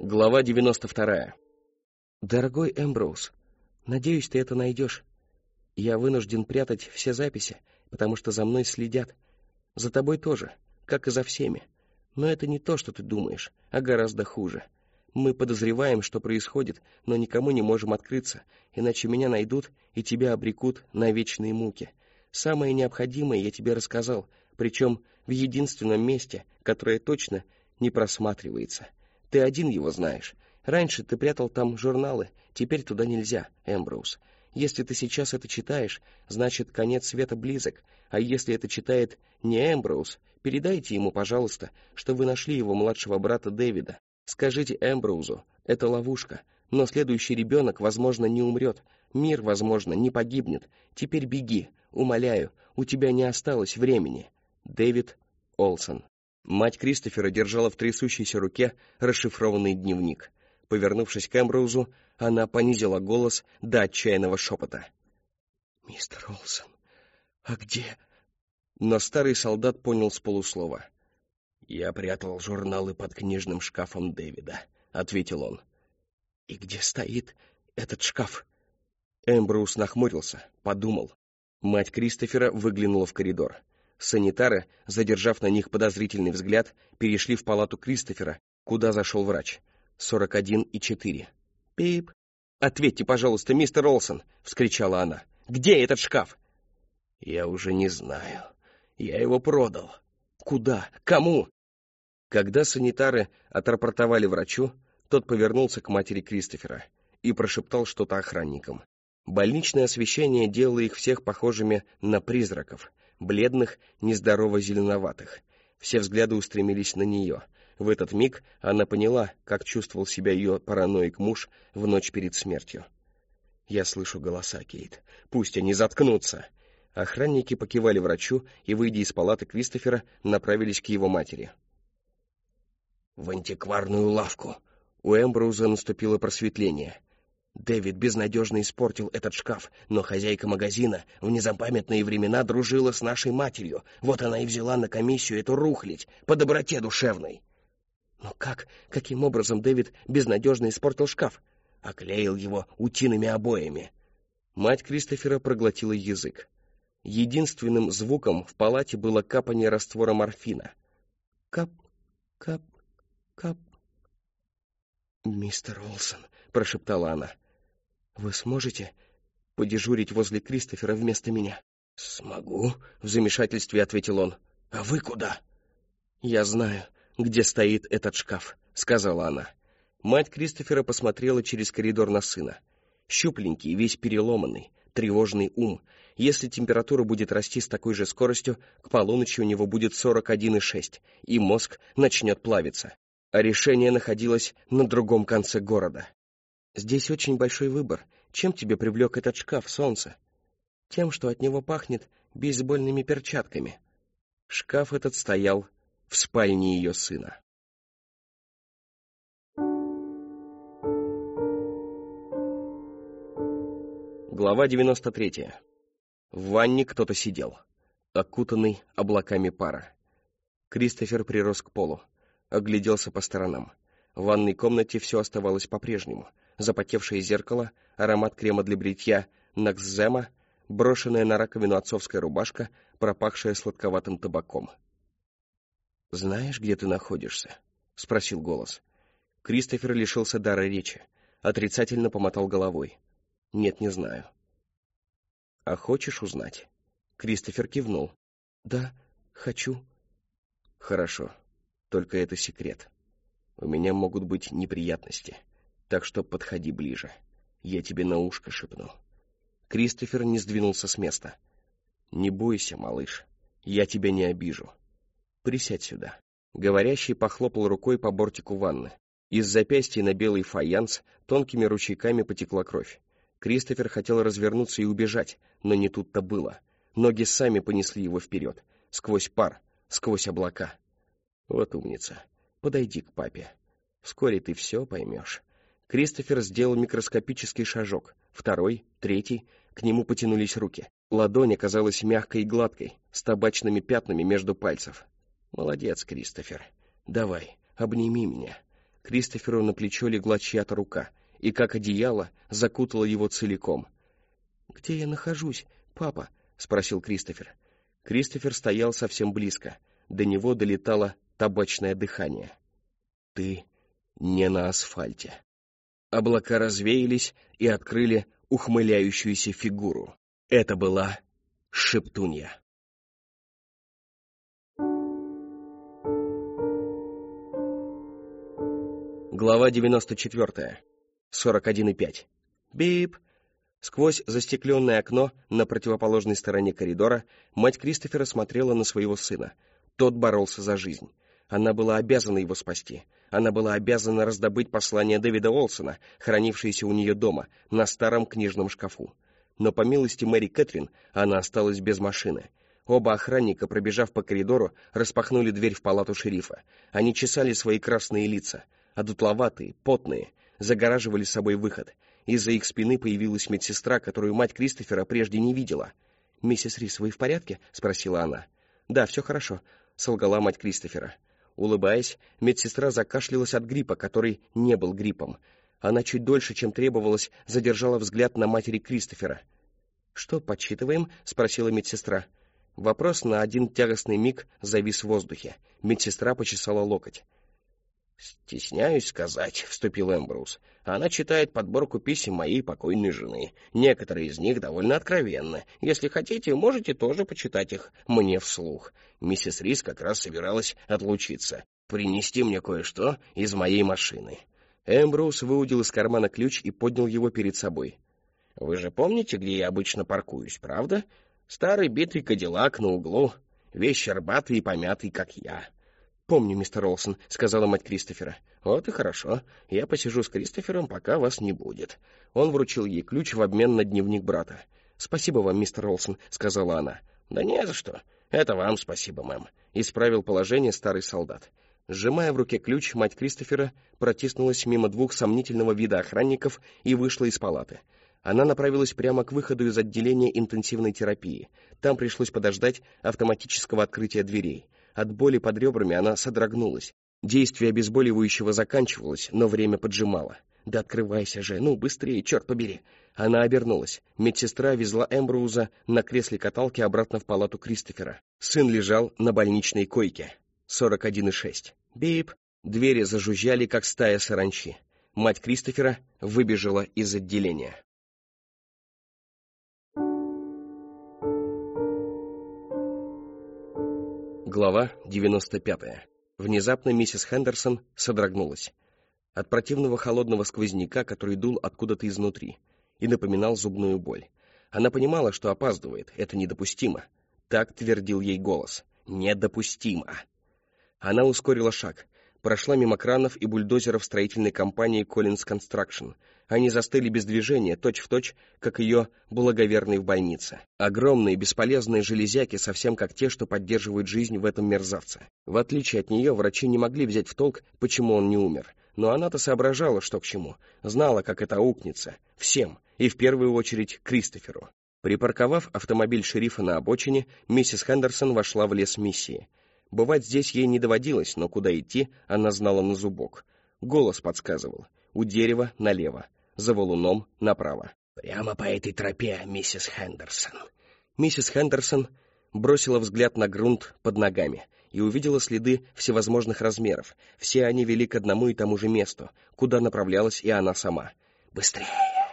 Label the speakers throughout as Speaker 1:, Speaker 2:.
Speaker 1: Глава 92. Дорогой Эмброуз, надеюсь, ты это найдешь. Я вынужден прятать все записи, потому что за мной следят. За тобой тоже, как и за всеми. Но это не то, что ты думаешь, а гораздо хуже. Мы подозреваем, что происходит, но никому не можем открыться, иначе меня найдут и тебя обрекут на вечные муки. Самое необходимое я тебе рассказал, причем в единственном месте, которое точно не просматривается. Ты один его знаешь. Раньше ты прятал там журналы, теперь туда нельзя, Эмброуз. Если ты сейчас это читаешь, значит, конец света близок, а если это читает не Эмброуз, передайте ему, пожалуйста, что вы нашли его младшего брата Дэвида. Скажите Эмброузу, это ловушка, но следующий ребенок, возможно, не умрет, мир, возможно, не погибнет. Теперь беги, умоляю, у тебя не осталось времени. Дэвид Олсон. Мать Кристофера держала в трясущейся руке расшифрованный дневник. Повернувшись к Эмброузу, она понизила голос до отчаянного шепота. «Мистер Олсон, а где...» Но старый солдат понял с полуслова. «Я прятал журналы под книжным шкафом Дэвида», — ответил он. «И где стоит этот шкаф?» Эмброуз нахмурился, подумал. Мать Кристофера выглянула в коридор. Санитары, задержав на них подозрительный взгляд, перешли в палату Кристофера, куда зашел врач. 41,4. «Пип! Ответьте, пожалуйста, мистер Олсон!» — вскричала она. «Где этот шкаф?» «Я уже не знаю. Я его продал». «Куда? Кому?» Когда санитары отрапортовали врачу, тот повернулся к матери Кристофера и прошептал что-то охранникам. Больничное освещение делало их всех похожими на призраков, бледных, нездорово-зеленоватых. Все взгляды устремились на нее. В этот миг она поняла, как чувствовал себя ее параноик-муж в ночь перед смертью. «Я слышу голоса, Кейт. Пусть они заткнутся!» Охранники покивали врачу и, выйдя из палаты Кристофера, направились к его матери. «В антикварную лавку!» У Эмброуза наступило просветление. Дэвид безнадежно испортил этот шкаф, но хозяйка магазина в незапамятные времена дружила с нашей матерью. Вот она и взяла на комиссию эту рухлядь по доброте душевной. Но каким образом Дэвид безнадежно испортил шкаф? Оклеил его утиными обоями. Мать Кристофера проглотила язык. Единственным звуком в палате было капание раствора морфина. Кап, кап, кап. «Мистер Олсон», — прошептала она, — «вы сможете подежурить возле Кристофера вместо меня?» «Смогу», — в замешательстве ответил он. «А вы куда?» «Я знаю, где стоит этот шкаф», — сказала она. Мать Кристофера посмотрела через коридор на сына. Щупленький, весь переломанный, тревожный ум. Если температура будет расти с такой же скоростью, к полуночи у него будет 41,6, и мозг начнет плавиться. А решение находилось на другом конце города. «Здесь очень большой выбор. Чем тебе привлек этот шкаф, солнце?» «Тем, что от него пахнет бейсбольными перчатками». Шкаф этот стоял в спальне ее сына. Глава 93. В ванне кто-то сидел, окутанный облаками пара. Кристофер прирос к полу, огляделся по сторонам. В ванной комнате все оставалось по-прежнему. Запотевшее зеркало, аромат крема для бритья Наксзема, брошенная на раковину отцовская рубашка, пропахшая сладковатым табаком. «Знаешь, где ты находишься?» — спросил голос. Кристофер лишился дара речи, отрицательно помотал головой. «Нет, не знаю». «А хочешь узнать?» Кристофер кивнул. «Да, хочу». «Хорошо, только это секрет. У меня могут быть неприятности, так что подходи ближе. Я тебе на ушко шепну». Кристофер не сдвинулся с места. «Не бойся, малыш, я тебя не обижу. Присядь сюда». Говорящий похлопал рукой по бортику ванны. Из запястья на белый фаянс тонкими ручейками потекла кровь. Кристофер хотел развернуться и убежать, но не тут-то было. Ноги сами понесли его вперед, сквозь пар, сквозь облака. «Вот умница. Подойди к папе. Вскоре ты все поймешь». Кристофер сделал микроскопический шажок. Второй, третий. К нему потянулись руки. Ладонь оказалась мягкой и гладкой, с табачными пятнами между пальцев. «Молодец, Кристофер. Давай, обними меня». Кристоферу на плечо легла чья-то рука и, как одеяло, закутала его целиком. «Где я нахожусь, папа?» — спросил Кристофер. Кристофер стоял совсем близко. До него долетало табачное дыхание. «Ты не на асфальте». Облака развеялись и открыли ухмыляющуюся фигуру. Это была Шептунья. Глава 94. 41,5. Бип! Сквозь застекленное окно на противоположной стороне коридора мать Кристофера смотрела на своего сына. Тот боролся за жизнь. Она была обязана его спасти. Она была обязана раздобыть послание Дэвида Олсона, хранившееся у нее дома, на старом книжном шкафу. Но по милости Мэри Кэтрин она осталась без машины. Оба охранника, пробежав по коридору, распахнули дверь в палату шерифа. Они чесали свои красные лица, одутловатые, потные, загораживали собой выход. Из-за их спины появилась медсестра, которую мать Кристофера прежде не видела. «Миссис Рис, вы в порядке?» — спросила она. «Да, все хорошо», — солгала мать Кристофера. Улыбаясь, медсестра закашлялась от гриппа, который не был гриппом. Она чуть дольше, чем требовалось, задержала взгляд на матери Кристофера. «Что, подсчитываем?» — спросила медсестра. Вопрос на один тягостный миг завис в воздухе. Медсестра почесала локоть. «Стесняюсь сказать», — вступил Эмброуз. «Она читает подборку писем моей покойной жены. Некоторые из них довольно откровенны. Если хотите, можете тоже почитать их мне вслух. Миссис Рис как раз собиралась отлучиться. Принести мне кое-что из моей машины». Эмброуз выудил из кармана ключ и поднял его перед собой. «Вы же помните, где я обычно паркуюсь, правда? Старый битый кадиллак на углу, весь щербатый и помятый, как я». «Помню, мистер Олсон», — сказала мать Кристофера. «Вот и хорошо. Я посижу с Кристофером, пока вас не будет». Он вручил ей ключ в обмен на дневник брата. «Спасибо вам, мистер Олсон», — сказала она. «Да не за что. Это вам спасибо, мэм», — исправил положение старый солдат. Сжимая в руке ключ, мать Кристофера протиснулась мимо двух сомнительного вида охранников и вышла из палаты. Она направилась прямо к выходу из отделения интенсивной терапии. Там пришлось подождать автоматического открытия дверей. От боли под ребрами она содрогнулась. Действие обезболивающего заканчивалось, но время поджимало. «Да открывайся же, ну, быстрее, черт побери!» Она обернулась. Медсестра везла Эмброуза на кресле-каталке обратно в палату Кристофера. Сын лежал на больничной койке. 41,6. Бип! Двери зажужжали, как стая саранчи. Мать Кристофера выбежала из отделения. Глава 95. Внезапно миссис Хендерсон содрогнулась от противного холодного сквозняка, который дул откуда-то изнутри и напоминал зубную боль. Она понимала, что опаздывает. Это недопустимо. Так твердил ей голос. Недопустимо. Она ускорила шаг. Прошла мимо кранов и бульдозеров строительной компании Collins Construction. Они застыли без движения, точь-в-точь, как ее благоверный в больнице. Огромные бесполезные железяки, совсем как те, что поддерживают жизнь в этом мерзавце. В отличие от нее, врачи не могли взять в толк, почему он не умер. Но она-то соображала, что к чему. Знала, как это аукнется. Всем. И в первую очередь Кристоферу. Припарковав автомобиль шерифа на обочине, миссис Хендерсон вошла в лес миссии. Бывать здесь ей не доводилось, но куда идти, она знала на зубок. Голос подсказывал. У дерева налево, за валуном направо. «Прямо по этой тропе, миссис Хендерсон». Миссис Хендерсон бросила взгляд на грунт под ногами и увидела следы всевозможных размеров. Все они вели к одному и тому же месту, куда направлялась и она сама. «Быстрее!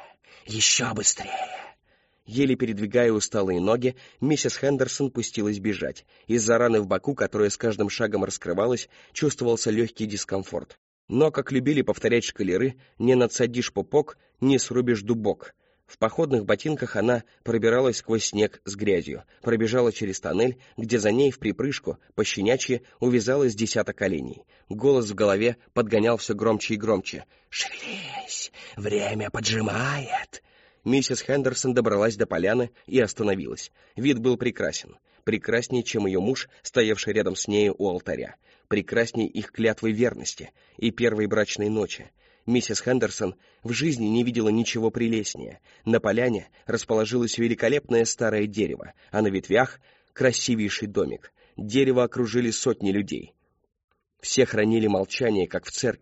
Speaker 1: Еще быстрее!» Еле передвигая усталые ноги, миссис Хендерсон пустилась бежать. Из-за раны в боку, которая с каждым шагом раскрывалась, чувствовался легкий дискомфорт. Но, как любили повторять школяры, не надсадишь пупок, не срубишь дубок. В походных ботинках она пробиралась сквозь снег с грязью, пробежала через тоннель, где за ней в припрыжку, по-щенячьи, увязалось десяток оленей. Голос в голове подгонял все громче и громче. «Шевелись! Время поджимает!» Миссис Хендерсон добралась до поляны и остановилась. Вид был прекрасен. Прекраснее, чем ее муж, стоявший рядом с нею у алтаря. Прекраснее их клятвы верности и первой брачной ночи. Миссис Хендерсон в жизни не видела ничего прелестнее. На поляне расположилось великолепное старое дерево, а на ветвях — красивейший домик. Дерево окружили сотни людей. Все хранили молчание, как в церкви.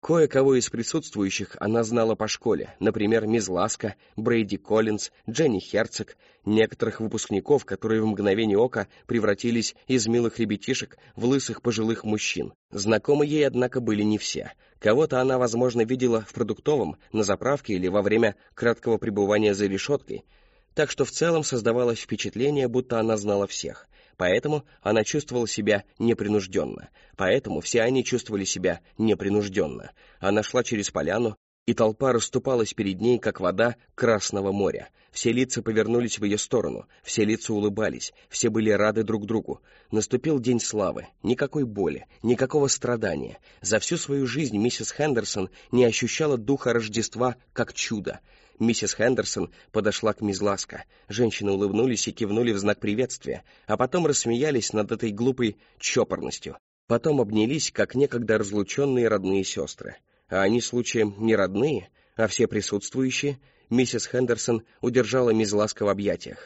Speaker 1: Кое-кого из присутствующих она знала по школе, например, мисс Ласка, Брейди Коллинз, Дженни Херцог, некоторых выпускников, которые в мгновение ока превратились из милых ребятишек в лысых пожилых мужчин. Знакомы ей, однако, были не все. Кого-то она, возможно, видела в продуктовом, на заправке или во время краткого пребывания за решеткой, так что в целом создавалось впечатление, будто она знала всех. Поэтому она чувствовала себя непринужденно. Поэтому все они чувствовали себя непринужденно. Она шла через поляну, и толпа расступалась перед ней, как вода Красного моря. Все лица повернулись в ее сторону, все лица улыбались, все были рады друг другу. Наступил день славы, никакой боли, никакого страдания. За всю свою жизнь миссис Хендерсон не ощущала духа Рождества как чудо. Миссис Хендерсон подошла к мисс Ласка. Женщины улыбнулись и кивнули в знак приветствия, а потом рассмеялись над этой глупой чопорностью. Потом обнялись, как некогда разлученные родные сестры. А они, случаем, не родные, а все присутствующие. Миссис Хендерсон удержала мисс Ласка в объятиях.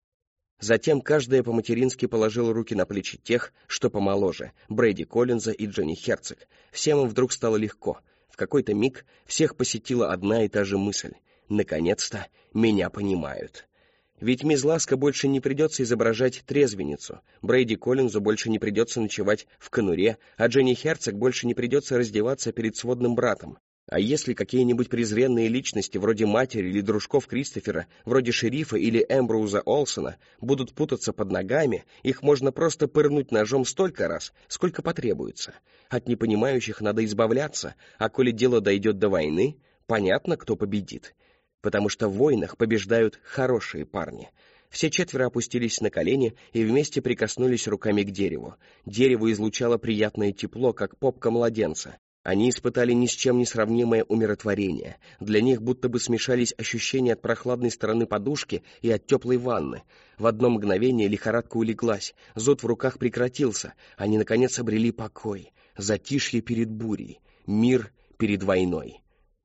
Speaker 1: Затем каждая по-матерински положила руки на плечи тех, что помоложе, Брейди Коллинза и Дженни Херцог. Всем им вдруг стало легко. В какой-то миг всех посетила одна и та же мысль. Наконец-то меня понимают. Ведь мисс Ласка больше не придется изображать трезвенницу, Брейди Коллинзу больше не придется ночевать в конуре, а Дженни Херцог больше не придется раздеваться перед сводным братом. А если какие-нибудь презренные личности, вроде матери или дружков Кристофера, вроде шерифа или Эмброуза Олсона, будут путаться под ногами, их можно просто пырнуть ножом столько раз, сколько потребуется. От непонимающих надо избавляться, а коли дело дойдет до войны, понятно, кто победит. Потому что в войнах побеждают хорошие парни. Все четверо опустились на колени и вместе прикоснулись руками к дереву. Дерево излучало приятное тепло, как попка младенца. Они испытали ни с чем не сравнимое умиротворение. Для них будто бы смешались ощущения от прохладной стороны подушки и от теплой ванны. В одно мгновение лихорадка улеглась, зуд в руках прекратился. Они, наконец, обрели покой, затишье перед бурей, мир перед войной.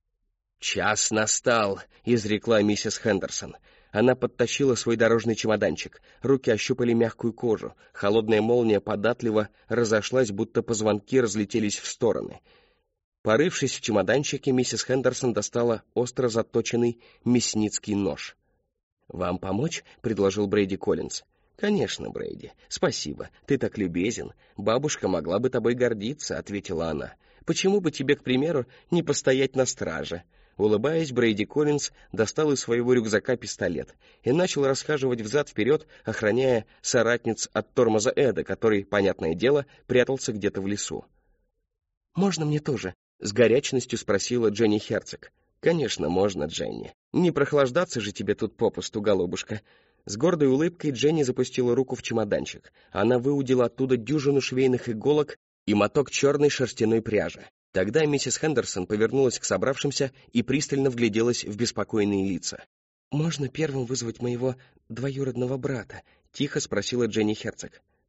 Speaker 1: «Час настал», — изрекла миссис Хендерсон. Она подтащила свой дорожный чемоданчик. Руки ощупали мягкую кожу. Холодная молния податливо разошлась, будто позвонки разлетелись в стороны. Порывшись в чемоданчике, миссис Хендерсон достала остро заточенный мясницкий нож. «Вам помочь?» — предложил Брейди Коллинз. «Конечно, Брейди. Спасибо. Ты так любезен. Бабушка могла бы тобой гордиться», — ответила она. «Почему бы тебе, к примеру, не постоять на страже?» Улыбаясь, Брейди Коллинз достал из своего рюкзака пистолет и начал расхаживать взад-вперед, охраняя соратниц от тормоза Эда, который, понятное дело, прятался где-то в лесу. «Можно мне тоже?» — с горячностью спросила Дженни Херцог. «Конечно, можно, Дженни. Не прохлаждаться же тебе тут попусту, голубушка». С гордой улыбкой Дженни запустила руку в чемоданчик. Она выудила оттуда дюжину швейных иголок и моток черной шерстяной пряжи. Тогда миссис Хендерсон повернулась к собравшимся и пристально вгляделась в беспокойные лица. «Можно первым вызвать моего двоюродного брата?» — тихо спросила Дженни Херцог.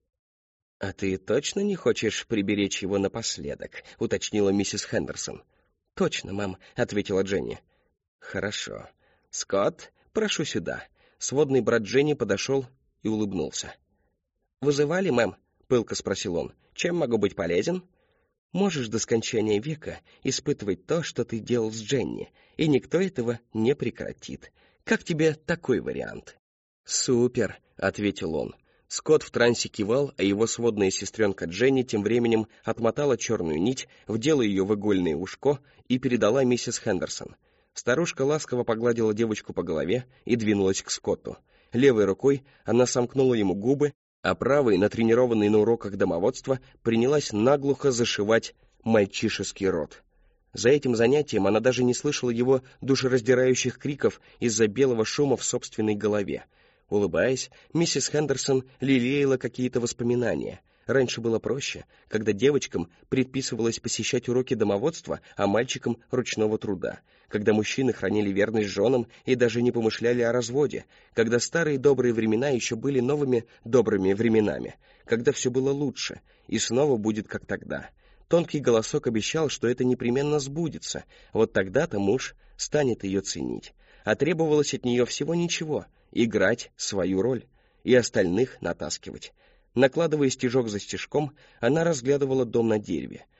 Speaker 1: «А ты точно не хочешь приберечь его напоследок?» — уточнила миссис Хендерсон. «Точно, мам», — ответила Дженни. «Хорошо. Скотт, прошу сюда». Сводный брат Дженни подошел и улыбнулся. «Вызывали, мэм?» — пылко спросил он. «Чем могу быть полезен?» «Можешь до скончания века испытывать то, что ты делал с Дженни, и никто этого не прекратит. Как тебе такой вариант?» «Супер», — ответил он. Скотт в трансе кивал, а его сводная сестренка Дженни тем временем отмотала черную нить, вдела ее в игольное ушко и передала миссис Хендерсон. Старушка ласково погладила девочку по голове и двинулась к Скотту. Левой рукой она сомкнула ему губы, а правой, натренированной на уроках домоводства, принялась наглухо зашивать мальчишеский рот. За этим занятием она даже не слышала его душераздирающих криков из-за белого шума в собственной голове. Улыбаясь, миссис Хендерсон лелеяла какие-то воспоминания. Раньше было проще, когда девочкам предписывалось посещать уроки домоводства, а мальчикам — ручного труда, когда мужчины хранили верность женам и даже не помышляли о разводе, когда старые добрые времена еще были новыми добрыми временами, когда все было лучше, и снова будет как тогда. Тонкий голосок обещал, что это непременно сбудется, вот тогда-то муж станет ее ценить. А требовалось от нее всего ничего — играть свою роль и остальных натаскивать. Накладывая стежок за стежком, она разглядывала дом на дереве.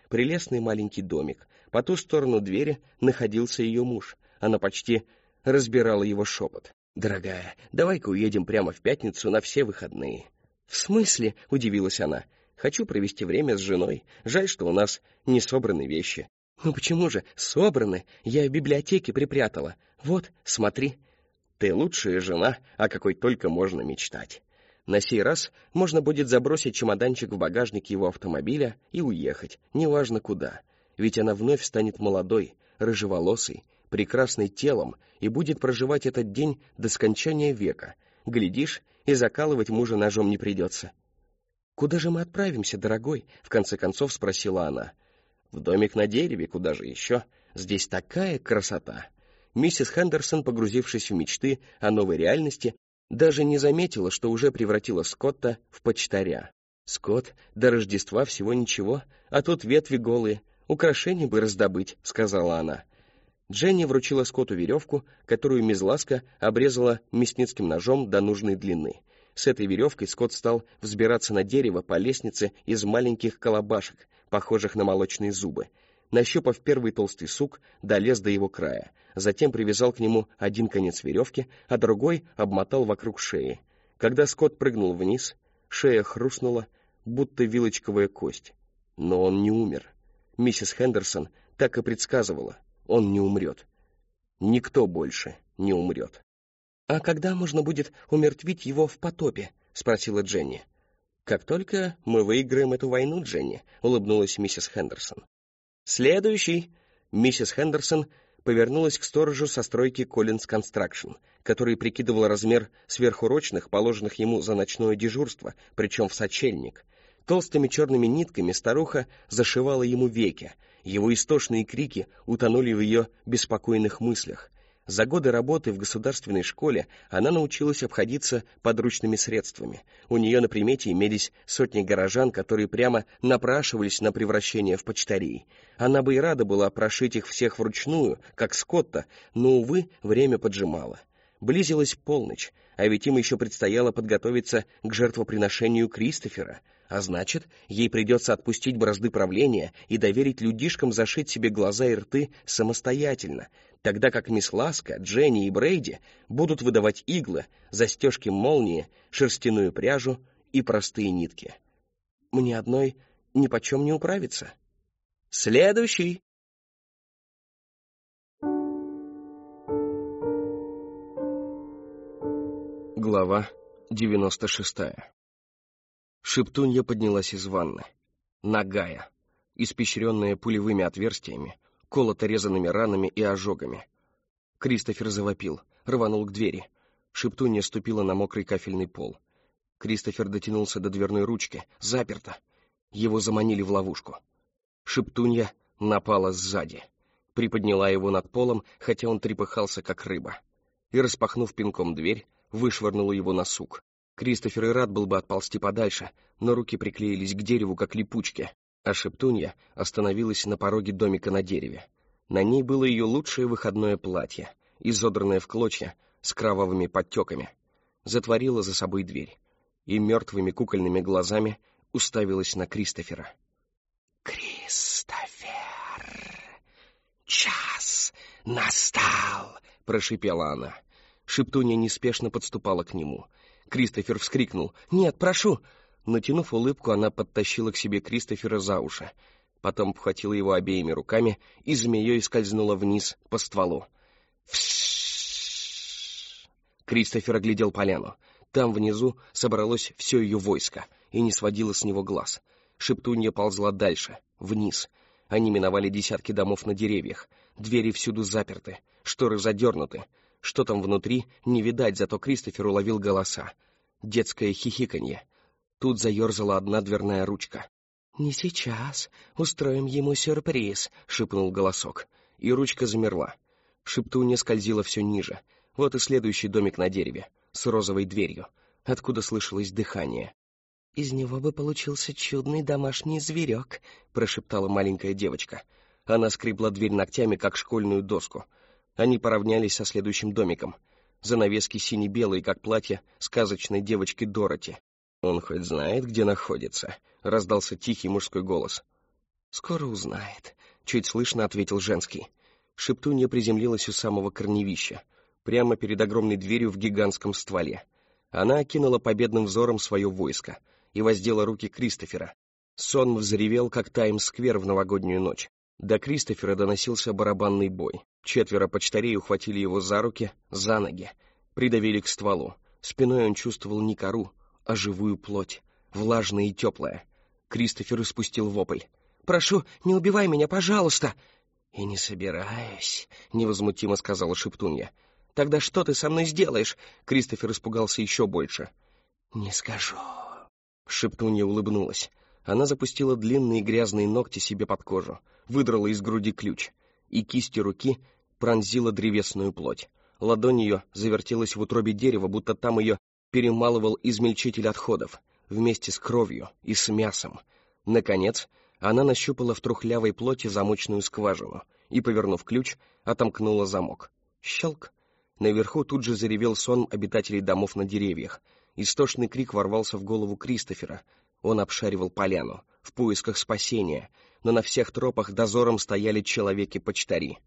Speaker 1: Прелестный маленький домик. По ту сторону двери находился ее муж. Она почти разбирала его шепот. «Дорогая, давай-ка уедем прямо в пятницу на все выходные». «В смысле?» — удивилась она. «Хочу провести время с женой. Жаль, что у нас не собраны вещи». «Ну почему же собраны? Я в библиотеке припрятала. Вот, смотри». «Ты лучшая жена, о какой только можно мечтать». На сей раз можно будет забросить чемоданчик в багажник его автомобиля и уехать, неважно куда. Ведь она вновь станет молодой, рыжеволосой, прекрасной телом и будет проживать этот день до скончания века. Глядишь, и закалывать мужа ножом не придется. «Куда же мы отправимся, дорогой?» — в конце концов спросила она. «В домик на дереве, куда же еще? Здесь такая красота!» Миссис Хендерсон, погрузившись в мечты о новой реальности, даже не заметила, что уже превратила Скотта в почтаря. «Скотт, до Рождества всего ничего, а тут ветви голые, украшения бы раздобыть», — сказала она. Дженни вручила Скотту веревку, которую мисс Ласка обрезала мясницким ножом до нужной длины. С этой веревкой Скотт стал взбираться на дерево по лестнице из маленьких колобашек, похожих на молочные зубы. Нащупав первый толстый сук, долез до его края. Затем привязал к нему один конец веревки, а другой обмотал вокруг шеи. Когда Скотт прыгнул вниз, шея хрустнула, будто вилочковая кость. Но он не умер. Миссис Хендерсон так и предсказывала. Он не умрет. Никто больше не умрет. «А когда можно будет умертвить его в потопе?» — спросила Дженни. «Как только мы выиграем эту войну, Дженни», — улыбнулась миссис Хендерсон. «Следующий!» Миссис Хендерсон повернулась к сторожу со стройки Collins Construction, который прикидывал размер сверхурочных, положенных ему за ночное дежурство, причем в сочельник. Толстыми черными нитками старуха зашивала ему веки. Его истошные крики утонули в ее беспокойных мыслях. За годы работы в государственной школе она научилась обходиться подручными средствами. У нее на примете имелись сотни горожан, которые прямо напрашивались на превращение в почтарей. Она бы и рада была прошить их всех вручную, как Скотта, но, увы, время поджимало. Близилась полночь, а ведь им еще предстояло подготовиться к жертвоприношению Кристофера, а значит, ей придется отпустить бразды правления и доверить людишкам зашить себе глаза и рты самостоятельно, тогда как мисс Ласка, Дженни и Брейди будут выдавать иглы, застежки молнии, шерстяную пряжу и простые нитки. Мне одной нипочем не управиться. Следующий! Глава 96. Шептунья поднялась из ванны. Нагая, испещренная пулевыми отверстиями, колото резанными ранами и ожогами. Кристофер завопил, рванул к двери. Шептунья ступила на мокрый кафельный пол. Кристофер дотянулся до дверной ручки. Заперто. Его заманили в ловушку. Шептунья напала сзади. Приподняла его над полом, хотя он трепыхался, как рыба. И, распахнув пинком дверь, вышвырнула его на сук. Кристофер и рад был бы отползти подальше, но руки приклеились к дереву, как липучки, а Шептунья остановилась на пороге домика на дереве. На ней было ее лучшее выходное платье, изодранное в клочья, с кровавыми подтеками. Затворила за собой дверь и мертвыми кукольными глазами уставилась на Кристофера. «Кристофер, час настал!» — прошипела она. Шептунья неспешно подступала к нему. Кристофер вскрикнул. «Нет, прошу!» Натянув улыбку, она подтащила к себе Кристофера за уши. Потом обхватила его обеими руками и змеей скользнула вниз по стволу. Фшшш! Кристофер оглядел поляну. Там внизу собралось все ее войско и не сводило с него глаз. Шептунья ползла дальше, вниз. Они миновали десятки домов на деревьях. Двери всюду заперты, шторы задернуты. Что там внутри, не видать, зато Кристофер уловил голоса. Детское хихиканье. Тут заерзала одна дверная ручка. «Не сейчас. Устроим ему сюрприз», — шепнул голосок. И ручка замерла. Шептунья скользила все ниже. Вот и следующий домик на дереве, с розовой дверью, откуда слышалось дыхание. «Из него бы получился чудный домашний зверек», — прошептала маленькая девочка. Она скребла дверь ногтями, как школьную доску. Они поравнялись со следующим домиком. Занавески сине-белые, как платье сказочной девочки Дороти. «Он хоть знает, где находится?» — раздался тихий мужской голос. «Скоро узнает», — чуть слышно ответил женский. Шептунья приземлилась у самого корневища, прямо перед огромной дверью в гигантском стволе. Она окинула победным взором свое войско и воздела руки Кристофера. Сон взревел, как Таймс-сквер в новогоднюю ночь. До Кристофера доносился барабанный бой. 4 почтарей ухватили его за руки, за ноги, придавили к стволу. Спиной он чувствовал не кору, а живую плоть, влажная и теплая. Кристофер испустил вопль. «Прошу, не убивай меня, пожалуйста!» «И не собираюсь», — невозмутимо сказала Шептунья. «Тогда что ты со мной сделаешь?» Кристофер испугался еще больше. «Не скажу». Шептунья улыбнулась. Она запустила длинные грязные ногти себе под кожу, выдрала из груди ключ и кистью руки пронзила древесную плоть. Ладонь ее завертелась в утробе дерева, будто там ее перемалывал измельчитель отходов, вместе с кровью и с мясом. Наконец, она нащупала в трухлявой плоти замочную скважину и, повернув ключ, отомкнула замок. Щелк! Наверху тут же заревел сон обитателей домов на деревьях. Истошный крик ворвался в голову Кристофера. Он обшаривал поляну, в поисках спасения, но на всех тропах дозором стояли человеки-почтари.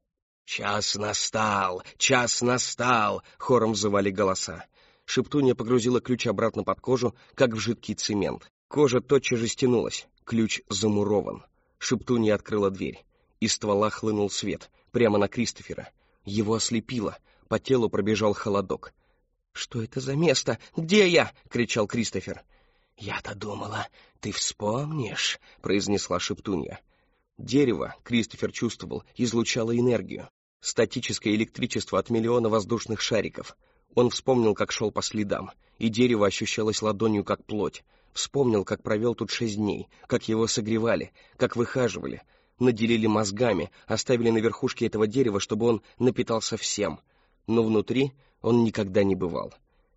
Speaker 1: «Час настал! Час настал!» — хором взывали голоса. Шептунья погрузила ключ обратно под кожу, как в жидкий цемент. Кожа тотчас же стянулась, ключ замурован. Шептунья открыла дверь. Из ствола хлынул свет, прямо на Кристофера. Его ослепило, по телу пробежал холодок. «Что это за место? Где я?» — кричал Кристофер. «Я-то думала, ты вспомнишь», — произнесла Шептунья. Дерево, Кристофер чувствовал, излучало энергию. Статическое электричество от миллиона воздушных шариков. Он вспомнил, как шел по следам, и дерево ощущалось ладонью, как плоть. Вспомнил, как провел тут 6 дней, как его согревали, как выхаживали, наделили мозгами, оставили на верхушке этого дерева, чтобы он напитался всем. Но внутри он никогда не бывал.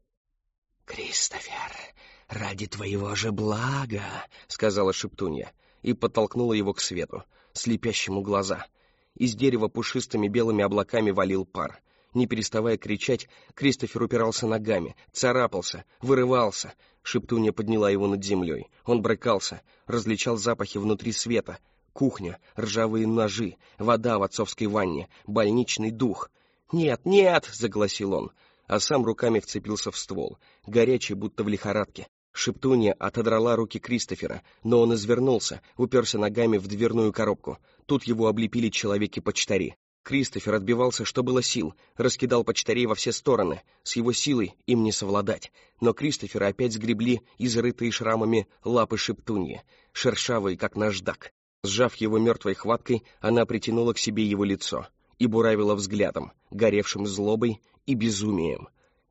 Speaker 1: «Кристофер, ради твоего же блага», — сказала Шептунья, и подтолкнула его к свету, слепящему глаза. Из дерева пушистыми белыми облаками валил пар. Не переставая кричать, Кристофер упирался ногами, царапался, вырывался. Шептунья подняла его над землей. Он брыкался, различал запахи внутри света. Кухня, ржавые ножи, вода в отцовской ванне, больничный дух. «Нет, нет!» — загласил он, а сам руками вцепился в ствол, горячий, будто в лихорадке. Шептунья отодрала руки Кристофера, но он извернулся, уперся ногами в дверную коробку. Тут его облепили человеки-почтари. Кристофер отбивался, что было сил, раскидал почтарей во все стороны. С его силой им не совладать. Но Кристофера опять сгребли изрытые шрамами лапы Шептуньи, шершавые, как наждак. Сжав его мертвой хваткой, она притянула к себе его лицо и буравила взглядом, горевшим злобой и безумием.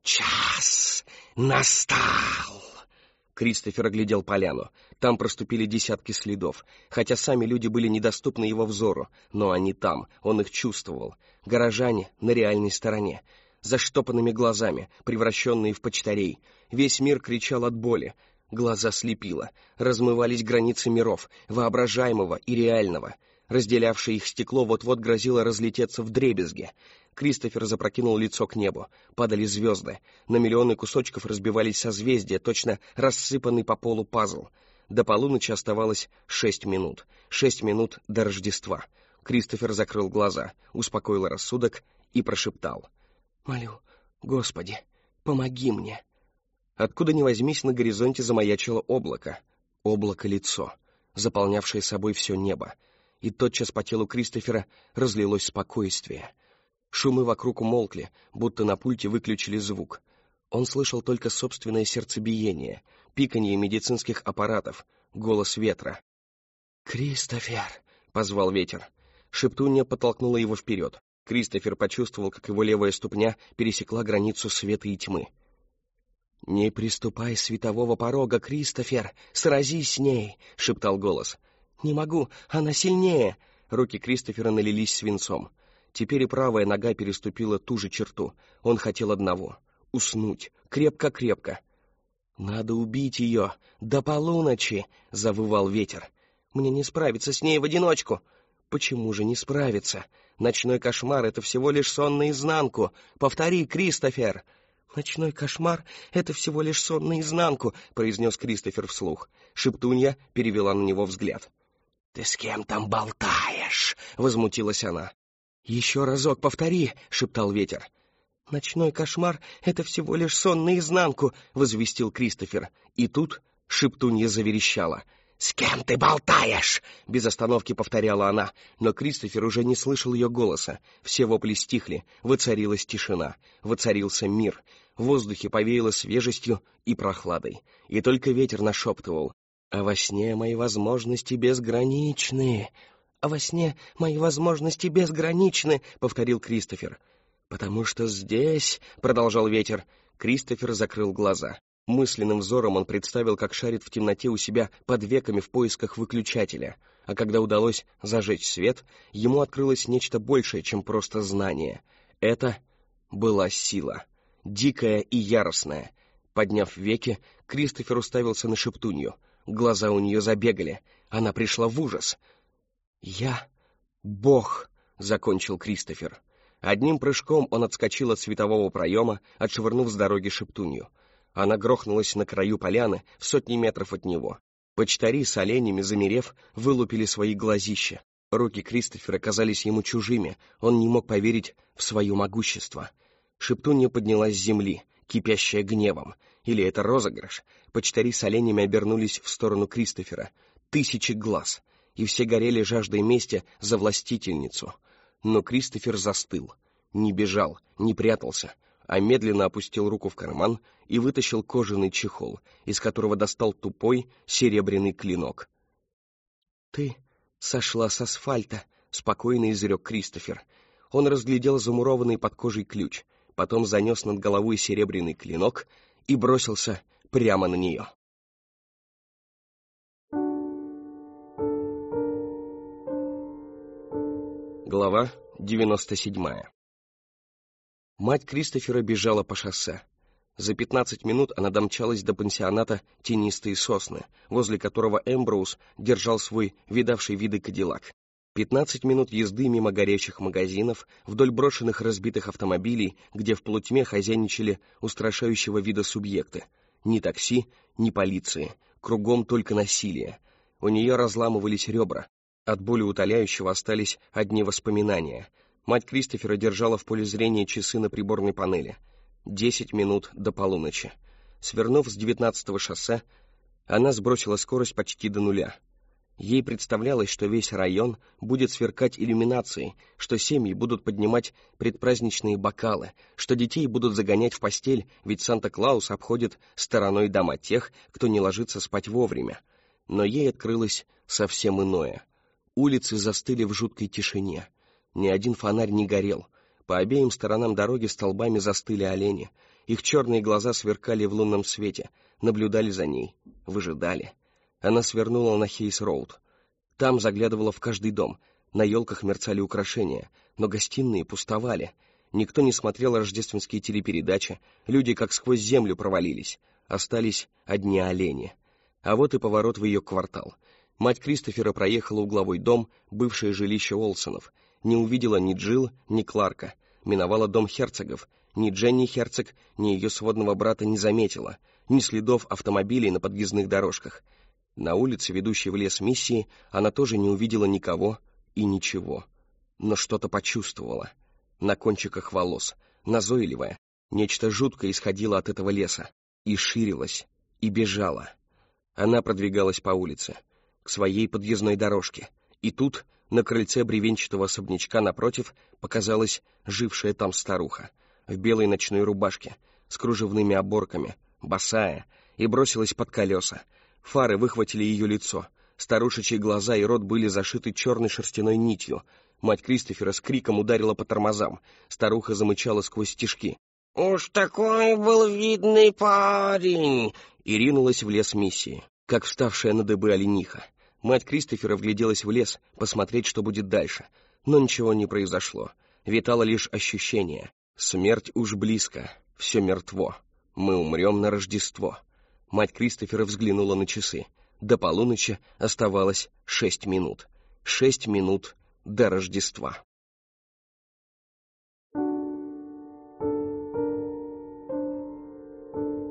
Speaker 1: «Час настал!» Кристофер оглядел поляну. Там проступили десятки следов, хотя сами люди были недоступны его взору, но они там, он их чувствовал. Горожане на реальной стороне, заштопанными глазами, превращенные в почтарей. Весь мир кричал от боли. Глаза слепило, размывались границы миров, воображаемого и реального. Разделявшее их стекло вот-вот грозило разлететься вдребезги. Кристофер запрокинул лицо к небу. Падали звезды. На миллионы кусочков разбивались созвездия, точно рассыпанный по полу пазл. До полуночи оставалось 6 минут. 6 минут до Рождества. Кристофер закрыл глаза, успокоил рассудок и прошептал: «Молю, Господи, помоги мне». Откуда ни возьмись, на горизонте замаячило облако. Облако-лицо, заполнявшее собой все небо. И тотчас по телу Кристофера разлилось спокойствие. Шумы вокруг умолкли, будто на пульте выключили звук. Он слышал только собственное сердцебиение, пиканье медицинских аппаратов, голос ветра. «Кристофер!» — позвал ветер. Шептунья подтолкнула его вперед. Кристофер почувствовал, как его левая ступня пересекла границу света и тьмы. «Не приступай с светового порога, Кристофер! Сразись с ней!» — шептал голос. «Не могу, она сильнее!» Руки Кристофера налились свинцом. Теперь и правая нога переступила ту же черту. Он хотел одного — уснуть, крепко-крепко. «Надо убить ее! До полуночи!» — завывал ветер. «Мне не справиться с ней в одиночку!» «Почему же не справиться? Ночной кошмар — это всего лишь сон наизнанку! Повтори, Кристофер!» «Ночной кошмар — это всего лишь сон наизнанку», — произнес Кристофер вслух. Шептунья перевела на него взгляд. «Ты с кем там болтаешь?» — возмутилась она. «Еще разок повтори», — шептал ветер. «Ночной кошмар — это всего лишь сон наизнанку», — возвестил Кристофер. И тут шептунья заверещала. «С кем ты болтаешь?» — без остановки повторяла она, но Кристофер уже не слышал ее голоса. Все вопли стихли, воцарилась тишина, воцарился мир. В воздухе повеяло свежестью и прохладой, и только ветер нашептывал: «А во сне мои возможности безграничны». «А во сне мои возможности безграничны», — повторил Кристофер. «Потому что здесь», — продолжал ветер. Кристофер закрыл глаза. Мысленным взором он представил, как шарит в темноте у себя под веками в поисках выключателя. А когда удалось зажечь свет, ему открылось нечто большее, чем просто знание. Это была сила, дикая и яростная. Подняв веки, Кристофер уставился на шептунью. Глаза у нее забегали. Она пришла в ужас. «Я Бог», — закончил Кристофер. Одним прыжком он отскочил от светового проема, отшвырнув с дороги шептунью. Она грохнулась на краю поляны в сотни метров от него. Почтари с оленями, замерев, вылупили свои глазища. Руки Кристофера казались ему чужими, он не мог поверить в свое могущество. Шептунья поднялась с земли, кипящая гневом. Или это розыгрыш? Почтари с оленями обернулись в сторону Кристофера. Тысячи глаз, и все горели жаждой мести за властительницу. Но Кристофер застыл, не бежал, не прятался, а медленно опустил руку в карман и вытащил кожаный чехол, из которого достал тупой серебряный клинок. «Ты сошла с асфальта», — спокойно изрек Кристофер. Он разглядел замурованный под кожей ключ, потом занес над головой серебряный клинок и бросился прямо на нее. Глава 97. Мать Кристофера бежала по шоссе. За 15 минут она домчалась до пансионата «Тенистые сосны», возле которого Эмброуз держал свой видавший виды кадиллак. 15 минут езды мимо горящих магазинов, вдоль брошенных разбитых автомобилей, где в полутьме хозяйничали устрашающего вида субъекты. Ни такси, ни полиции, кругом только насилие. У нее разламывались ребра. От боли утоляющего остались одни воспоминания. Мать Кристофера держала в поле зрения часы на приборной панели. 10 минут до полуночи. Свернув с 19-го шоссе, она сбросила скорость почти до нуля. Ей представлялось, что весь район будет сверкать иллюминацией, что семьи будут поднимать предпраздничные бокалы, что детей будут загонять в постель, ведь Санта-Клаус обходит стороной дома тех, кто не ложится спать вовремя. Но ей открылось совсем иное. Улицы застыли в жуткой тишине. Ни один фонарь не горел. По обеим сторонам дороги столбами застыли олени. Их черные глаза сверкали в лунном свете, наблюдали за ней, выжидали. Она свернула на Хейс-Роуд. Там заглядывала в каждый дом. На елках мерцали украшения, но гостиные пустовали. Никто не смотрел рождественские телепередачи. Люди как сквозь землю провалились. Остались одни олени. А вот и поворот в ее квартал. Мать Кристофера проехала угловой дом, бывшее жилище Олсонов. Не увидела ни Джилл, ни Кларка. Миновала дом Херцогов. Ни Дженни Херцог, ни ее сводного брата не заметила. Ни следов автомобилей на подъездных дорожках. На улице, ведущей в лес Миссии, она тоже не увидела никого и ничего. Но что-то почувствовала. На кончиках волос, назойливое. Нечто жуткое исходило от этого леса. И ширилось, и бежало. Она продвигалась по улице, к своей подъездной дорожке. И тут, на крыльце бревенчатого особнячка напротив, показалась жившая там старуха, в белой ночной рубашке, с кружевными оборками, босая, и бросилась под колеса. Фары выхватили ее лицо. Старушечьи глаза и рот были зашиты черной шерстяной нитью. Мать Кристофера с криком ударила по тормозам. Старуха замычала сквозь стежки. «Уж такой был видный парень!» И ринулась в лес Миссии, как вставшая на дыбы олениха. Мать Кристофера вгляделась в лес, посмотреть, что будет дальше. Но ничего не произошло. Витало лишь ощущение. Смерть уж близко. Все мертво. Мы умрем на Рождество. Мать Кристофера взглянула на часы. До полуночи оставалось 6 минут. 6 минут до Рождества.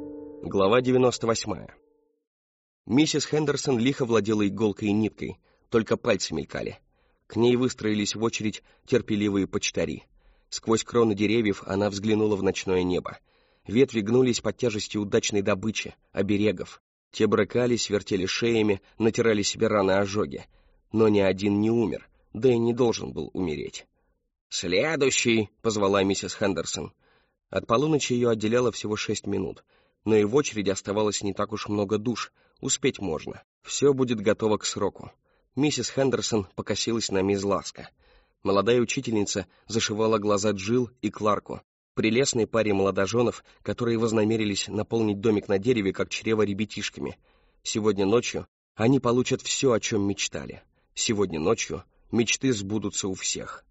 Speaker 1: Глава 98. Миссис Хендерсон лихо владела иголкой и ниткой. только пальцы мелькали. К ней выстроились в очередь терпеливые почтари. Сквозь кроны деревьев она взглянула в ночное небо. Ветви гнулись под тяжестью удачной добычи, оберегов. Те брыкались, вертели шеями, натирали себе раны ожоги. Но ни один не умер, да и не должен был умереть. «Следующий!» — позвала миссис Хендерсон. От полуночи ее отделяло всего 6 минут, но и в очереди оставалось не так уж много душ, успеть можно. Все будет готово к сроку. Миссис Хендерсон покосилась на мисс Ласка. Молодая учительница зашивала глаза Джилл и Кларку, прелестной паре молодоженов, которые вознамерились наполнить домик на дереве, как чрево, ребятишками. Сегодня ночью они получат все, о чем мечтали. Сегодня ночью мечты сбудутся у всех.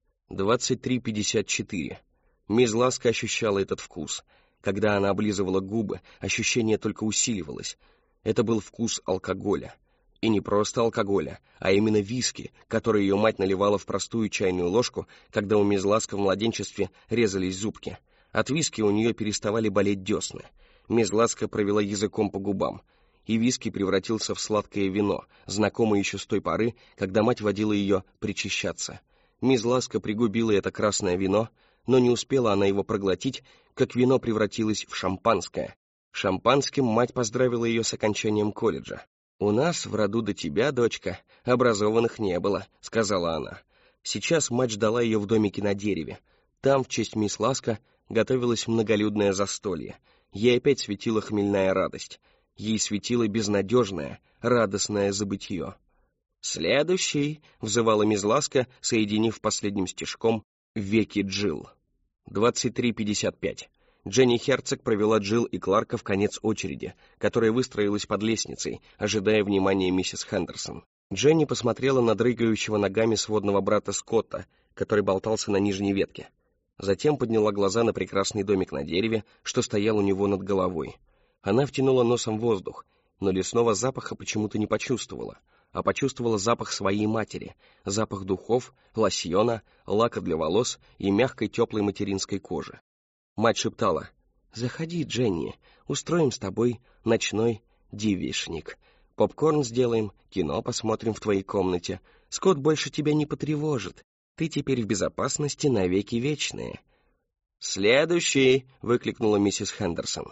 Speaker 1: 23:54. Мисс Ласка ощущала этот вкус. Когда она облизывала губы, ощущение только усиливалось. Это был вкус алкоголя. И не просто алкоголя, а именно виски, который ее мать наливала в простую чайную ложку, когда у мисс Ласка в младенчестве резались зубки. От виски у нее переставали болеть десны. Мисс Ласка провела языком по губам, и виски превратился в сладкое вино, знакомое еще с той поры, когда мать водила ее причащаться. Мисс Ласка пригубила это красное вино, но не успела она его проглотить, как вино превратилось в шампанское. Шампанским мать поздравила ее с окончанием колледжа. «У нас в роду до тебя, дочка, образованных не было», — сказала она. Сейчас мать ждала ее в домике на дереве. Там, в честь мисс Ласка, готовилось многолюдное застолье. Ей опять светила хмельная радость. Ей светило безнадежное, радостное забытье. «Следующий!» — взывала мисс Ласка, соединив последним стишком веки Джилл. 23:55. Дженни Херцог провела Джилл и Кларка в конец очереди, которая выстроилась под лестницей, ожидая внимания миссис Хендерсон. Дженни посмотрела на дрыгающего ногами сводного брата Скотта, который болтался на нижней ветке. Затем подняла глаза на прекрасный домик на дереве, что стоял у него над головой. Она втянула носом воздух, но лесного запаха почему-то не почувствовала, а почувствовала запах своей матери, запах духов, лосьона, лака для волос и мягкой теплой материнской кожи. Мать шептала: «Заходи, Дженни, устроим с тобой ночной девичник. Попкорн сделаем, кино посмотрим в твоей комнате. Скотт больше тебя не потревожит. Ты теперь в безопасности навеки вечные». «Следующий!» — выкликнула миссис Хендерсон.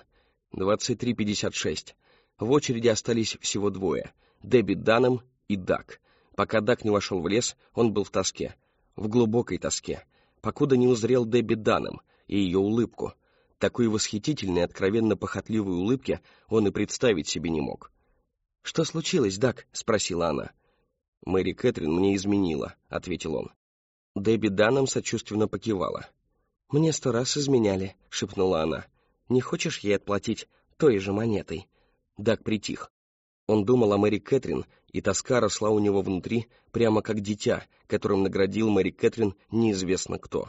Speaker 1: 23:56. В очереди остались всего двое — Дебби Данхэм и Даг. Пока Даг не вошел в лес, он был в тоске, в глубокой тоске, покуда не узрел Дебби Данхэм и ее улыбку. Такой восхитительной, откровенно похотливой улыбки он и представить себе не мог. «Что случилось, Даг?» — спросила она. «Мэри Кэтрин мне изменила», — ответил он. Дебби Данхэм сочувственно покивала. «Мне 100 раз изменяли», — шепнула она. «Не хочешь ей отплатить той же монетой?» Даг притих. Он думал о Мэри Кэтрин, и тоска росла у него внутри, прямо как дитя, которым наградил Мэри Кэтрин неизвестно кто.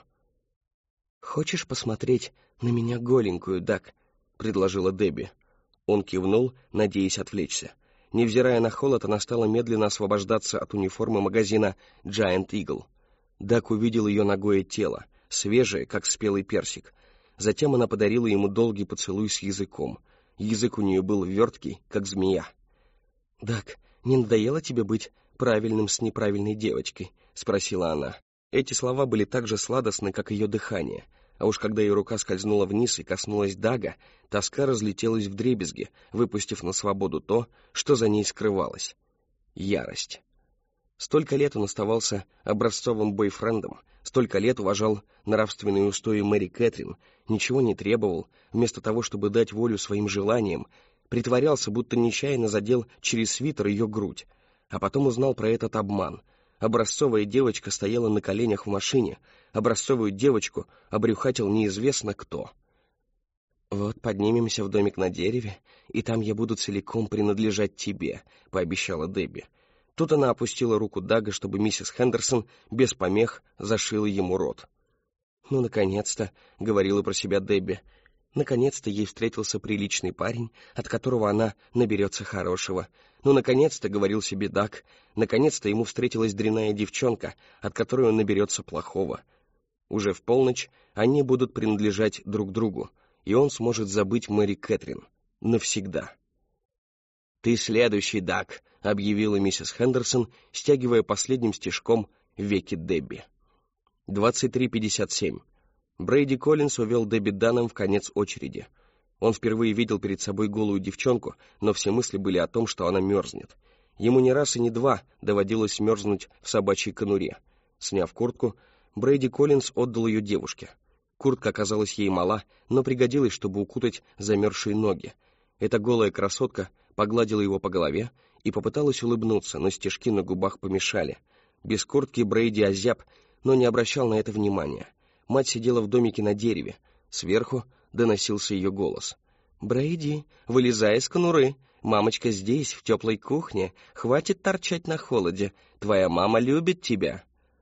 Speaker 1: «Хочешь посмотреть на меня голенькую, Даг?» — предложила Дебби. Он кивнул, надеясь отвлечься. Невзирая на холод, она стала медленно освобождаться от униформы магазина Giant Eagle. Даг увидел ее нагое тело, свежее, как спелый персик. Затем она подарила ему долгий поцелуй с языком. Язык у нее был верткий, как змея. «Даг, не надоело тебе быть правильным с неправильной девочкой?» — спросила она. Эти слова были так же сладостны, как ее дыхание, а уж когда ее рука скользнула вниз и коснулась Дага, тоска разлетелась вдребезги, выпустив на свободу то, что за ней скрывалось — ярость. Столько лет он оставался образцовым бойфрендом, столько лет уважал нравственные устои Мэри Кэтрин, ничего не требовал, вместо того, чтобы дать волю своим желаниям, притворялся, будто нечаянно задел через свитер ее грудь, а потом узнал про этот обман. Образцовая девочка стояла на коленях в машине, образцовую девочку обрюхатил неизвестно кто. «Вот поднимемся в домик на дереве, и там я буду целиком принадлежать тебе», — пообещала Дебби. Тут она опустила руку Дага, чтобы миссис Хендерсон без помех зашила ему рот. «Ну, наконец-то», — говорила про себя Дебби, — «наконец-то ей встретился приличный парень, от которого она наберется хорошего. Ну, наконец-то», — говорил себе Даг, — «наконец-то ему встретилась дрянная девчонка, от которой он наберется плохого». Уже в полночь они будут принадлежать друг другу, и он сможет забыть Мэри Кэтрин навсегда. «Ты следующий, Даг», — объявила миссис Хендерсон, стягивая последним стежком веки Дебби. 23:57. Брейди Коллинз увел Дебби Данном в конец очереди. Он впервые видел перед собой голую девчонку, но все мысли были о том, что она мерзнет. Ему не раз и не два доводилось мерзнуть в собачьей конуре. Сняв куртку, Брейди Коллинз отдал ее девушке. Куртка оказалась ей мала, но пригодилась, чтобы укутать замерзшие ноги. Эта голая красотка погладила его по голове и попыталась улыбнуться, но стежки на губах помешали. Без куртки Брейди озяб, но не обращал на это внимания. Мать сидела в домике на дереве. Сверху доносился ее голос. «Брейди, вылезай из конуры. Мамочка здесь, в теплой кухне. Хватит торчать на холоде. Твоя мама любит тебя».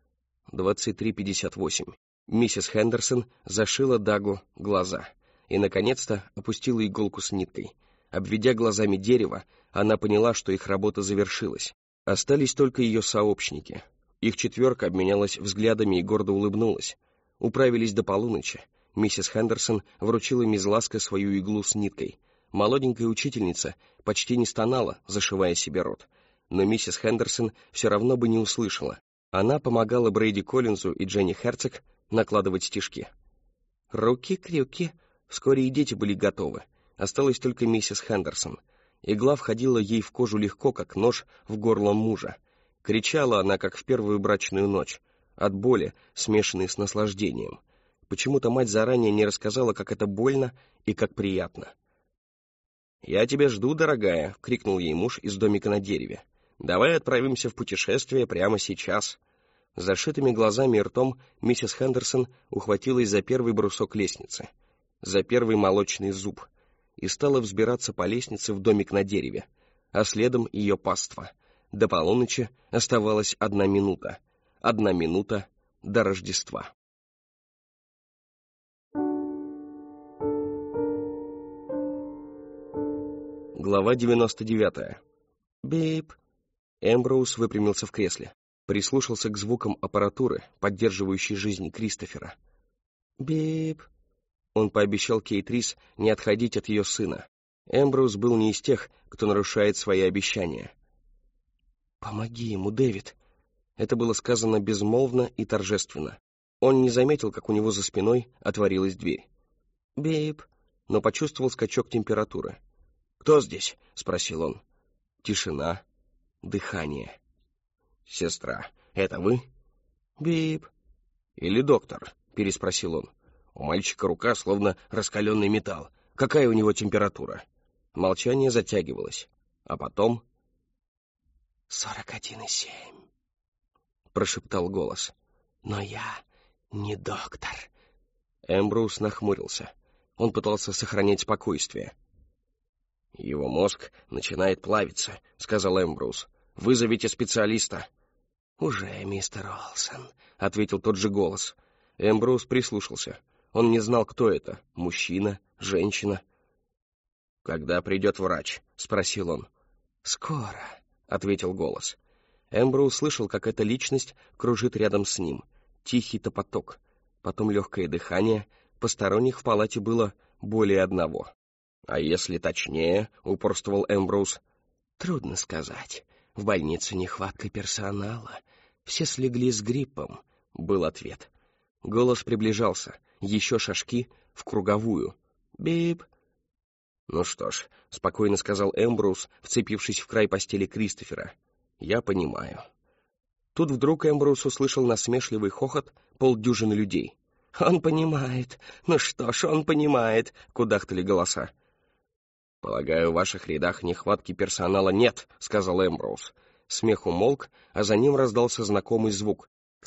Speaker 1: 23:58. Миссис Хендерсон зашила Дагу глаза и, наконец-то, опустила иголку с ниткой. Обведя глазами дерево, она поняла, что их работа завершилась. Остались только ее сообщники. Их четверка обменялась взглядами и гордо улыбнулась. Управились до полуночи. Миссис Хендерсон вручила мисс Ласко свою иглу с ниткой. Молоденькая учительница почти не стонала, зашивая себе рот. Но миссис Хендерсон все равно бы не услышала. Она помогала Брейди Коллинзу и Дженни Херцог накладывать стежки. Руки-крюки. Вскоре и дети были готовы. Осталась только миссис Хендерсон. Игла входила ей в кожу легко, как нож в горло мужа. Кричала она, как в первую брачную ночь, от боли, смешанной с наслаждением. Почему-то мать заранее не рассказала, как это больно и как приятно. «Я тебя жду, дорогая», — крикнул ей муж из домика на дереве. «Давай отправимся в путешествие прямо сейчас». С зашитыми глазами и ртом миссис Хендерсон ухватилась за первый брусок лестницы, за первый молочный зуб, и стала взбираться по лестнице в домик на дереве, а следом ее паства. До полуночи оставалась 1 минута. 1 минута до Рождества. Глава 99. Бип. Эмброуз выпрямился в кресле, прислушался к звукам аппаратуры, поддерживающей жизнь Кристофера. Бип. Он пообещал Кейт Рис не отходить от ее сына. Эмброуз был не из тех, кто нарушает свои обещания. «Помоги ему, Дэвид!» Это было сказано безмолвно и торжественно. Он не заметил, как у него за спиной отворилась дверь. «Бип!» но почувствовал скачок температуры. «Кто здесь?» — спросил он. Тишина, дыхание. «Сестра, это вы?» «Бип!» «Или доктор?» — переспросил он. У мальчика рука словно раскаленный металл. Какая у него температура? Молчание затягивалось. А потом... 41,7, прошептал голос. Но я не доктор. Эмброуз нахмурился. Он пытался сохранять спокойствие. Его мозг начинает плавиться, сказал Эмброуз. Вызовите специалиста. Уже, мистер Олсон, ответил тот же голос. Эмброуз прислушался. Он не знал, кто это — мужчина, женщина. «Когда придет врач?» — спросил он. «Скоро», — ответил голос. Эмброуз слышал, как эта личность кружит рядом с ним. Тихий топоток, потом легкое дыхание. Посторонних в палате было более 1. «А если точнее?» — упорствовал Эмброуз. «Трудно сказать. В больнице нехватка персонала. Все слегли с гриппом», — был ответ. Голос приближался. Еще шажки в круговую. «Бип!» «Ну что ж», — спокойно сказал Эмброуз, вцепившись в край постели Кристофера. «Я понимаю». Тут вдруг Эмброуз услышал насмешливый хохот 50 людей. «Он понимает. Ну что ж, он понимает», — кудахтали голоса. «Полагаю, в ваших рядах нехватки персонала нет», — сказал Эмброуз. Смех умолк, а за ним раздался знакомый звук.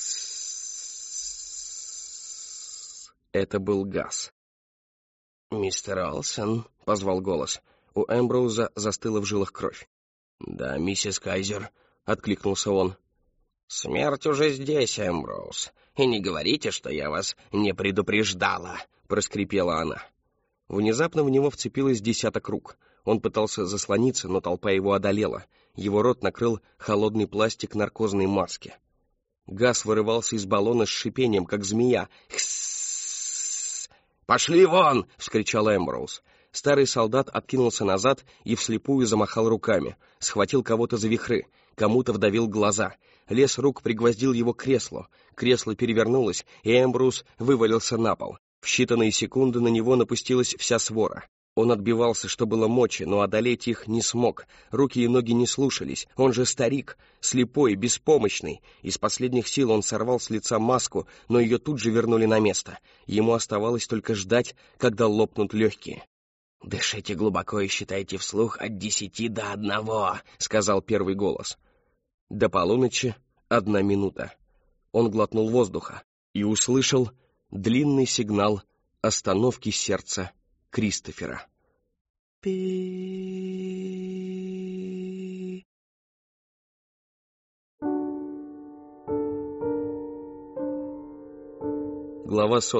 Speaker 1: Это был газ. «Мистер Олсон», — позвал голос. У Эмброуза застыла в жилах кровь. «Да, миссис Кайзер», — откликнулся он. «Смерть уже здесь, Эмброуз. И не говорите, что я вас не предупреждала», — проскрипела она. Внезапно в него вцепилось 10 рук. Он пытался заслониться, но толпа его одолела. Его рот накрыл холодный пластик наркозной маски. Газ вырывался из баллона с шипением, как змея. «Пошли вон!» — вскричал Эмброуз. Старый солдат откинулся назад и вслепую замахал руками, схватил кого-то за вихры, кому-то вдавил глаза. Лес рук пригвоздил его к креслу. Кресло перевернулось, и Эмброуз вывалился на пол. В считанные секунды на него напустилась вся свора. Он отбивался, что было мочи, но одолеть их не смог. Руки и ноги не слушались. Он же старик, слепой, беспомощный. Из последних сил он сорвал с лица маску, но ее тут же вернули на место. Ему оставалось только ждать, когда лопнут легкие. «Дышите глубоко и считайте вслух от 10 до 1, — сказал первый голос. До полуночи 1 минута. Он глотнул воздуха и услышал длинный сигнал остановки сердца Кристофера. Пи. Глава 100.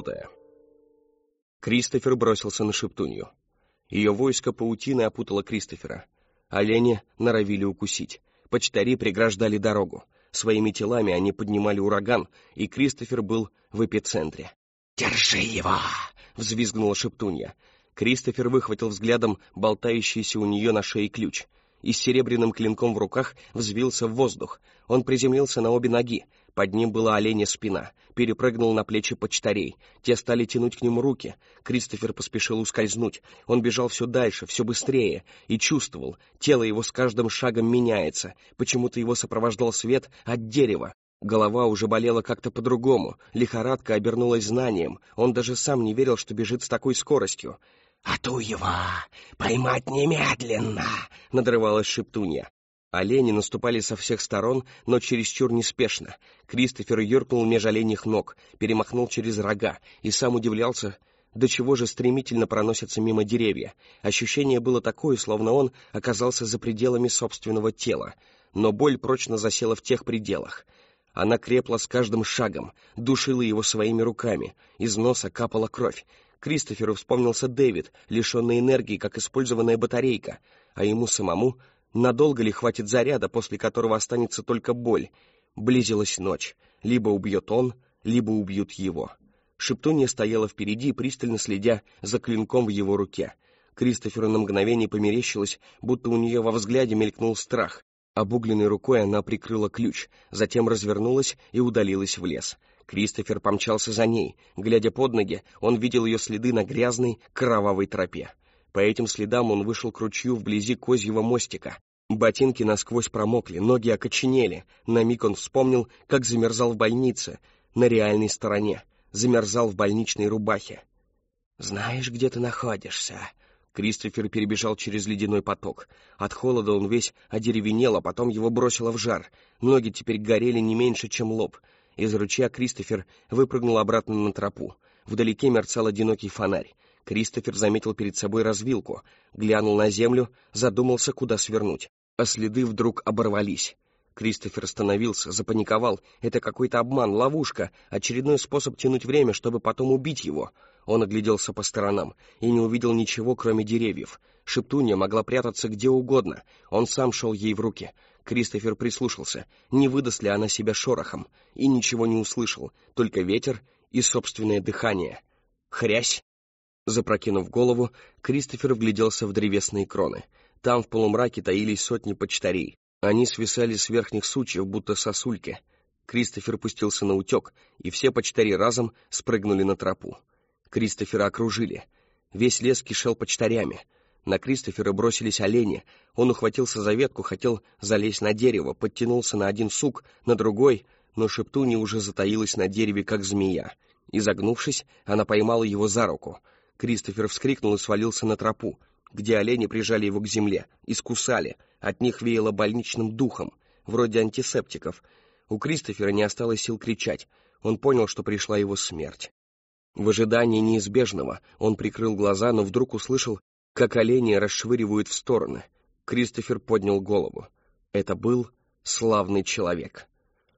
Speaker 1: Кристофер бросился на Шептунью. Ее войско паутины опутало Кристофера. Олени норовили укусить. Почтари преграждали дорогу. Своими телами они поднимали ураган, и Кристофер был в эпицентре. «Держи его!» — взвизгнула Шептунья. Кристофер выхватил взглядом болтающийся у нее на шее ключ и с серебряным клинком в руках взвился в воздух. Он приземлился на обе ноги. Под ним была оленя спина. Перепрыгнул на плечи почтарей. Те стали тянуть к нему руки. Кристофер поспешил ускользнуть. Он бежал все дальше, все быстрее, и чувствовал, тело его с каждым шагом меняется. Почему-то его сопровождал свет от дерева. Голова уже болела как-то по-другому. Лихорадка обернулась знанием. Он даже сам не верил, что бежит с такой скоростью. «Ату его! Поймать немедленно!» — надрывалась Шептунья. Олени наступали со всех сторон, но чересчур неспешно. Кристофер юркнул меж оленьих ног, перемахнул через рога и сам удивлялся, до чего же стремительно проносятся мимо деревья. Ощущение было такое, словно он оказался за пределами собственного тела, но боль прочно засела в тех пределах. Она крепла с каждым шагом, душила его своими руками, из носа капала кровь. Кристоферу вспомнился Дэвид, лишенный энергии, как использованная батарейка, а ему самому надолго ли хватит заряда, после которого останется только боль. Близилась ночь. Либо убьет он, либо убьют его. Шептунья стояла впереди, пристально следя за клинком в его руке. Кристоферу на мгновение померещилось, будто у нее во взгляде мелькнул страх. Обугленной рукой она прикрыла ключ, затем развернулась и удалилась в лес. Кристофер помчался за ней. Глядя под ноги, он видел ее следы на грязной, кровавой тропе. По этим следам он вышел к ручью вблизи Козьего мостика. Ботинки насквозь промокли, ноги окоченели. На миг он вспомнил, как замерзал в больнице, на реальной стороне. Замерзал в больничной рубахе. «Знаешь, где ты находишься?» Кристофер перебежал через ледяной поток. От холода он весь одеревенел, а потом его бросило в жар. Ноги теперь горели не меньше, чем лоб. Из ручья Кристофер выпрыгнул обратно на тропу. Вдалеке мерцал одинокий фонарь. Кристофер заметил перед собой развилку, глянул на землю, задумался, куда свернуть. А следы вдруг оборвались. Кристофер остановился, запаниковал. Это какой-то обман, ловушка, очередной способ тянуть время, чтобы потом убить его. Он огляделся по сторонам и не увидел ничего, кроме деревьев. Шептунья могла прятаться где угодно. Он сам шел ей в руки. Кристофер прислушался, не выдаст ли она себя шорохом, и ничего не услышал, только ветер и собственное дыхание. Хрясь! Запрокинув голову, Кристофер вгляделся в древесные кроны. Там в полумраке таились сотни почтарей. Они свисали с верхних сучьев, будто сосульки. Кристофер пустился на утек, и все почтари разом спрыгнули на тропу. Кристофера окружили. Весь лес кишел почтарями. На Кристофера бросились олени. Он ухватился за ветку, хотел залезть на дерево, подтянулся на один сук, на другой, но Шептунья уже затаилась на дереве, как змея. Изогнувшись, она поймала его за руку. Кристофер вскрикнул и свалился на тропу, где олени прижали его к земле, искусали. От них веяло больничным духом, вроде антисептиков. У Кристофера не осталось сил кричать. Он понял, что пришла его смерть. В ожидании неизбежного он прикрыл глаза, но вдруг услышал, как олени расшвыривают в стороны. Кристофер поднял голову. Это был славный человек.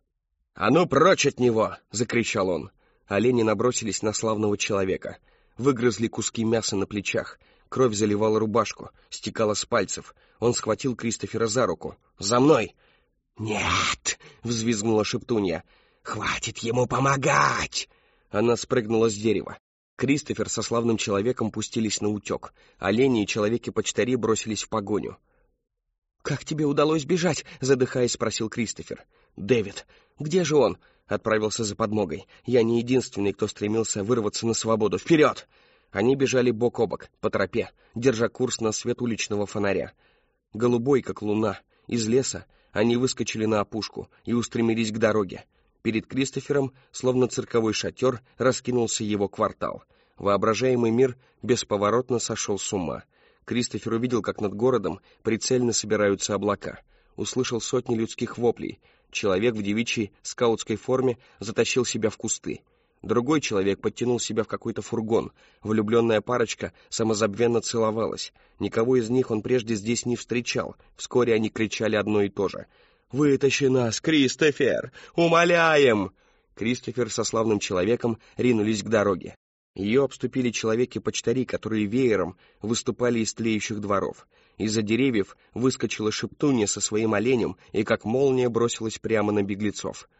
Speaker 1: «А ну прочь от него!» — закричал он. Олени набросились на славного человека. Выгрызли куски мяса на плечах. Кровь заливала рубашку, стекала с пальцев. Он схватил Кристофера за руку. «За мной!» «Нет!» — взвизгнула Шептунья. «Хватит ему помогать!» Она спрыгнула с дерева. Кристофер со славным человеком пустились на утек. Олени и человеки-почтари бросились в погоню. «Как тебе удалось бежать?» — задыхаясь, спросил Кристофер. «Дэвид, где же он?» — отправился за подмогой. «Я не единственный, кто стремился вырваться на свободу. Вперед!» Они бежали бок о бок, по тропе, держа курс на свет уличного фонаря. Голубой, как луна, из леса они выскочили на опушку и устремились к дороге. Перед Кристофером, словно цирковой шатер, раскинулся его квартал. Воображаемый мир бесповоротно сошел с ума. Кристофер увидел, как над городом прицельно собираются облака. Услышал сотни людских воплей. Человек в девичьей скаутской форме затащил себя в кусты. Другой человек подтянул себя в какой-то фургон. Влюбленная парочка самозабвенно целовалась. Никого из них он прежде здесь не встречал. Вскоре они кричали одно и то же. «Вытащи нас, Кристофер! Умоляем!» Кристофер со славным человеком ринулись к дороге. Ее обступили человеки-почтари, которые веером выступали из тлеющих дворов. Из-за деревьев выскочила Шептунья со своим оленем и как молния бросилась прямо на беглецов.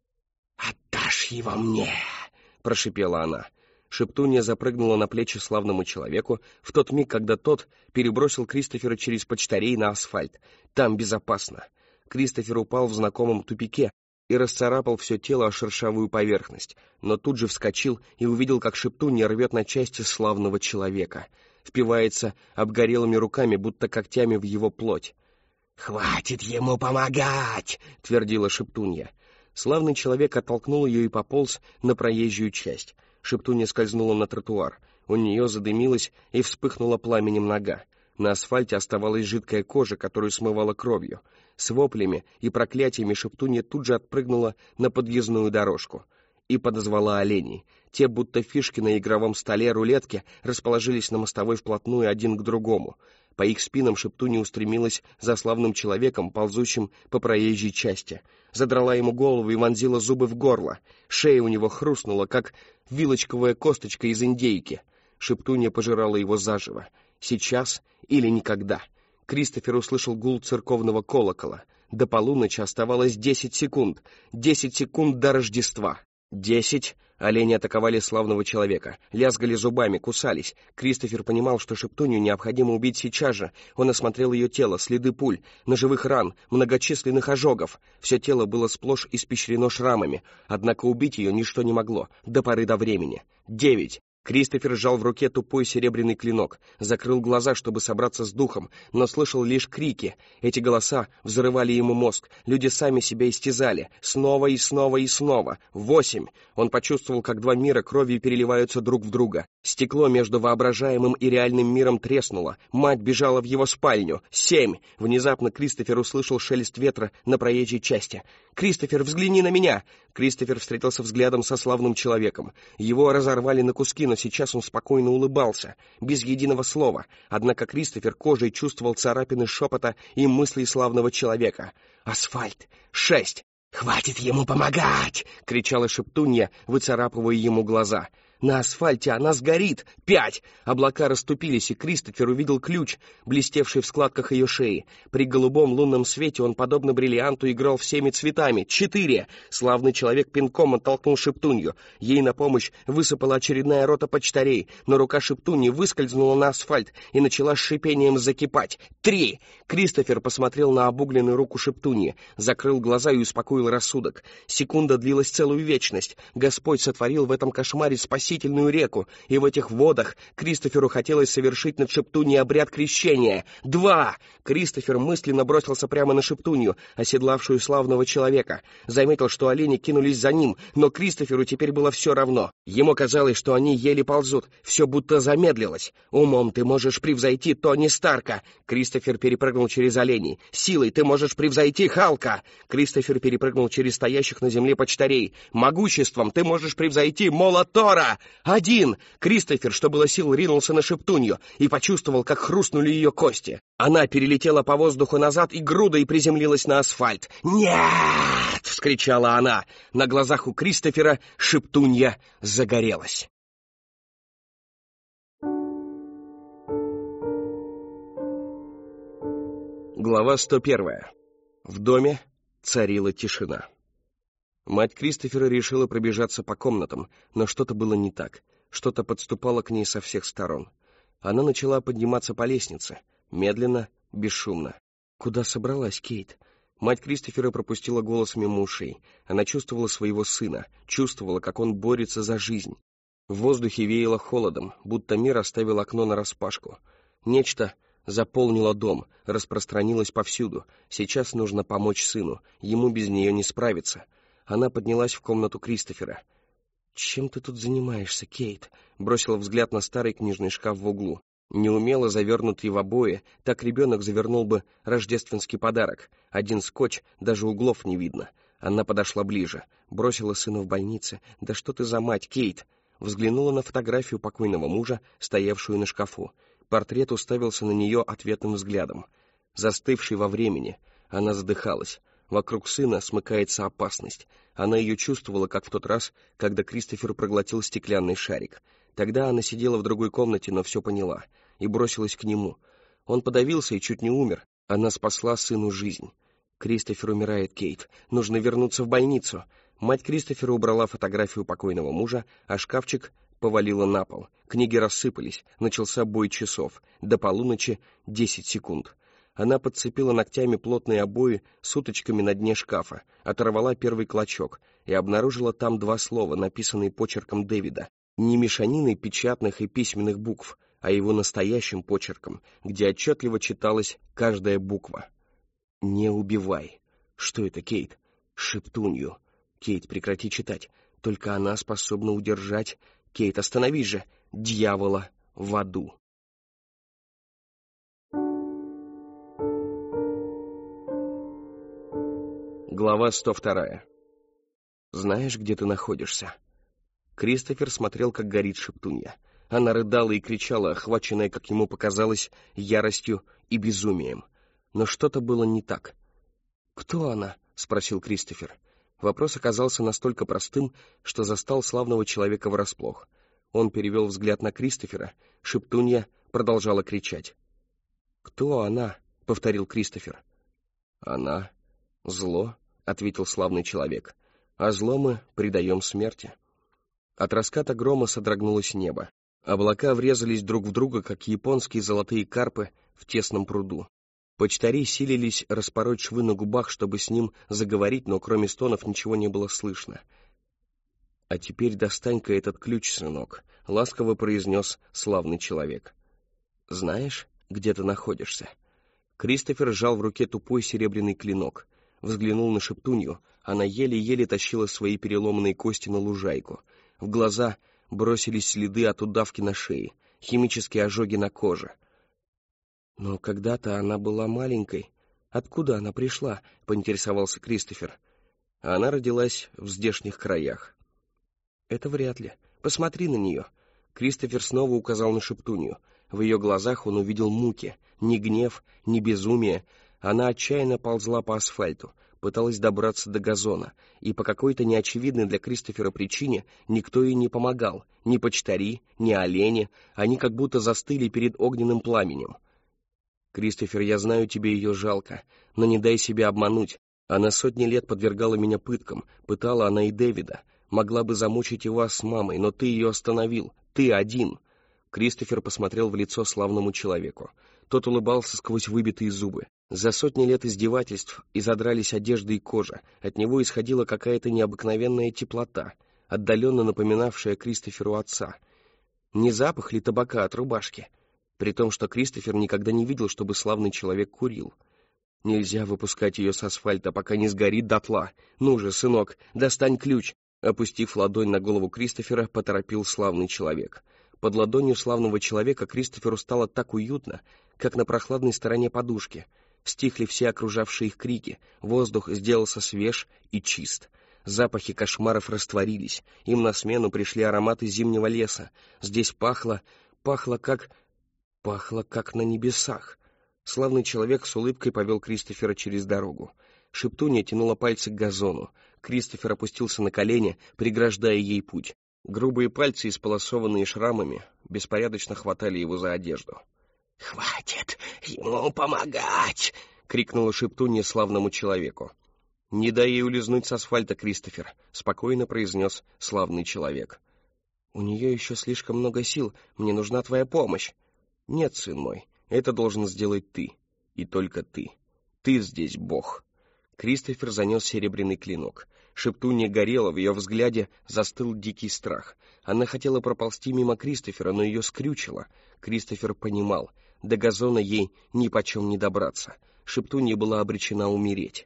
Speaker 1: «Отдашь его мне!» — прошипела она. Шептунья запрыгнула на плечи славному человеку в тот миг, когда тот перебросил Кристофера через почтарей на асфальт. Там безопасно. Кристофер упал в знакомом тупике и расцарапал все тело о шершавую поверхность, но тут же вскочил и увидел, как Шептунья рвет на части славного человека. Впивается обгорелыми руками, будто когтями в его плоть. «Хватит ему помогать!» — твердила Шептунья. Славный человек оттолкнул ее и пополз на проезжую часть. Шептунья скользнула на тротуар. У нее задымилась и вспыхнула пламенем нога. На асфальте оставалась жидкая кожа, которую смывала кровью. С воплями и проклятиями Шептунья тут же отпрыгнула на подъездную дорожку и подозвала оленей. Те, будто фишки на игровом столе рулетки, расположились на мостовой вплотную один к другому. По их спинам Шептунья устремилась за славным человеком, ползущим по проезжей части. Задрала ему голову и вонзила зубы в горло. Шея у него хрустнула, как вилочковая косточка из индейки. Шептунья пожирала его заживо. Сейчас или никогда. Кристофер услышал гул церковного колокола. До полуночи оставалось 10 секунд. 10 секунд до Рождества. 10. Олени атаковали славного человека. Лязгали зубами, кусались. Кристофер понимал, что Шептунью необходимо убить сейчас же. Он осмотрел ее тело, следы пуль, ножевых ран, многочисленных ожогов. Все тело было сплошь испещрено шрамами. Однако убить ее ничто не могло. До поры до времени. 9. Кристофер сжал в руке тупой серебряный клинок, закрыл глаза, чтобы собраться с духом, но слышал лишь крики. Эти голоса взрывали ему мозг, люди сами себя истязали, снова и снова и снова. 8. Он почувствовал, как два мира кровью переливаются друг в друга. Стекло между воображаемым и реальным миром треснуло. Мать бежала в его спальню. 7. Внезапно Кристофер услышал шелест ветра на проезжей части. «Кристофер, взгляни на меня!» Кристофер встретился взглядом со славным человеком. Его разорвали на куски, но сейчас он спокойно улыбался, без единого слова. Однако Кристофер кожей чувствовал царапины шепота и мыслей славного человека. «Асфальт! 6! Хватит ему помогать!» — кричала Шептунья, выцарапывая ему глаза. «На асфальте она сгорит! 5!» Облака расступились, и Кристофер увидел ключ, блестевший в складках ее шеи. При голубом лунном свете он, подобно бриллианту, играл всеми цветами. 4! Славный человек пинком оттолкнул Шептунью. Ей на помощь высыпала очередная рота почтарей, но рука Шептуньи выскользнула на асфальт и начала с шипением закипать. 3! Кристофер посмотрел на обугленную руку Шептуньи, закрыл глаза и успокоил рассудок. Секунда длилась целую вечность. Господь сотворил в этом кошмаре спасительную реку, и в этих водах Кристоферу хотелось совершить над Шептуньей обряд крещения. 2! Кристофер мысленно бросился прямо на Шептунью, оседлавшую славного человека. Заметил, что олени кинулись за ним, но Кристоферу теперь было все равно. Ему казалось, что они еле ползут, все будто замедлилось. «Умом ты можешь превзойти Тони Старка!» Кристофер перепрыгнул через оленей. «Силой ты можешь превзойти Халка!» Кристофер перепрыгнул через стоящих на земле почтарей. «Могуществом ты можешь превзойти Мола Тора!» 1! Кристофер, что было сил, ринулся на Шептунью и почувствовал, как хрустнули ее кости. Она перелетела по воздуху назад и грудой приземлилась на асфальт. «Нет!» — вскричала она. На глазах у Кристофера Шептунья загорелась. Глава 101. В доме царила тишина. Мать Кристофера решила пробежаться по комнатам, но что-то было не так. Что-то подступало к ней со всех сторон. Она начала подниматься по лестнице, медленно, бесшумно. Куда собралась Кейт? Мать Кристофера пропустила голос мимо ушей. Она чувствовала своего сына, чувствовала, как он борется за жизнь. В воздухе веяло холодом, будто мир оставил окно нараспашку. Нечто заполнило дом, распространилось повсюду. Сейчас нужно помочь сыну, ему без нее не справиться. Она поднялась в комнату Кристофера. «Чем ты тут занимаешься, Кейт?» Бросила взгляд на старый книжный шкаф в углу. Неумело завернутый в обои, так ребенок завернул бы рождественский подарок. Один скотч, даже углов не видно. Она подошла ближе, бросила сына в больнице. «Да что ты за мать, Кейт?» Взглянула на фотографию покойного мужа, стоявшую на шкафу. Портрет уставился на нее ответным взглядом. Застывший во времени, она задыхалась. Вокруг сына смыкается опасность. Она ее чувствовала, как в тот раз, когда Кристофер проглотил стеклянный шарик. Тогда она сидела в другой комнате, но все поняла, и бросилась к нему. Он подавился и чуть не умер. Она спасла сыну жизнь. «Кристофер умирает, Кейт. Нужно вернуться в больницу». Мать Кристофера убрала фотографию покойного мужа, а шкафчик повалила на пол. Книги рассыпались, начался бой часов. До полуночи 10 секунд. Она подцепила ногтями плотные обои с уточками на дне шкафа, оторвала первый клочок и обнаружила там 2 слова, написанные почерком Дэвида. Не мешаниной печатных и письменных букв, а его настоящим почерком, где отчетливо читалась каждая буква. «Не убивай». Что это, Кейт? Шептунью. Кейт, прекрати читать. Только она способна удержать... Кейт, остановись же! Дьявола в аду. Глава 102. Знаешь, где ты находишься? Кристофер смотрел, как горит шептунья. Она рыдала и кричала, охваченная, как ему показалось, яростью и безумием. Но что-то было не так. «Кто она?» — спросил Кристофер. Вопрос оказался настолько простым, что застал славного человека врасплох. Он перевел взгляд на Кристофера. Шептунья продолжала кричать. «Кто она?» — повторил Кристофер. «Она — зло», — ответил славный человек. «А зло мы предаем смерти». От раската грома содрогнулось небо. Облака врезались друг в друга, как японские золотые карпы в тесном пруду. Почтари силились распороть швы на губах, чтобы с ним заговорить, но кроме стонов ничего не было слышно. «А теперь достань-ка этот ключ, сынок», — ласково произнес славный человек. «Знаешь, где ты находишься?» Кристофер сжал в руке тупой серебряный клинок. Взглянул на шептунью. Она еле-еле тащила свои переломанные кости на лужайку. В глаза бросились следы от удавки на шее, химические ожоги на коже. «Но когда-то она была маленькой. Откуда она пришла?» — поинтересовался Кристофер. «Она родилась в здешних краях». «Это вряд ли. Посмотри на нее». Кристофер снова указал на шептунью. В ее глазах он увидел муки. Ни гнев, ни безумие. Она отчаянно ползла по асфальту, пыталась добраться до газона, и по какой-то неочевидной для Кристофера причине никто ей не помогал. Ни почтари, ни олени. Они как будто застыли перед огненным пламенем. «Кристофер, я знаю, тебе ее жалко, но не дай себя обмануть. Она сотни лет подвергала меня пыткам, пытала она и Дэвида. Могла бы замучить и вас с мамой, но ты ее остановил. Ты один». Кристофер посмотрел в лицо славному человеку. Тот улыбался сквозь выбитые зубы. За сотни лет издевательств изодрались одежда и кожа. От него исходила какая-то необыкновенная теплота, отдаленно напоминавшая Кристоферу отца. Не запах ли табака от рубашки? При том, что Кристофер никогда не видел, чтобы славный человек курил. Нельзя выпускать ее с асфальта, пока не сгорит дотла. Ну же, сынок, достань ключ. Опустив ладонь на голову Кристофера, поторопил славный человек. Под ладонью славного человека Кристоферу стало так уютно, как на прохладной стороне подушки. Стихли все окружавшие их крики, воздух сделался свеж и чист. Запахи кошмаров растворились, им на смену пришли ароматы зимнего леса. Здесь пахло как на небесах. Славный человек с улыбкой повел Кристофера через дорогу. Шептунья тянула пальцы к газону. Кристофер опустился на колени, преграждая ей путь. Грубые пальцы, исполосованные шрамами, беспорядочно хватали его за одежду. «Хватит ему помогать!» — крикнула шептунья славному человеку. «Не дай ей улизнуть с асфальта, Кристофер», — спокойно произнес славный человек. У нее еще слишком много сил, мне нужна твоя помощь. Нет, сын мой, это должен сделать ты, и только ты. Ты здесь бог. Кристофер занес серебряный клинок. Шептунья горела, в ее взгляде застыл дикий страх. Она хотела проползти мимо Кристофера, но ее скрючило. Кристофер понимал, до газона ей нипочем не добраться. Шептунья была обречена умереть.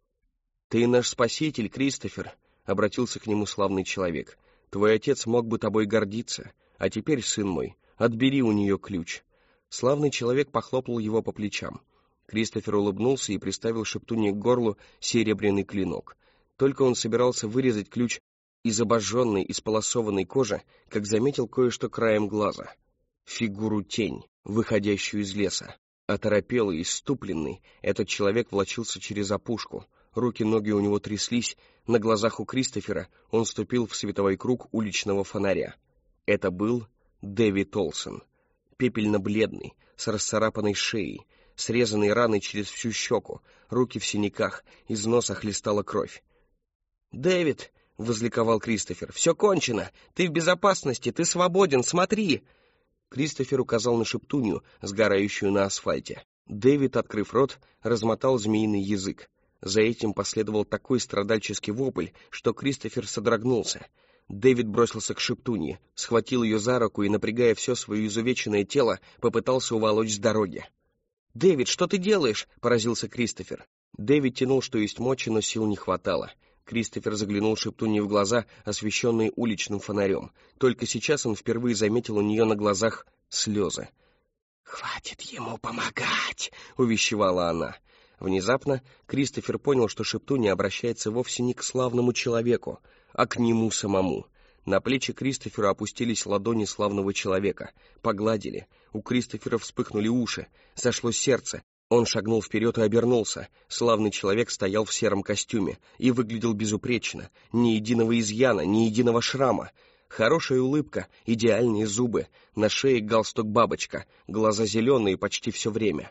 Speaker 1: «Ты наш спаситель, Кристофер», — обратился к нему славный человек. «Твой отец мог бы тобой гордиться, а теперь, сын мой, отбери у нее ключ». Славный человек похлопал его по плечам. Кристофер улыбнулся и приставил Шептунье к горлу серебряный клинок. Только он собирался вырезать ключ из обожженной, исполосованной кожи, как заметил кое-что краем глаза. Фигуру тень, выходящую из леса. Оторопелый, исступленный, этот человек влачился через опушку. Руки-ноги у него тряслись, на глазах у Кристофера он вступил в световой круг уличного фонаря. Это был Дэвид Олсен, пепельно-бледный, с расцарапанной шеей, срезанной раной через всю щеку, руки в синяках, из носа хлестала кровь. «Дэвид!» — возликовал Кристофер. «Все кончено! Ты в безопасности! Ты свободен! Смотри!» Кристофер указал на Шептунью, сгорающую на асфальте. Дэвид, открыв рот, размотал змеиный язык. За этим последовал такой страдальческий вопль, что Кристофер содрогнулся. Дэвид бросился к Шептунье, схватил ее за руку и, напрягая все свое изувеченное тело, попытался уволочь с дороги. «Дэвид, что ты делаешь?» — поразился Кристофер. Дэвид тянул, что есть мочи, но сил не хватало. Кристофер заглянул Шептунье в глаза, освещенные уличным фонарем. Только сейчас он впервые заметил у нее на глазах слезы. «Хватит ему помогать!» — увещевала она. Внезапно Кристофер понял, что Шептунья обращается вовсе не к славному человеку, а к нему самому. На плечи Кристофера опустились ладони славного человека, погладили. У Кристофера вспыхнули уши, зашло сердце. Он шагнул вперед и обернулся. Славный человек стоял в сером костюме и выглядел безупречно. Ни единого изъяна, ни единого шрама. Хорошая улыбка, идеальные зубы, на шее галстук-бабочка, глаза зеленые почти все время.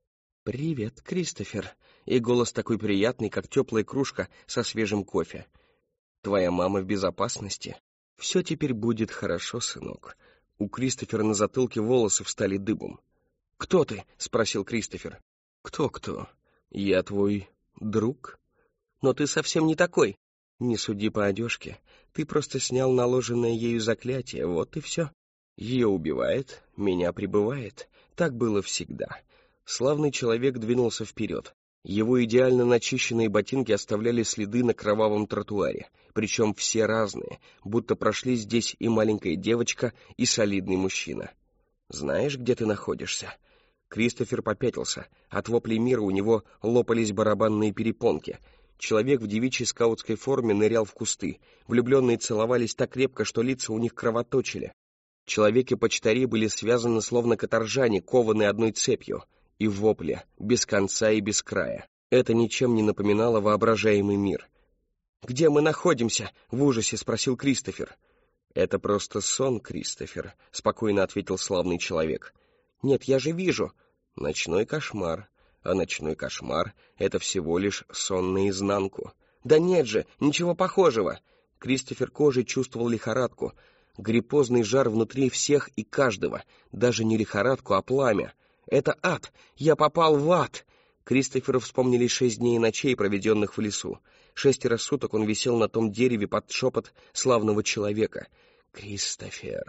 Speaker 1: «Привет, Кристофер!» И голос такой приятный, как теплая кружка со свежим кофе. «Твоя мама в безопасности? Все теперь будет хорошо, сынок». У Кристофера на затылке волосы встали дыбом. «Кто ты?» — спросил Кристофер. «Кто-кто? Я твой друг?» «Но ты совсем не такой». «Не суди по одежке. Ты просто снял наложенное ею заклятие, вот и все. Ее убивает, меня прибывает. Так было всегда». Славный человек двинулся вперед. Его идеально начищенные ботинки оставляли следы на кровавом тротуаре, причем все разные, будто прошли здесь и маленькая девочка, и солидный мужчина. «Знаешь, где ты находишься?» Кристофер попятился. От воплей мира у него лопались барабанные перепонки. Человек в девичьей скаутской форме нырял в кусты. Влюбленные целовались так крепко, что лица у них кровоточили. Человеки-почтари были связаны словно каторжане, кованы одной цепью. И вопли, без конца и без края. Это ничем не напоминало воображаемый мир. «Где мы находимся?» — в ужасе спросил Кристофер. «Это просто сон, Кристофер», — спокойно ответил славный человек. «Нет, я же вижу». «Ночной кошмар. А ночной кошмар — это всего лишь сон наизнанку». «Да нет же, ничего похожего». Кристофер кожей чувствовал лихорадку. Гриппозный жар внутри всех и каждого. Даже не лихорадку, а пламя. «Это ад! Я попал в ад!» Кристоферу вспомнились 6 дней и ночей, проведенных в лесу. 6 суток он висел на том дереве под шепот славного человека. «Кристофер!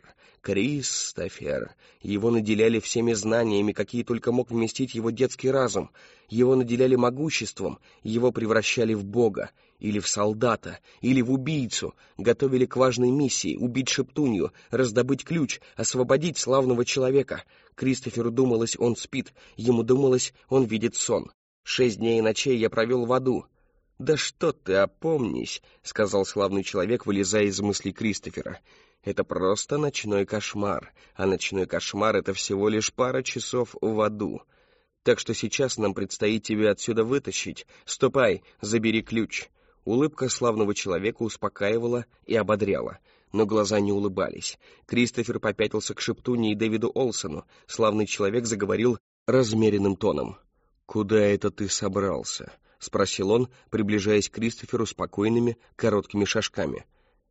Speaker 1: Кристофер!» Его наделяли всеми знаниями, какие только мог вместить его детский разум. Его наделяли могуществом, его превращали в бога, или в солдата, или в убийцу, готовили к важной миссии — убить Шептунью, раздобыть ключ, освободить славного человека. Кристоферу думалось, он спит, ему думалось, он видит сон. 6 дней и ночей я провел в аду. «Да что ты, опомнись», — сказал славный человек, вылезая из мыслей Кристофера. «Это просто ночной кошмар, а ночной кошмар — это всего лишь пара часов в аду. Так что сейчас нам предстоит тебя отсюда вытащить. Ступай, забери ключ». Улыбка славного человека успокаивала и ободряла, но глаза не улыбались. Кристофер попятился к Шептунье и Дэвиду Олсену. Славный человек заговорил размеренным тоном. «Куда это ты собрался?» — спросил он, приближаясь к Кристоферу спокойными, короткими шажками.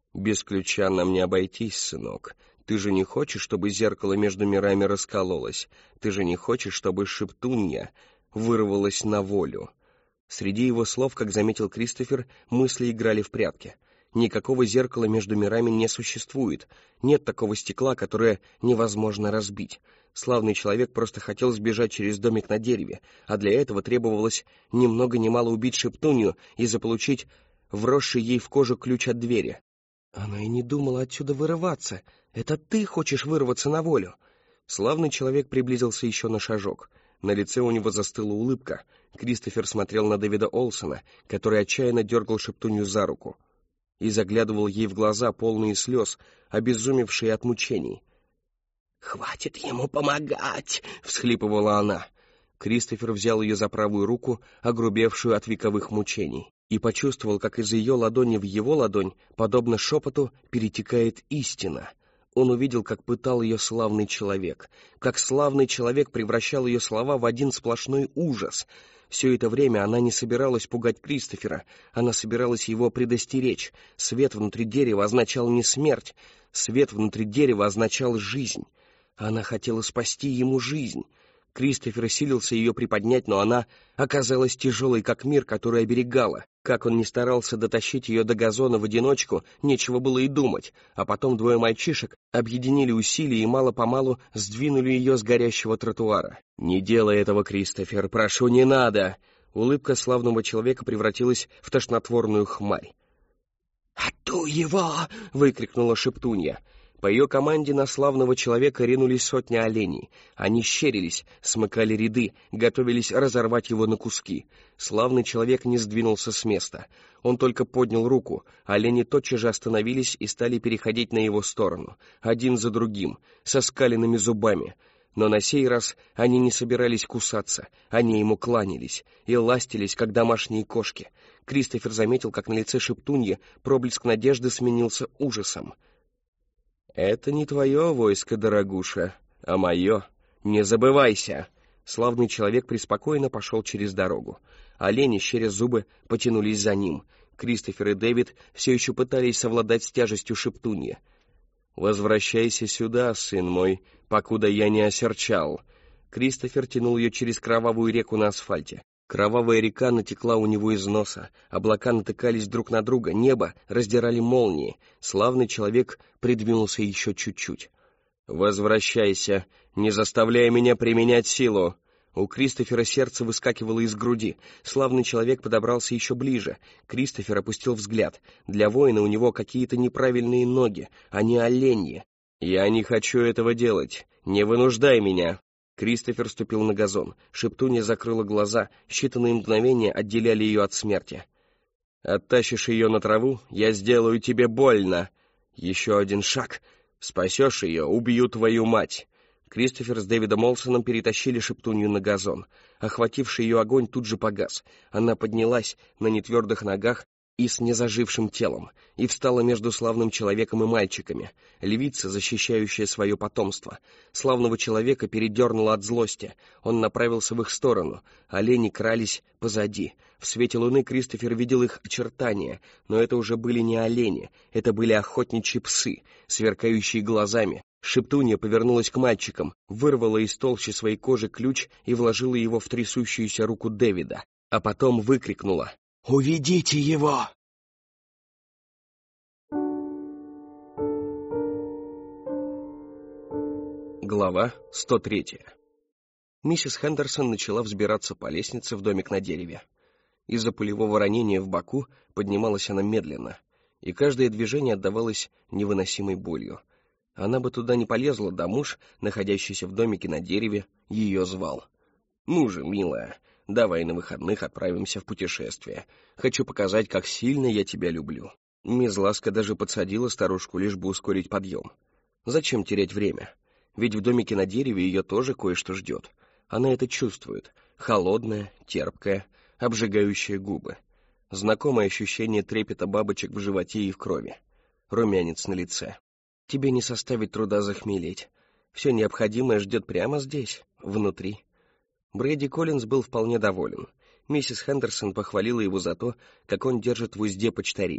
Speaker 1: «Без ключа нам не обойтись, сынок. Ты же не хочешь, чтобы зеркало между мирами раскололось? Ты же не хочешь, чтобы шептунья вырвалась на волю?» Среди его слов, как заметил Кристофер, мысли играли в прятки. Никакого зеркала между мирами не существует. Нет такого стекла, которое невозможно разбить. Славный человек просто хотел сбежать через домик на дереве, а для этого требовалось ни много ни мало убить шептунью и заполучить вросший ей в кожу ключ от двери. Она и не думала отсюда вырываться. Это ты хочешь вырваться на волю. Славный человек приблизился еще на шажок. На лице у него застыла улыбка. Кристофер смотрел на Дэвида Олсона, который отчаянно дергал шептунью за руку, и заглядывал ей в глаза, полные слез, обезумевшие от мучений. «Хватит ему помогать!» — всхлипывала она. Кристофер взял ее за правую руку, огрубевшую от вековых мучений, и почувствовал, как из ее ладони в его ладонь, подобно шепоту, перетекает истина. Он увидел, как пытал ее славный человек, как славный человек превращал ее слова в один сплошной ужас. Все это время она не собиралась пугать Кристофера, она собиралась его предостеречь. Свет внутри дерева означал не смерть, свет внутри дерева означал жизнь. Она хотела спасти ему жизнь. Кристофер силился ее приподнять, но она оказалась тяжелой, как мир, который оберегала. Как он ни старался дотащить ее до газона в одиночку, нечего было и думать. А потом двое мальчишек объединили усилия и мало-помалу сдвинули ее с горящего тротуара. «Не делай этого, Кристофер, прошу, не надо!» Улыбка славного человека превратилась в тошнотворную хмарь. «Ату его!» — выкрикнула шептунья. По ее команде на славного человека ринулись сотни оленей. Они щерились, смыкали ряды, готовились разорвать его на куски. Славный человек не сдвинулся с места. Он только поднял руку. Олени тотчас же остановились и стали переходить на его сторону, один за другим, со скаленными зубами. Но на сей раз они не собирались кусаться, они ему кланялись и ластились, как домашние кошки. Кристофер заметил, как на лице шептуньи проблеск надежды сменился ужасом. «Это не твое войско, дорогуша, а мое. Не забывайся!» Славный человек преспокойно пошел через дорогу. Олени, щеря зубы, потянулись за ним. Кристофер и Дэвид все еще пытались совладать с тяжестью шептуньи. «Возвращайся сюда, сын мой, покуда я не осерчал». Кристофер тянул ее через кровавую реку на асфальте. Кровавая река натекла у него из носа, облака натыкались друг на друга, небо раздирали молнии. Славный человек придвинулся еще чуть-чуть. «Возвращайся, не заставляй меня применять силу!» У Кристофера сердце выскакивало из груди. Славный человек подобрался еще ближе. Кристофер опустил взгляд. Для воина у него какие-то неправильные ноги, а не оленьи. «Я не хочу этого делать. Не вынуждай меня!» Кристофер ступил на газон. Шептунья закрыла глаза, считанные мгновения отделяли ее от смерти. «Оттащишь ее на траву, я сделаю тебе больно. Еще один шаг. Спасешь ее, убью твою мать». Кристофер с Дэвидом Олсоном перетащили шептунью на газон. Охвативший ее огонь тут же погас. Она поднялась на нетвердых ногах и с незажившим телом, и встала между славным человеком и мальчиками, львица, защищающая свое потомство. Славного человека передернуло от злости. Он направился в их сторону. Олени крались позади. В свете луны Кристофер видел их очертания, но это уже были не олени, это были охотничьи псы, сверкающие глазами. Шептунья повернулась к мальчикам, вырвала из толщи своей кожи ключ и вложила его в трясущуюся руку Дэвида, а потом выкрикнула: «Уведите его!» Глава 103. Миссис Хендерсон начала взбираться по лестнице в домик на дереве. Из-за пулевого ранения в боку поднималась она медленно, и каждое движение отдавалось невыносимой болью. Она бы туда не полезла, да муж, находящийся в домике на дереве, ее звал. «Ну же, милая, давай на выходных отправимся в путешествие. Хочу показать, как сильно я тебя люблю». Мисс Ласка даже подсадила старушку, лишь бы ускорить подъем. Зачем терять время? Ведь в домике на дереве ее тоже кое-что ждет. Она это чувствует. Холодная, терпкая, обжигающая губы. Знакомое ощущение трепета бабочек в животе и в крови. Румянец на лице. Тебе не составит труда захмелеть. Все необходимое ждет прямо здесь, внутри. Брэди Коллинз был вполне доволен. Миссис Хендерсон похвалила его за то, как он держит в узде почтарей.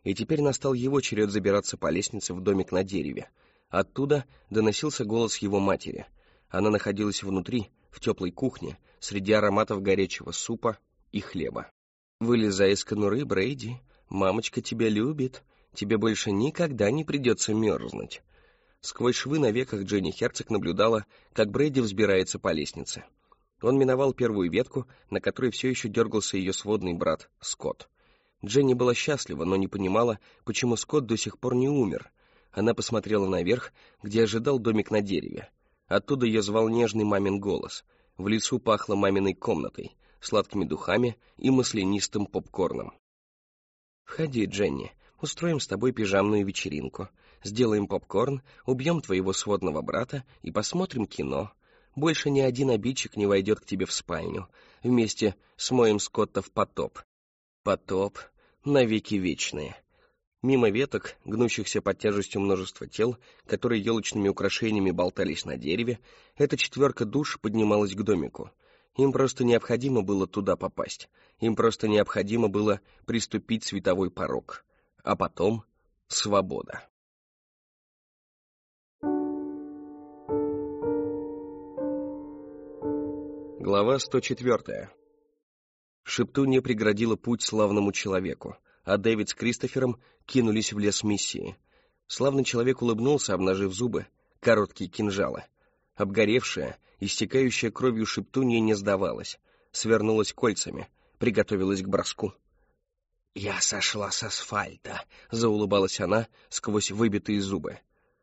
Speaker 1: И теперь настал его черед забираться по лестнице в домик на дереве. Оттуда доносился голос его матери. Она находилась внутри, в теплой кухне, среди ароматов горячего супа и хлеба. «Вылезай из конуры, Брейди. Мамочка тебя любит. Тебе больше никогда не придется мерзнуть». Сквозь швы на веках Дженни Херцог наблюдала, как Брейди взбирается по лестнице. Он миновал первую ветку, на которой все еще дергался ее сводный брат Скотт. Дженни была счастлива, но не понимала, почему Скотт до сих пор не умер. Она посмотрела наверх, где ожидал домик на дереве. Оттуда ее звал нежный мамин голос. В лесу пахло маминой комнатой, сладкими духами и маслянистым попкорном. «Входи, Дженни, устроим с тобой пижамную вечеринку. Сделаем попкорн, убьем твоего сводного брата и посмотрим кино. Больше ни один обидчик не войдет к тебе в спальню. Вместе смоем Скотта в потоп. Потоп навеки вечные». Мимо веток, гнущихся под тяжестью множества тел, которые елочными украшениями болтались на дереве, эта четверка душ поднималась к домику. Им просто необходимо было туда попасть. Им просто необходимо было приступить световой порог. А потом — свобода. Глава 104. Шептунья преградила путь славному человеку, а Дэвид с Кристофером кинулись в лес миссии. Славный человек улыбнулся, обнажив зубы, короткие кинжалы. Обгоревшая, истекающая кровью шептунья не сдавалась, свернулась кольцами, приготовилась к броску. «Я сошла с асфальта», — заулыбалась она сквозь выбитые зубы.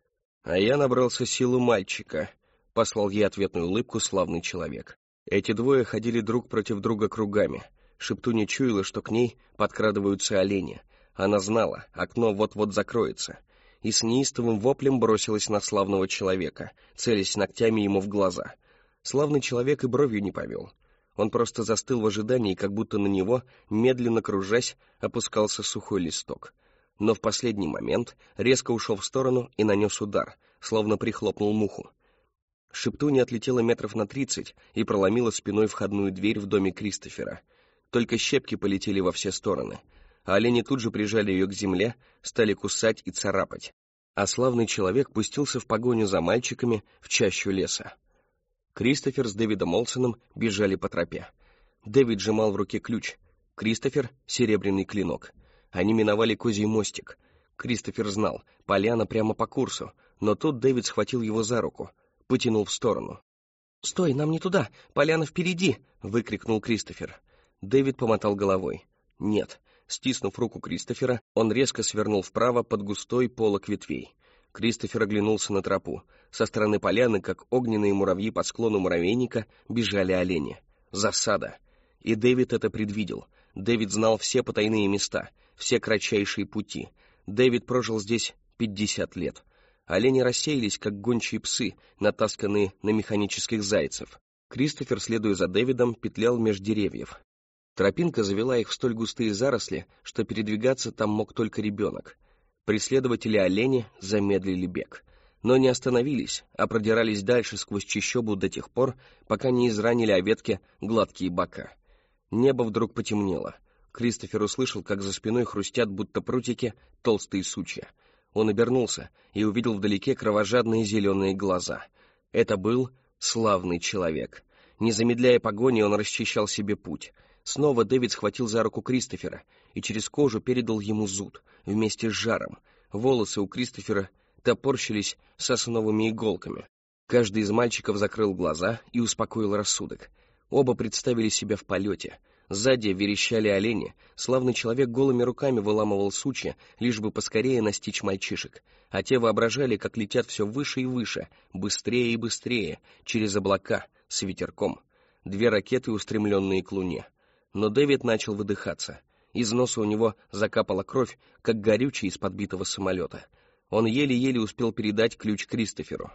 Speaker 1: «А я набрался силу мальчика», — послал ей ответную улыбку славный человек. Эти двое ходили друг против друга кругами. Шептунья чуяла, что к ней подкрадываются олени. Она знала, окно вот-вот закроется, и с неистовым воплем бросилась на славного человека, целясь ногтями ему в глаза. Славный человек и бровью не повел. Он просто застыл в ожидании, как будто на него, медленно кружась, опускался сухой листок. Но в последний момент резко ушел в сторону и нанес удар, словно прихлопнул муху. Шептунья отлетела метров на 30 и проломила спиной входную дверь в доме Кристофера. Только щепки полетели во все стороны, а олени тут же прижали ее к земле, стали кусать и царапать. А славный человек пустился в погоню за мальчиками в чащу леса. Кристофер с Дэвидом Олсоном бежали по тропе. Дэвид сжимал в руке ключ, Кристофер — серебряный клинок. Они миновали козий мостик. Кристофер знал, поляна прямо по курсу, но тут Дэвид схватил его за руку, потянул в сторону. «Стой, нам не туда, поляна впереди!» — выкрикнул Кристофер. Дэвид помотал головой. «Нет». Стиснув руку Кристофера, он резко свернул вправо под густой полог ветвей. Кристофер оглянулся на тропу. Со стороны поляны, как огненные муравьи по склону муравейника, бежали олени. Засада. И Дэвид это предвидел. Дэвид знал все потайные места, все кратчайшие пути. Дэвид прожил здесь 50 лет. Олени рассеялись, как гончие псы, натасканные на механических зайцев. Кристофер, следуя за Дэвидом, петлял меж деревьев. Тропинка завела их в столь густые заросли, что передвигаться там мог только ребенок. Преследователи олени замедлили бег, но не остановились, а продирались дальше сквозь чащобу до тех пор, пока не изранили о ветке гладкие бока. Небо вдруг потемнело. Кристофер услышал, как за спиной хрустят, будто прутики, толстые сучья. Он обернулся и увидел вдалеке кровожадные зеленые глаза. Это был славный человек. Не замедляя погони, он расчищал себе путь. Снова Дэвид схватил за руку Кристофера и через кожу передал ему зуд, вместе с жаром. Волосы у Кристофера топорщились сосновыми иголками. Каждый из мальчиков закрыл глаза и успокоил рассудок. Оба представили себя в полете. Сзади верещали олени, славный человек голыми руками выламывал сучья, лишь бы поскорее настичь мальчишек, а те воображали, как летят все выше и выше, быстрее и быстрее, через облака, с ветерком. 2 ракеты, устремленные к луне. Но Дэвид начал выдыхаться. Из носа у него закапала кровь, как горючее из подбитого самолета. Он еле-еле успел передать ключ Кристоферу.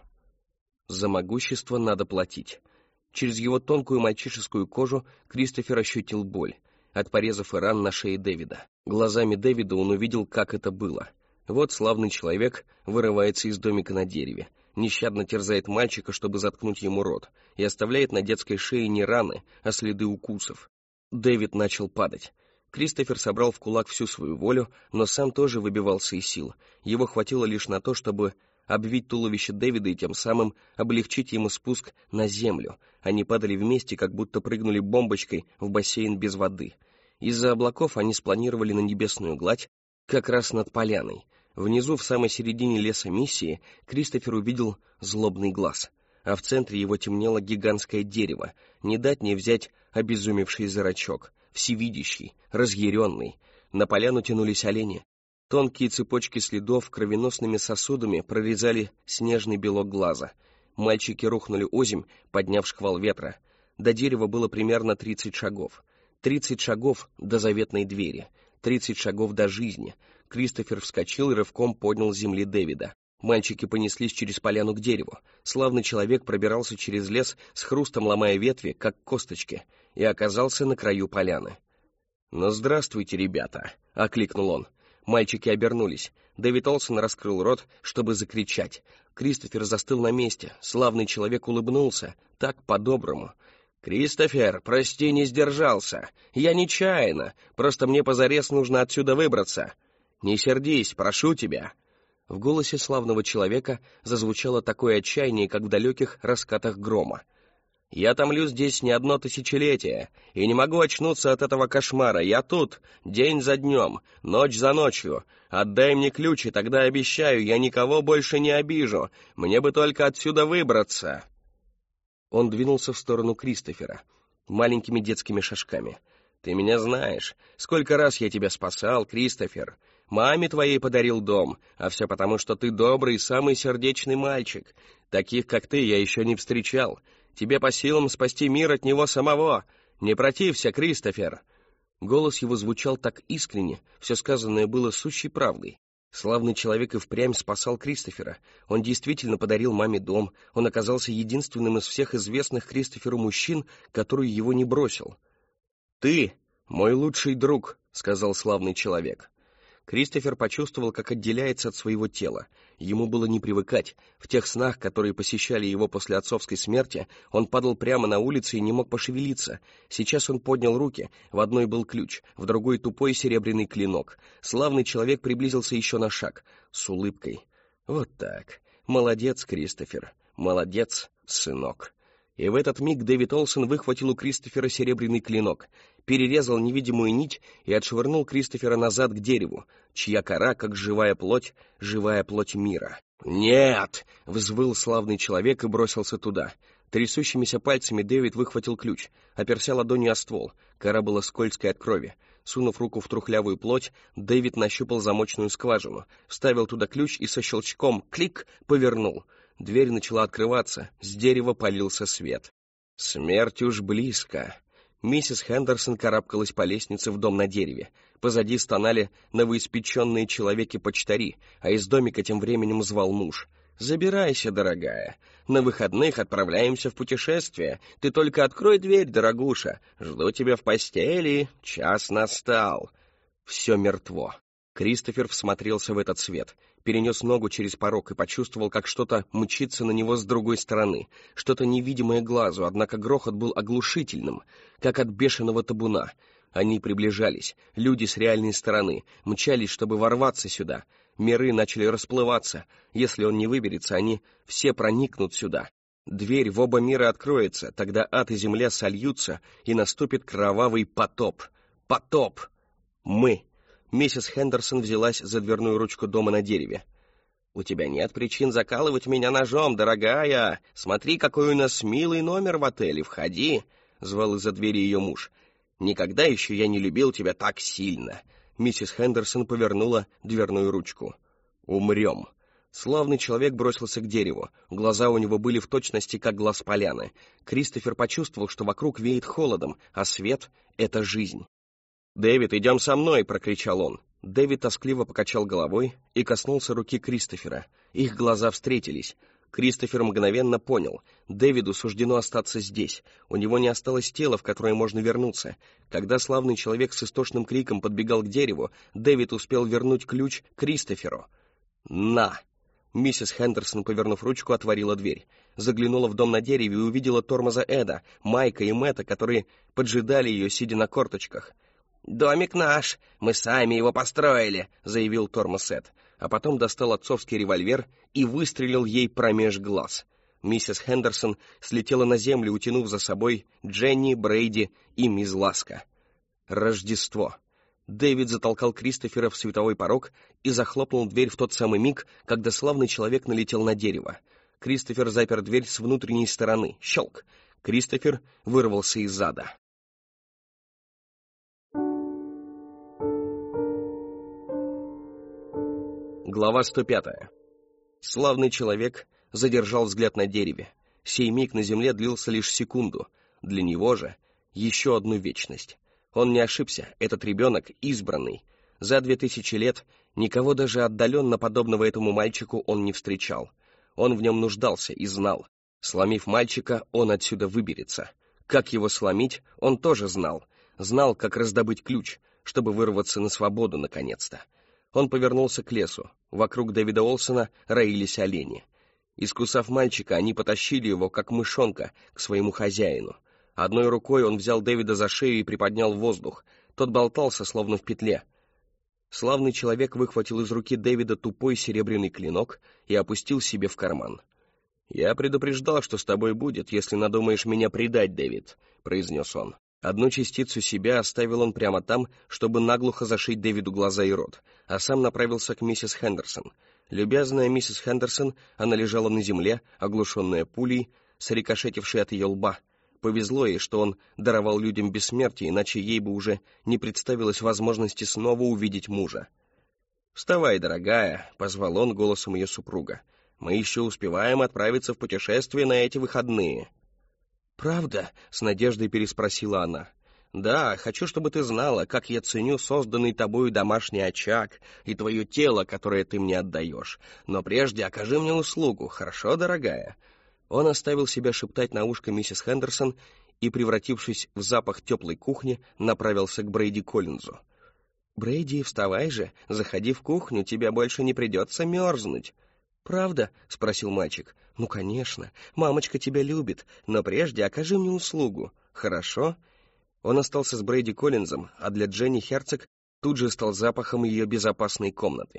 Speaker 1: За могущество надо платить. Через его тонкую мальчишескую кожу Кристофер ощутил боль от порезов и ран на шее Дэвида. Глазами Дэвида он увидел, как это было. Вот славный человек вырывается из домика на дереве, нещадно терзает мальчика, чтобы заткнуть ему рот, и оставляет на детской шее не раны, а следы укусов. Дэвид начал падать. Кристофер собрал в кулак всю свою волю, но сам тоже выбивался из сил. Его хватило лишь на то, чтобы обвить туловище Дэвида и тем самым облегчить ему спуск на землю. Они падали вместе, как будто прыгнули бомбочкой в бассейн без воды. Из-за облаков они спланировали на небесную гладь, как раз над поляной. Внизу, в самой середине леса миссии, Кристофер увидел злобный глаз, а в центре его темнело гигантское дерево, не дать не взять обезумевший зрачок, всевидящий, разъяренный. На поляну тянулись олени. Тонкие цепочки следов кровеносными сосудами прорезали снежный белок глаза. Мальчики рухнули озимь, подняв шквал ветра. До дерева было примерно 30 шагов. 30 шагов до заветной двери. 30 шагов до жизни. Кристофер вскочил и рывком поднял с земли Дэвида. Мальчики понеслись через поляну к дереву. Славный человек пробирался через лес, с хрустом ломая ветви, как косточки, и оказался на краю поляны. «Ну, здравствуйте, ребята!» — окликнул он. Мальчики обернулись. Дэвид Олсен раскрыл рот, чтобы закричать. Кристофер застыл на месте. Славный человек улыбнулся. Так, по-доброму. «Кристофер, прости, не сдержался. Я нечаянно. Просто мне позарез нужно отсюда выбраться. Не сердись, прошу тебя». В голосе славного человека зазвучало такое отчаяние, как в далеких раскатах грома. «Я томлю здесь не одно тысячелетие, и не могу очнуться от этого кошмара. Я тут, день за днем, ночь за ночью. Отдай мне ключ, и тогда, обещаю, я никого больше не обижу. Мне бы только отсюда выбраться». Он двинулся в сторону Кристофера, маленькими детскими шажками. «Ты меня знаешь. Сколько раз я тебя спасал, Кристофер. Маме твоей подарил дом, а все потому, что ты добрый, самый сердечный мальчик. Таких, как ты, я еще не встречал. Тебе по силам спасти мир от него самого. Не протився, Кристофер». Голос его звучал так искренне, все сказанное было сущей правдой. Славный человек и впрямь спасал Кристофера. Он действительно подарил маме дом. Он оказался единственным из всех известных Кристоферу мужчин, который его не бросил. «Ты мой лучший друг», — сказал славный человек. Кристофер почувствовал, как отделяется от своего тела. Ему было не привыкать. В тех снах, которые посещали его после отцовской смерти, он падал прямо на улице и не мог пошевелиться. Сейчас он поднял руки. В одной был ключ, в другой тупой серебряный клинок. Славный человек приблизился еще на шаг, с улыбкой. «Вот так. Молодец, Кристофер. Молодец, сынок». И в этот миг Дэвид Олсен выхватил у Кристофера серебряный клинок, перерезал невидимую нить и отшвырнул Кристофера назад к дереву, чья кора, как живая плоть мира. «Нет!» — взвыл славный человек и бросился туда. Трясущимися пальцами Дэвид выхватил ключ, оперся ладонью о ствол. Кора была скользкой от крови. Сунув руку в трухлявую плоть, Дэвид нащупал замочную скважину, вставил туда ключ и со щелчком «клик» повернул. Дверь начала открываться, с дерева полился свет. Смерть уж близко. Миссис Хендерсон карабкалась по лестнице в дом на дереве. Позади стонали новоиспеченные человеки-почтари, а из домика тем временем звал муж. «Забирайся, дорогая. На выходных отправляемся в путешествие. Ты только открой дверь, дорогуша. Жду тебя в постели. Час настал». Все мертво. Кристофер всмотрелся в этот свет, перенес ногу через порог и почувствовал, как что-то мчится на него с другой стороны, что-то невидимое глазу, однако грохот был оглушительным, как от бешеного табуна. Они приближались, люди с реальной стороны, мчались, чтобы ворваться сюда. Миры начали расплываться. Если он не выберется, они все проникнут сюда. Дверь в оба мира откроется, тогда ад и земля сольются, и наступит кровавый потоп. Потоп! Мы. Миссис Хендерсон взялась за дверную ручку дома на дереве. «У тебя нет причин закалывать меня ножом, дорогая. Смотри, какой у нас милый номер в отеле. Входи!» — звал из-за двери ее муж. «Никогда еще я не любил тебя так сильно». Миссис Хендерсон повернула дверную ручку. «Умрем». Славный человек бросился к дереву. Глаза у него были в точности, как глаз поляны. Кристофер почувствовал, что вокруг веет холодом, а свет — это жизнь. «Дэвид, идем со мной!» — прокричал он. Дэвид тоскливо покачал головой и коснулся руки Кристофера. Их глаза встретились. Кристофер мгновенно понял. Дэвиду суждено остаться здесь. У него не осталось тела, в которое можно вернуться. Когда славный человек с истошным криком подбегал к дереву, Дэвид успел вернуть ключ Кристоферу. «На!» Миссис Хендерсон, повернув ручку, отворила дверь. Заглянула в дом на дереве и увидела тормоза Эда, Майка и Мэтта, которые поджидали ее, сидя на корточках. «Домик наш, мы сами его построили», — заявил Тормоз Эд, а потом достал отцовский револьвер и выстрелил ей промеж глаз. Миссис Хендерсон слетела на землю, утянув за собой Дженни, Брейди и мисс Ласка. Рождество. Дэвид затолкал Кристофера в световой порог и захлопнул дверь в тот самый миг, когда славный человек налетел на дерево. Кристофер запер дверь с внутренней стороны. Щелк! Кристофер вырвался из ада. Глава 105. Славный человек задержал взгляд на дереве. Сей миг на земле длился лишь секунду. Для него же еще одну вечность. Он не ошибся, этот ребенок избранный. За 2000 лет никого даже отдаленно подобного этому мальчику он не встречал. Он в нем нуждался и знал. Сломив мальчика, он отсюда выберется. Как его сломить, он тоже знал. Знал, как раздобыть ключ, чтобы вырваться на свободу наконец-то. Он повернулся к лесу. Вокруг Дэвида Олсона роились олени. Искусав мальчика, они потащили его, как мышонка, к своему хозяину. Одной рукой он взял Дэвида за шею и приподнял в воздух. Тот болтался, словно в петле. Славный человек выхватил из руки Дэвида тупой серебряный клинок и опустил себе в карман. «Я предупреждал, что с тобой будет, если надумаешь меня предать, Дэвид», — произнес он. Одну частицу себя оставил он прямо там, чтобы наглухо зашить Дэвиду глаза и рот, а сам направился к миссис Хендерсон. Любезная миссис Хендерсон, она лежала на земле, оглушенная пулей, срикошетившей от ее лба. Повезло ей, что он даровал людям бессмертие, иначе ей бы уже не представилось возможности снова увидеть мужа. «Вставай, дорогая», — позвал он голосом ее супруга. «Мы еще успеваем отправиться в путешествие на эти выходные». «Правда?» — с надеждой переспросила она. «Да, хочу, чтобы ты знала, как я ценю созданный тобою домашний очаг и твое тело, которое ты мне отдаешь. Но прежде окажи мне услугу, хорошо, дорогая?» Он оставил себя шептать на ушко миссис Хендерсон и, превратившись в запах теплой кухни, направился к Брейди Коллинзу. «Брейди, вставай же, заходи в кухню, тебе больше не придется мерзнуть». «Правда?» — спросил мальчик. «Ну, конечно, мамочка тебя любит, но прежде окажи мне услугу, хорошо?» Он остался с Брейди Коллинзом, а для Дженни Херцог тут же стал запахом ее безопасной комнаты.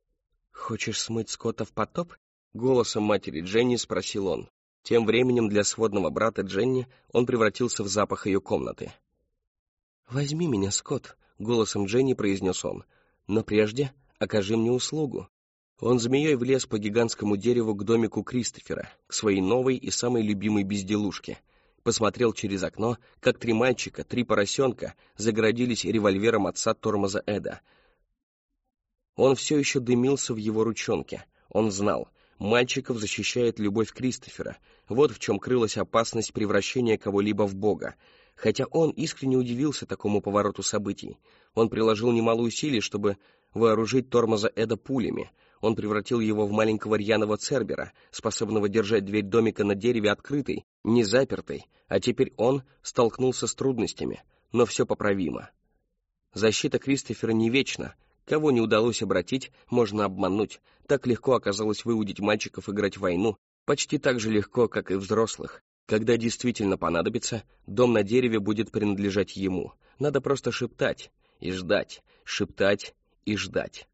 Speaker 1: «Хочешь смыть Скотта в потоп?» — голосом матери Дженни спросил он. Тем временем для сводного брата Дженни он превратился в запах ее комнаты. «Возьми меня, Скотт», — голосом Дженни произнес он, «но прежде окажи мне услугу». Он змеей влез по гигантскому дереву к домику Кристофера, к своей новой и самой любимой безделушке. Посмотрел через окно, как 3 мальчика, 3 поросенка загородились револьвером отца Тормоза Эда. Он все еще дымился в его ручонке. Он знал, мальчиков защищает любовь Кристофера. Вот в чем крылась опасность превращения кого-либо в бога. Хотя он искренне удивился такому повороту событий. Он приложил немало усилий, чтобы вооружить Тормоза Эда пулями. Он превратил его в маленького рьяного цербера, способного держать дверь домика на дереве открытой, не запертой, а теперь он столкнулся с трудностями, но все поправимо. Защита Кристофера не вечна. Кого не удалось обратить, можно обмануть. Так легко оказалось выудить мальчиков играть в войну, почти так же легко, как и взрослых. Когда действительно понадобится, дом на дереве будет принадлежать ему. Надо просто шептать и ждать, шептать и ждать.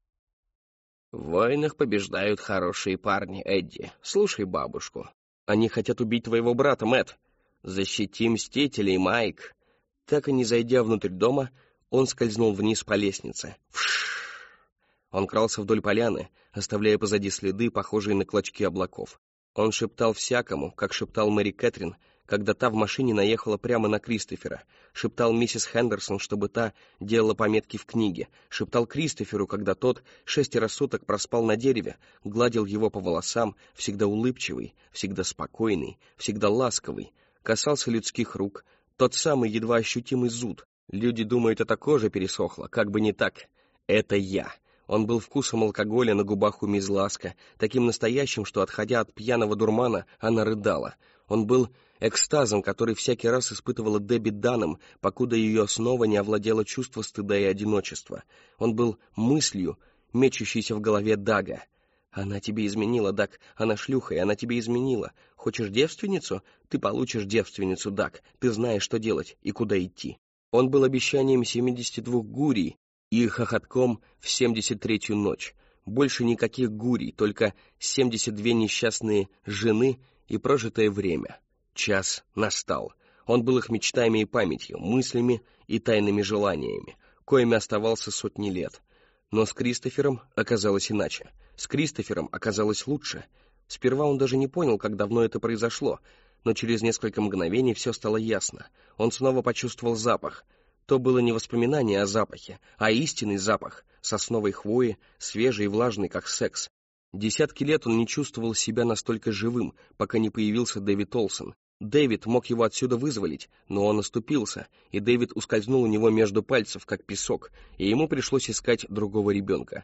Speaker 1: «В войнах побеждают хорошие парни, Эдди. Слушай бабушку. Они хотят убить твоего брата, Мэтт. Защити мстителей, Майк». Так и не зайдя внутрь дома, он скользнул вниз по лестнице. Вшш! Он крался вдоль поляны, оставляя позади следы, похожие на клочки облаков. Он шептал всякому, как шептал Мэри Кэтрин, когда та в машине наехала прямо на Кристофера, шептал миссис Хендерсон, чтобы та делала пометки в книге, шептал Кристоферу, когда тот 6 суток проспал на дереве, гладил его по волосам, всегда улыбчивый, всегда спокойный, всегда ласковый, касался людских рук, тот самый едва ощутимый зуд. Люди думают, эта кожа пересохла, как бы не так. Это я. Он был вкусом алкоголя на губах у мисс Ласка, таким настоящим, что, отходя от пьяного дурмана, она рыдала. Он был экстазом, который всякий раз испытывала Дебби Данном, покуда ее снова не овладело чувство стыда и одиночества. Он был мыслью, мечущейся в голове Дага. «Она тебе изменила, Даг, она шлюха, и она тебе изменила. Хочешь девственницу? Ты получишь девственницу, Даг. Ты знаешь, что делать и куда идти». Он был обещанием 72 гурий и хохотком в 73-ю ночь. Больше никаких гурий, только 72 несчастные жены и прожитое время. Час настал. Он был их мечтами и памятью, мыслями и тайными желаниями, коими оставался сотни лет. Но с Кристофером оказалось иначе. С Кристофером оказалось лучше. Сперва он даже не понял, как давно это произошло, но через несколько мгновений все стало ясно. Он снова почувствовал запах. То было не воспоминание о запахе, а истинный запах сосновой хвои, свежий и влажный, как секс. Десятки лет он не чувствовал себя настолько живым, пока не появился Дэвид Олсен. Дэвид мог его отсюда вызволить, но он оступился, и Дэвид ускользнул у него между пальцев, как песок, и ему пришлось искать другого ребенка.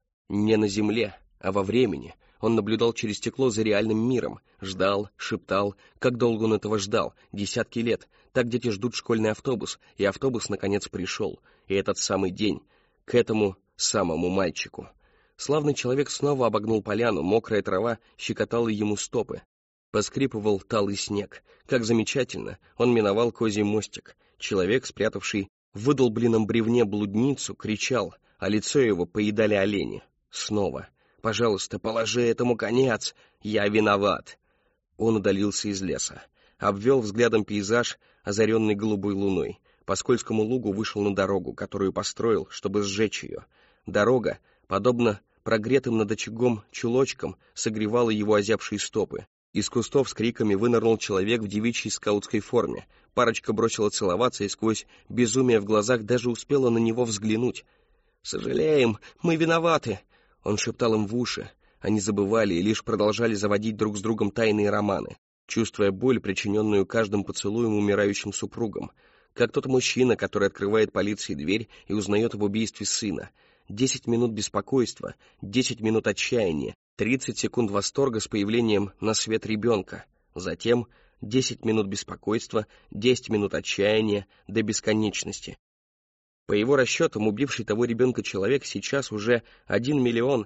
Speaker 1: Не на земле, а во времени. Он наблюдал через стекло за реальным миром, ждал, шептал, как долго он этого ждал, десятки лет. Так дети ждут школьный автобус, и автобус наконец пришел, и этот самый день, к этому самому мальчику. Славный человек снова обогнул поляну, мокрая трава щекотала ему стопы. Поскрипывал талый снег. Как замечательно, он миновал козий мостик. Человек, спрятавший в выдолбленном бревне блудницу, кричал, а лицо его поедали олени. Снова. «Пожалуйста, положи этому конец! Я виноват!» Он удалился из леса. Обвел взглядом пейзаж, озаренный голубой луной. По скользкому лугу вышел на дорогу, которую построил, чтобы сжечь ее. Дорога, подобно прогретым над очагом чулочкам, согревала его озябшие стопы. Из кустов с криками вынырнул человек в девичьей скаутской форме. Парочка бросила целоваться и сквозь безумие в глазах даже успела на него взглянуть. «Сожалеем, мы виноваты!» Он шептал им в уши. Они забывали и лишь продолжали заводить друг с другом тайные романы, чувствуя боль, причиненную каждым поцелуем умирающим супругам. Как тот мужчина, который открывает полиции дверь и узнает об убийстве сына. 10 минут беспокойства, 10 минут отчаяния, 30 секунд восторга с появлением на свет ребенка. Затем 10 минут беспокойства, 10 минут отчаяния до бесконечности. По его расчетам, убивший того ребенка человек сейчас уже 1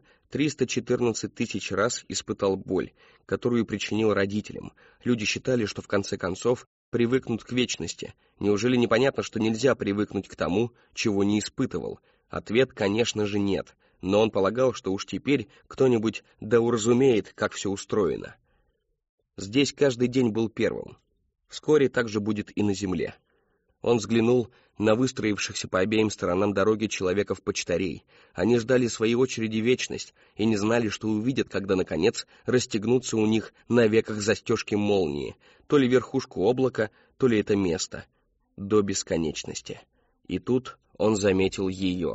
Speaker 1: 314 000 раз испытал боль, которую причинил родителям. Люди считали, что в конце концов привыкнут к вечности. Неужели непонятно, что нельзя привыкнуть к тому, чего не испытывал? Ответ, конечно же, нет. Но он полагал, что уж теперь кто-нибудь да уразумеет, как все устроено. Здесь каждый день был первым. Вскоре так же будет и на земле. Он взглянул на выстроившихся по обеим сторонам дороги человеков-почтарей. Они ждали своей очереди вечность и не знали, что увидят, когда, наконец, расстегнутся у них на веках застежки молнии, то ли верхушку облака, то ли это место, до бесконечности. И тут он заметил ее.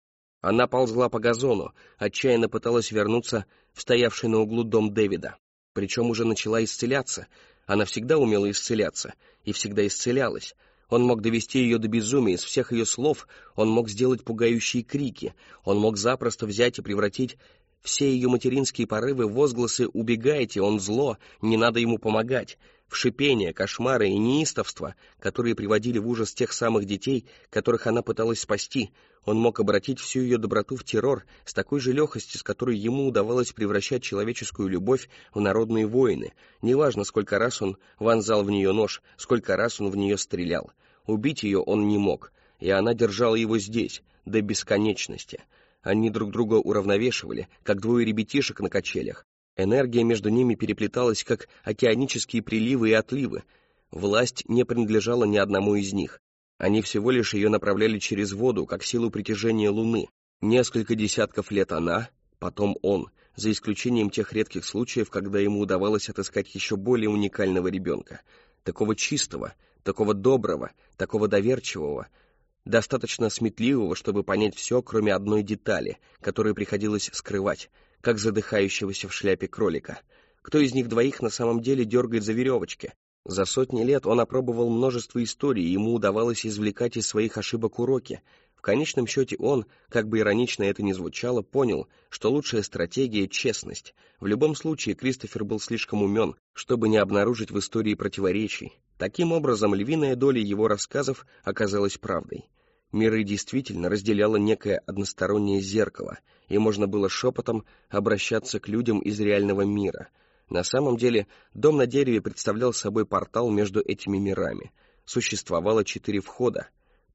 Speaker 1: Она ползла по газону, отчаянно пыталась вернуться в стоявший на углу дом Дэвида. Причем уже начала исцеляться. Она всегда умела исцеляться и всегда исцелялась. Он мог довести ее до безумия, из всех ее слов он мог сделать пугающие крики, он мог запросто взять и превратить все ее материнские порывы в возгласы «убегайте, он зло, не надо ему помогать», в шипение, кошмары и неистовство, которые приводили в ужас тех самых детей, которых она пыталась спасти. Он мог обратить всю ее доброту в террор с такой же легкостью, с которой ему удавалось превращать человеческую любовь в народные войны. Неважно, сколько раз он вонзал в нее нож, сколько раз он в нее стрелял. Убить ее он не мог, и она держала его здесь, до бесконечности. Они друг друга уравновешивали, как двое ребятишек на качелях. Энергия между ними переплеталась, как океанические приливы и отливы. Власть не принадлежала ни одному из них. Они всего лишь ее направляли через воду, как силу притяжения Луны. Несколько десятков лет она, потом он, за исключением тех редких случаев, когда ему удавалось отыскать еще более уникального ребенка. Такого чистого, такого доброго, такого доверчивого, достаточно сметливого, чтобы понять все, кроме одной детали, которую приходилось скрывать, как задыхающегося в шляпе кролика. Кто из них двоих на самом деле дергает за веревочки? За сотни лет он опробовал множество историй, и ему удавалось извлекать из своих ошибок уроки. В конечном счете он, как бы иронично это ни звучало, понял, что лучшая стратегия — честность. В любом случае Кристофер был слишком умен, чтобы не обнаружить в истории противоречий. Таким образом, львиная доля его рассказов оказалась правдой. Миры действительно разделяло некое одностороннее зеркало, и можно было шепотом обращаться к людям из реального мира. На самом деле, дом на дереве представлял собой портал между этими мирами. Существовало 4 входа.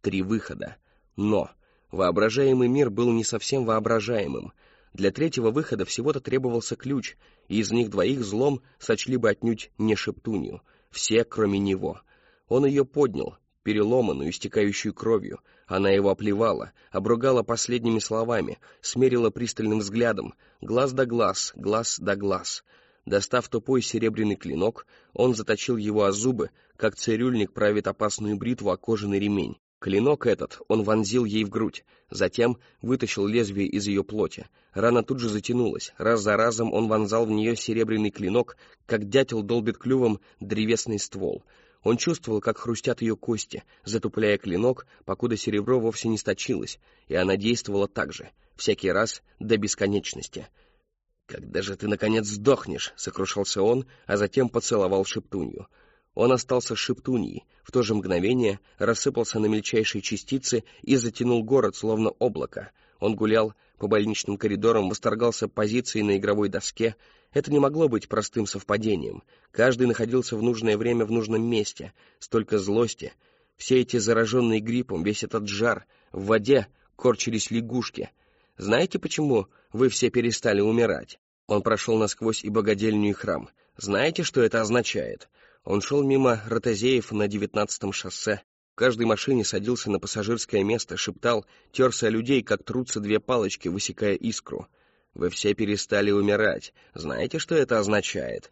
Speaker 1: 3 выхода. Но воображаемый мир был не совсем воображаемым. Для 3-го выхода всего-то требовался ключ, и из них 2 взлом сочли бы отнюдь не шептунью. Все, кроме него. Он ее поднял, переломанную, истекающую кровью. Она его оплевала, обругала последними словами, смерила пристальным взглядом, глаз да глаз, глаз да глаз. Достав тупой серебряный клинок, он заточил его о зубы, как цирюльник правит опасную бритву о кожаный ремень. Клинок этот он вонзил ей в грудь, затем вытащил лезвие из ее плоти. Рана тут же затянулась, раз за разом он вонзал в нее серебряный клинок, как дятел долбит клювом древесный ствол. Он чувствовал, как хрустят ее кости, затупляя клинок, покуда серебро вовсе не сточилось, и она действовала так же, всякий раз до бесконечности. «Когда же ты, наконец, сдохнешь?» — сокрушался он, а затем поцеловал шептунью. Он остался шептуньей, в то же мгновение рассыпался на мельчайшие частицы и затянул город, словно облако. Он гулял по больничным коридорам, восторгался позицией на игровой доске. Это не могло быть простым совпадением. Каждый находился в нужное время в нужном месте. Столько злости. Все эти зараженные гриппом, весь этот жар. В воде корчились лягушки. Знаете, почему вы все перестали умирать? Он прошел насквозь и богадельню, и храм. Знаете, что это означает? Он шел мимо ротозеев на 19-м шоссе. В каждой машине садился на пассажирское место, шептал, терся о людей, как трутся 2 палочки, высекая искру. Вы все перестали умирать. Знаете, что это означает?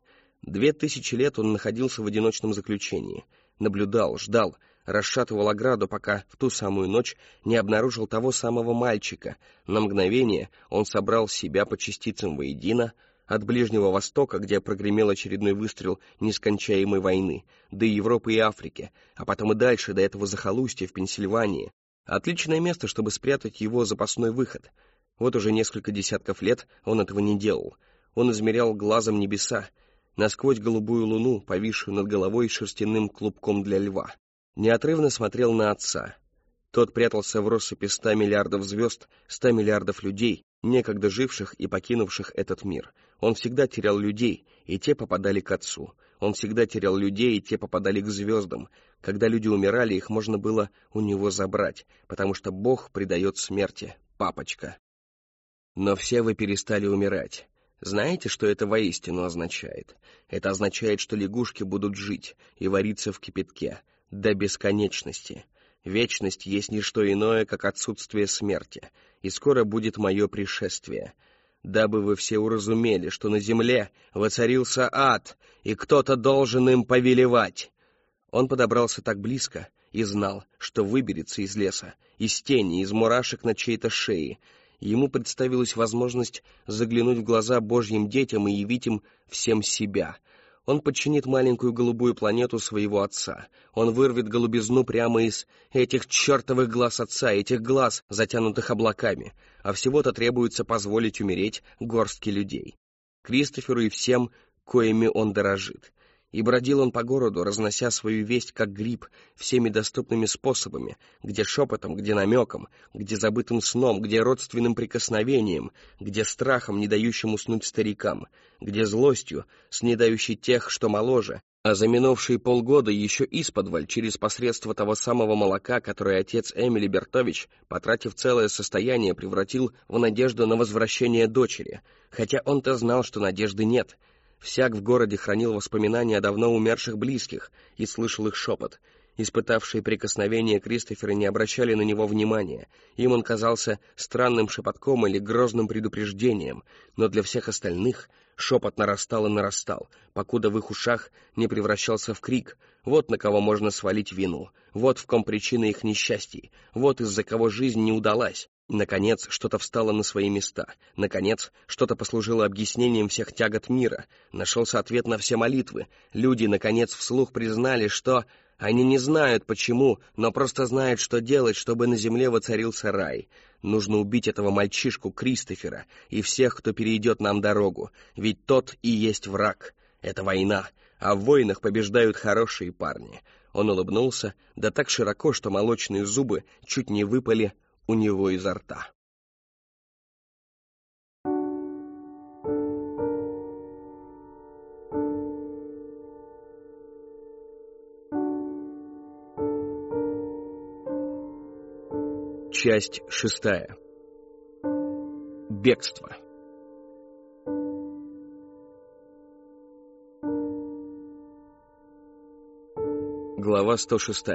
Speaker 1: 2000 лет он находился в одиночном заключении. Наблюдал, ждал, расшатывал ограду, пока в ту самую ночь не обнаружил того самого мальчика. На мгновение он собрал себя по частицам воедино, от Ближнего Востока, где прогремел очередной выстрел нескончаемой войны, до Европы и Африки, а потом и дальше, до этого захолустья в Пенсильвании. Отличное место, чтобы спрятать его запасной выход. Вот уже несколько десятков лет он этого не делал. Он измерял глазом небеса, насквозь голубую луну, повисшую над головой шерстяным клубком для льва. Неотрывно смотрел на отца. Тот прятался в россыпи 100 миллиардов звезд, 100 миллиардов людей, некогда живших и покинувших этот мир. Он всегда терял людей, и те попадали к отцу. Он всегда терял людей, и те попадали к звездам. Когда люди умирали, их можно было у него забрать, потому что Бог предает смерти, папочка. Но все вы перестали умирать. Знаете, что это воистину означает? Это означает, что лягушки будут жить и вариться в кипятке до бесконечности. Вечность есть не что иное, как отсутствие смерти, и скоро будет мое пришествие. Дабы вы все уразумели, что на земле воцарился ад, и кто-то должен им повелевать. Он подобрался так близко и знал, что выберется из леса, из тени, из мурашек на чьей-то шее. Ему представилась возможность заглянуть в глаза Божьим детям и явить им всем себя. Он подчинит маленькую голубую планету своего отца. Он вырвет голубизну прямо из этих чертовых глаз отца, этих глаз, затянутых облаками. А всего-то требуется позволить умереть горстке людей. Кристоферу и всем, коими он дорожит. И бродил он по городу, разнося свою весть как гриб, всеми доступными способами, где шепотом, где намеком, где забытым сном, где родственным прикосновением, где страхом, не дающим уснуть старикам, где злостью, снедающей тех, что моложе, а за минувшие полгода еще исподволь, через посредство того самого молока, которое отец Эмили Бертович, потратив целое состояние, превратил в надежду на возвращение дочери, хотя он-то знал, что надежды нет. Всяк в городе хранил воспоминания о давно умерших близких и слышал их шепот. Испытавшие прикосновение Кристофера не обращали на него внимания. Им он казался странным шепотком или грозным предупреждением, но для всех остальных шепот нарастал и нарастал, покуда в их ушах не превращался в крик. Вот на кого можно свалить вину, вот в ком причина их несчастий, вот из-за кого жизнь не удалась. Наконец, что-то встало на свои места. Наконец, что-то послужило объяснением всех тягот мира. Нашелся ответ на все молитвы. Люди, наконец, вслух признали, что... Они не знают, почему, но просто знают, что делать, чтобы на земле воцарился рай. Нужно убить этого мальчишку Кристофера и всех, кто перейдет нам дорогу. Ведь тот и есть враг. Это война, а в войнах побеждают хорошие парни. Он улыбнулся, да так широко, что молочные зубы чуть не выпали у него изо рта. Часть 6. Бегство. Глава 106.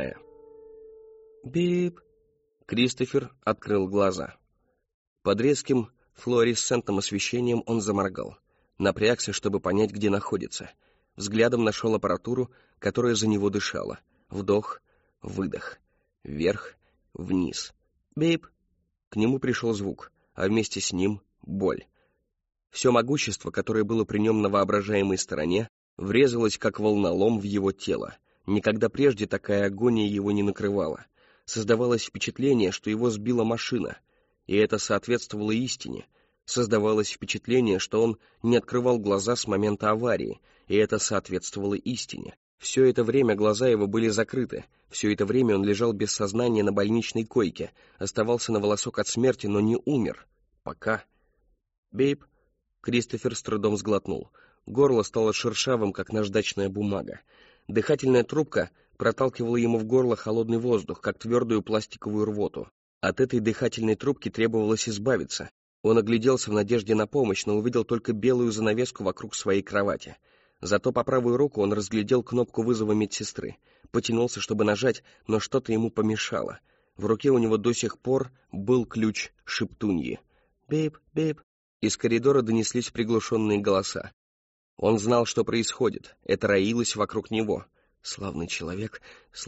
Speaker 1: Бип. Кристофер открыл глаза. Под резким флуоресцентным освещением он заморгал. Напрягся, чтобы понять, где находится. Взглядом нашел аппаратуру, которая за него дышала. Вдох, выдох. Вверх, вниз. Бип. К нему пришел звук, а вместе с ним — боль. Все могущество, которое было при нем на воображаемой стороне, врезалось как волнолом в его тело. Никогда прежде такая агония его не накрывала. Создавалось впечатление, что его сбила машина, и это соответствовало истине. Создавалось впечатление, что он не открывал глаза с момента аварии, и это соответствовало истине. Все это время глаза его были закрыты, все это время он лежал без сознания на больничной койке, оставался на волосок от смерти, но не умер. Пока. Бип. Кристофер с трудом сглотнул. Горло стало шершавым, как наждачная бумага. Дыхательная трубка проталкивала ему в горло холодный воздух, как твердую пластиковую рвоту. От этой дыхательной трубки требовалось избавиться. Он огляделся в надежде на помощь, но увидел только белую занавеску вокруг своей кровати. Зато по правую руку он разглядел кнопку вызова медсестры. Потянулся, чтобы нажать, но что-то ему помешало. В руке у него до сих пор был ключ шептуньи. «Бип, бип». Из коридора донеслись приглушенные голоса. Он знал, что происходит. Это роилось вокруг него. Славный человек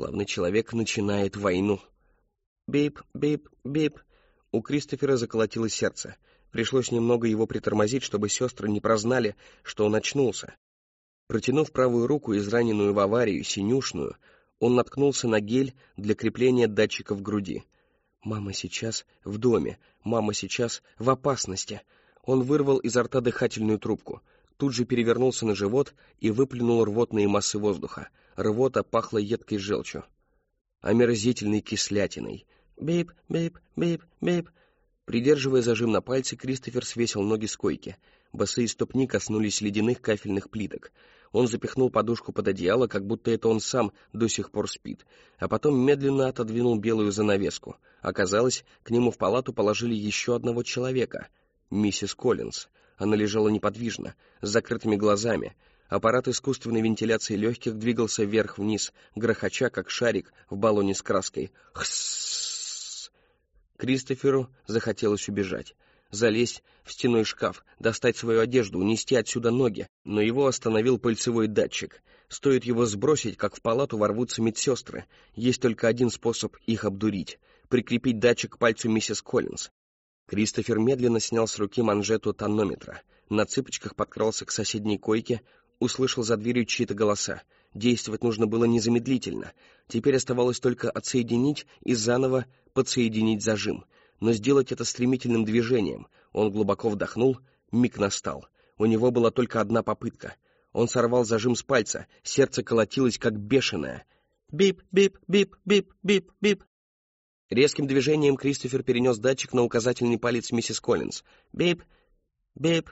Speaker 1: начинает войну. Бип, бип, бип. У Кристофера заколотилось сердце. Пришлось немного его притормозить, чтобы сестры не прознали, что он очнулся. Протянув правую руку, израненную в аварию, синюшную, он наткнулся на гель для крепления датчика в груди. «Мама сейчас в доме, мама сейчас в опасности». Он вырвал изо рта дыхательную трубку, тут же перевернулся на живот и выплюнул рвотные массы воздуха. Рвота пахла едкой желчью, омерзительной кислятиной. «Бип, бип, бип, бип». Придерживая зажим на пальце, Кристофер свесил ноги с койки. Босые ступни коснулись ледяных кафельных плиток. Он запихнул подушку под одеяло, как будто это он сам до сих пор спит, а потом медленно отодвинул белую занавеску. Оказалось, к нему в палату положили еще одного человека — миссис Коллинз. Она лежала неподвижно, с закрытыми глазами. Аппарат искусственной вентиляции легких двигался вверх-вниз, грохоча, как шарик в баллоне с краской. Хсссс! Кристоферу захотелось убежать. Залезть в стенной шкаф, достать свою одежду, унести отсюда ноги, но его остановил пыльцевой датчик. Стоит его сбросить, как в палату ворвутся медсестры. Есть только один способ их обдурить — прикрепить датчик к пальцу миссис Коллинз. Кристофер медленно снял с руки манжету тонометра, на цыпочках подкрался к соседней койке, услышал за дверью чьи-то голоса. Действовать нужно было незамедлительно. Теперь оставалось только отсоединить и заново подсоединить зажим. Но сделать это стремительным движением. Он глубоко вдохнул, миг настал. У него была только одна попытка. Он сорвал зажим с пальца, сердце колотилось, как бешеное. Бип, бип, бип, бип, бип, бип. Резким движением Кристофер перенес датчик на указательный палец миссис Коллинз. Бип, бип,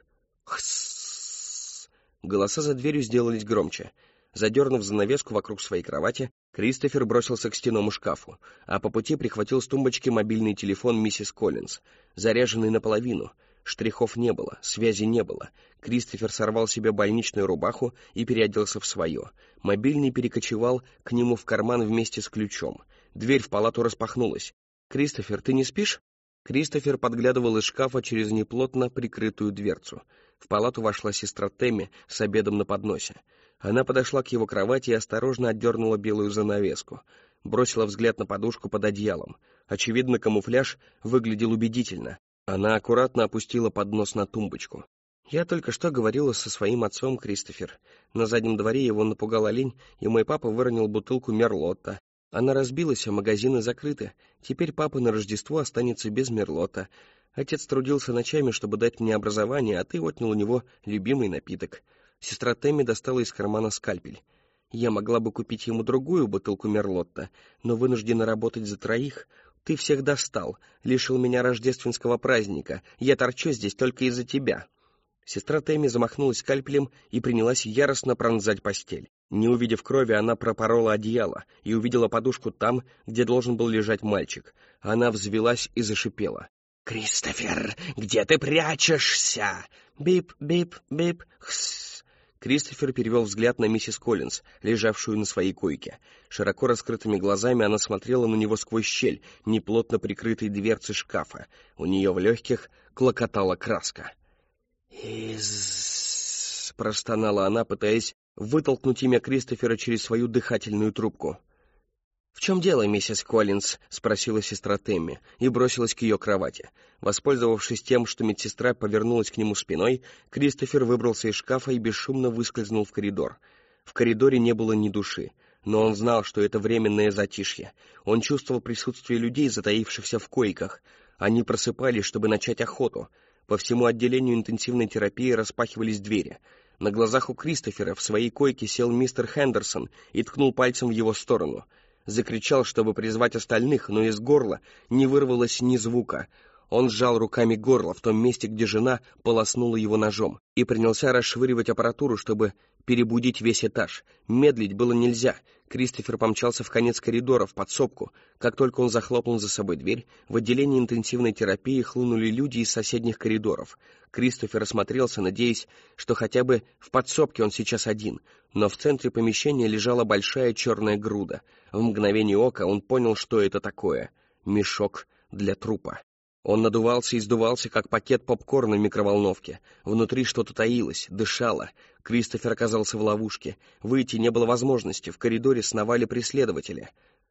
Speaker 1: хсссс. Голоса за дверью сделались громче. Задернув занавеску вокруг своей кровати, Кристофер бросился к стенному шкафу, а по пути прихватил с тумбочки мобильный телефон миссис Коллинз, заряженный наполовину. Штрихов не было, связи не было. Кристофер сорвал себе больничную рубаху и переоделся в свое. Мобильный перекочевал к нему в карман вместе с ключом. Дверь в палату распахнулась. «Кристофер, ты не спишь?» Кристофер подглядывал из шкафа через неплотно прикрытую дверцу. В палату вошла сестра Тэмми с обедом на подносе. Она подошла к его кровати и осторожно отдернула белую занавеску. Бросила взгляд на подушку под одеялом. Очевидно, камуфляж выглядел убедительно. Она аккуратно опустила поднос на тумбочку. «Я только что говорила со своим отцом, Кристофер. На заднем дворе его напугал олень, и мой папа выронил бутылку Мерлотта. Она разбилась, а магазины закрыты. Теперь папа на Рождество останется без Мерлотта. Отец трудился ночами, чтобы дать мне образование, а ты отнял у него любимый напиток». Сестра Тэмми достала из кармана скальпель. «Я могла бы купить ему другую бутылку Мерлотта, но вынуждена работать за троих. Ты всех достал, лишил меня рождественского праздника. Я торчу здесь только из-за тебя». Сестра Тэмми замахнулась скальпелем и принялась яростно пронзать постель. Не увидев крови, она пропорола одеяло и увидела подушку там, где должен был лежать мальчик. Она взвилась и зашипела. «Кристофер, где ты прячешься?» «Бип, бип, бип, хсс». Кристофер перевел взгляд на миссис Коллинз, лежавшую на своей койке. Широко раскрытыми глазами она смотрела на него сквозь щель, неплотно прикрытой дверцы шкафа. У нее в легких клокотала краска. «Из...» — простонала она, пытаясь вытолкнуть имя Кристофера через свою дыхательную трубку. «В чем дело, миссис Коллинз?» — спросила сестра Тэмми и бросилась к ее кровати. Воспользовавшись тем, что медсестра повернулась к нему спиной, Кристофер выбрался из шкафа и бесшумно выскользнул в коридор. В коридоре не было ни души, но он знал, что это временное затишье. Он чувствовал присутствие людей, затаившихся в койках. Они просыпались, чтобы начать охоту. По всему отделению интенсивной терапии распахивались двери. На глазах у Кристофера в своей койке сел мистер Хендерсон и ткнул пальцем в его сторону. Закричал, чтобы призвать остальных, но из горла не вырвалось ни звука. Он сжал руками горло в том месте, где жена полоснула его ножом, и принялся расшвыривать аппаратуру, чтобы перебудить весь этаж. Медлить было нельзя. Кристофер помчался в конец коридора, в подсобку. Как только он захлопнул за собой дверь, в отделении интенсивной терапии хлынули люди из соседних коридоров. Кристофер осмотрелся, надеясь, что хотя бы в подсобке он сейчас один, но в центре помещения лежала большая черная груда. В мгновение ока он понял, что это такое. Мешок для трупа. Он надувался и сдувался, как пакет попкорна в микроволновке. Внутри что-то таилось, дышало. Кристофер оказался в ловушке. Выйти не было возможности, в коридоре сновали преследователи.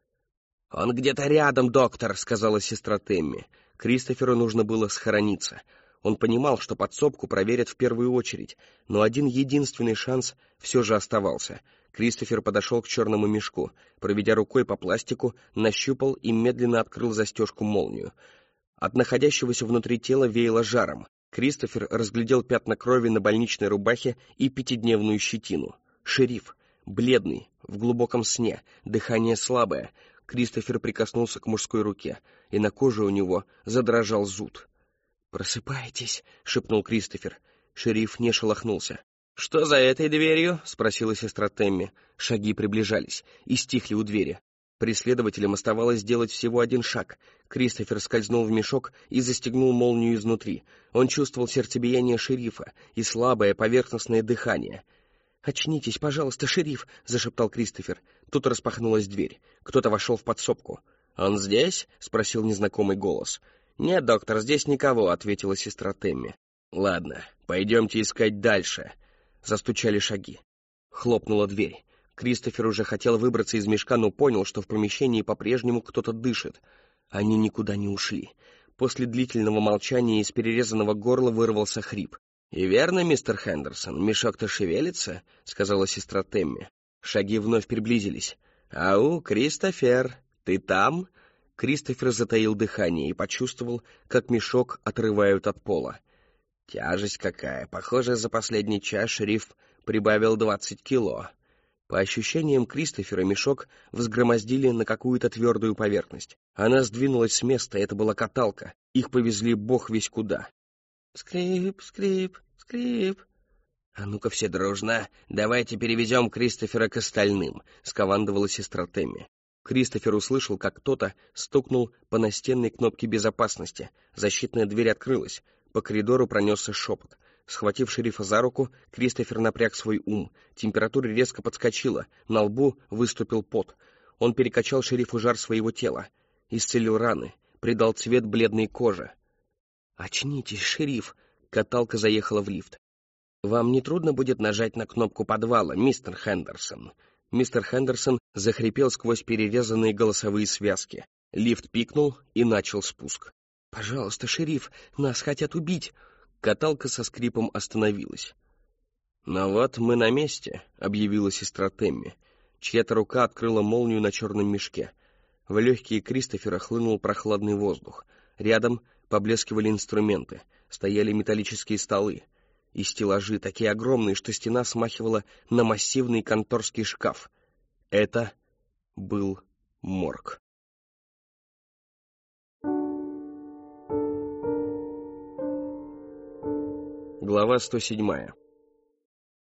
Speaker 1: «Он где-то рядом, доктор», — сказала сестра Тэмми. Кристоферу нужно было схорониться. Он понимал, что подсобку проверят в первую очередь, но один единственный шанс все же оставался. Кристофер подошел к черному мешку, проведя рукой по пластику, нащупал и медленно открыл застежку-молнию. От находящегося внутри тела веяло жаром. Кристофер разглядел пятна крови на больничной рубахе и пятидневную щетину. Шериф, бледный, в глубоком сне, дыхание слабое. Кристофер прикоснулся к мужской руке, и на коже у него задрожал зуд. «Просыпайтесь», — шепнул Кристофер. Шериф не шелохнулся. «Что за этой дверью?» — спросила сестра Тэмми. Шаги приближались и стихли у двери. Преследователям оставалось сделать всего один шаг. Кристофер скользнул в мешок и застегнул молнию изнутри. Он чувствовал сердцебиение шерифа и слабое поверхностное дыхание. «Очнитесь, пожалуйста, шериф!» — зашептал Кристофер. Тут распахнулась дверь. Кто-то вошел в подсобку. «Он здесь?» — спросил незнакомый голос. «Нет, доктор, здесь никого», — ответила сестра Тэмми. «Ладно, пойдемте искать дальше». Застучали шаги. Хлопнула дверь. Кристофер уже хотел выбраться из мешка, но понял, что в помещении по-прежнему кто-то дышит. Они никуда не ушли. После длительного молчания из перерезанного горла вырвался хрип. «И верно, мистер Хендерсон, мешок-то шевелится?» — сказала сестра Тэмми. Шаги вновь приблизились. «Ау, Кристофер, ты там?» Кристофер затаил дыхание и почувствовал, как мешок отрывают от пола. «Тяжесть какая! Похоже, за последний час шериф прибавил 20 кило». По ощущениям Кристофера, мешок взгромоздили на какую-то твердую поверхность. Она сдвинулась с места, это была каталка. Их повезли бог весь куда. «Скрип, скрип, скрип». «А ну-ка все дружно, давайте перевезем Кристофера к остальным», — скомандовала сестра Тэмми. Кристофер услышал, как кто-то стукнул по настенной кнопке безопасности. Защитная дверь открылась. По коридору пронесся шепот. Схватив шерифа за руку, Кристофер напряг свой ум. Температура резко подскочила, на лбу выступил пот. Он перекачал шерифу жар своего тела, исцелил раны, придал цвет бледной коже. «Очнитесь, шериф!» Каталка заехала в лифт. «Вам не трудно будет нажать на кнопку подвала, мистер Хендерсон?» Мистер Хендерсон захрипел сквозь перерезанные голосовые связки. Лифт пикнул и начал спуск. «Пожалуйста, шериф, нас хотят убить!» Каталка со скрипом остановилась. «Ну вот, мы на месте», — объявила сестра Тэмми. Чья-то рука открыла молнию на черном мешке. В легкие Кристофера хлынул прохладный воздух. Рядом поблескивали инструменты, стояли металлические столы и стеллажи, такие огромные, что стена смахивала на массивный конторский шкаф. Это был морг. Глава 107.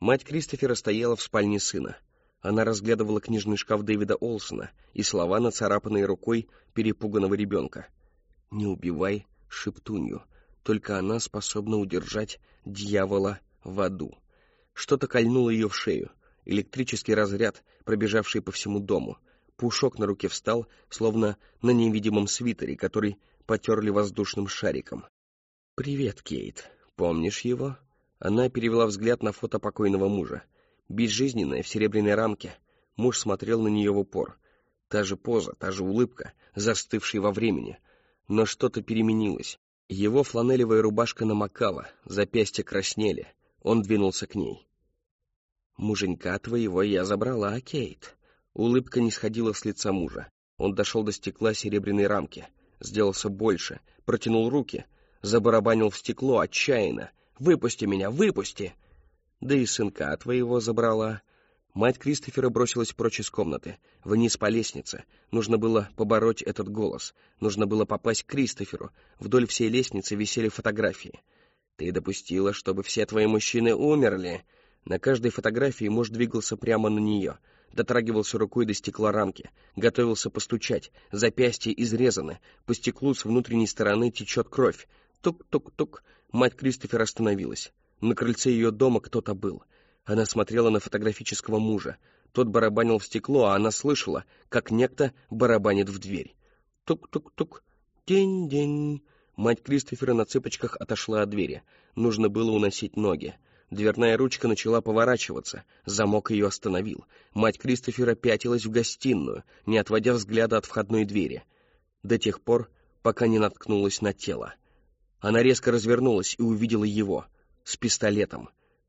Speaker 1: Мать Кристофера стояла в спальне сына. Она разглядывала книжный шкаф Дэвида Олсона и слова, нацарапанные рукой перепуганного ребенка. «Не убивай шептунью, только она способна удержать дьявола в аду». Что-то кольнуло ее в шею. Электрический разряд, пробежавший по всему дому. Пушок на руке встал, словно на невидимом свитере, который потерли воздушным шариком. «Привет, Кейт. Помнишь его?» Она перевела взгляд на фото покойного мужа. Безжизненная, в серебряной рамке. Муж смотрел на нее в упор. Та же поза, та же улыбка, застывшая во времени. Но что-то переменилось. Его фланелевая рубашка намокала, запястья краснели. Он двинулся к ней. «Муженька твоего я забрала, Кейт». Улыбка не сходила с лица мужа. Он дошел до стекла серебряной рамки. Сделался больше, протянул руки, забарабанил в стекло отчаянно. «Выпусти меня, выпусти!» «Да и сынка твоего забрала». Мать Кристофера бросилась прочь из комнаты, вниз по лестнице. Нужно было побороть этот голос. Нужно было попасть к Кристоферу. Вдоль всей лестницы висели фотографии. «Ты допустила, чтобы все твои мужчины умерли?» На каждой фотографии муж двигался прямо на нее, дотрагивался рукой до стекла рамки, готовился постучать, запястья изрезаны, по стеклу с внутренней стороны течет кровь. Тук-тук-тук. Мать Кристофера остановилась. На крыльце ее дома кто-то был. Она смотрела на фотографического мужа. Тот барабанил в стекло, а она слышала, как некто барабанит в дверь. Тук-тук-тук. День-день. Мать Кристофера на цыпочках отошла от двери. Нужно было уносить ноги. Дверная ручка начала поворачиваться. Замок ее остановил. Мать Кристофера пятилась в гостиную, не отводя взгляда от входной двери. До тех пор, пока не наткнулась на тело. Она резко развернулась и увидела его с пистолетом.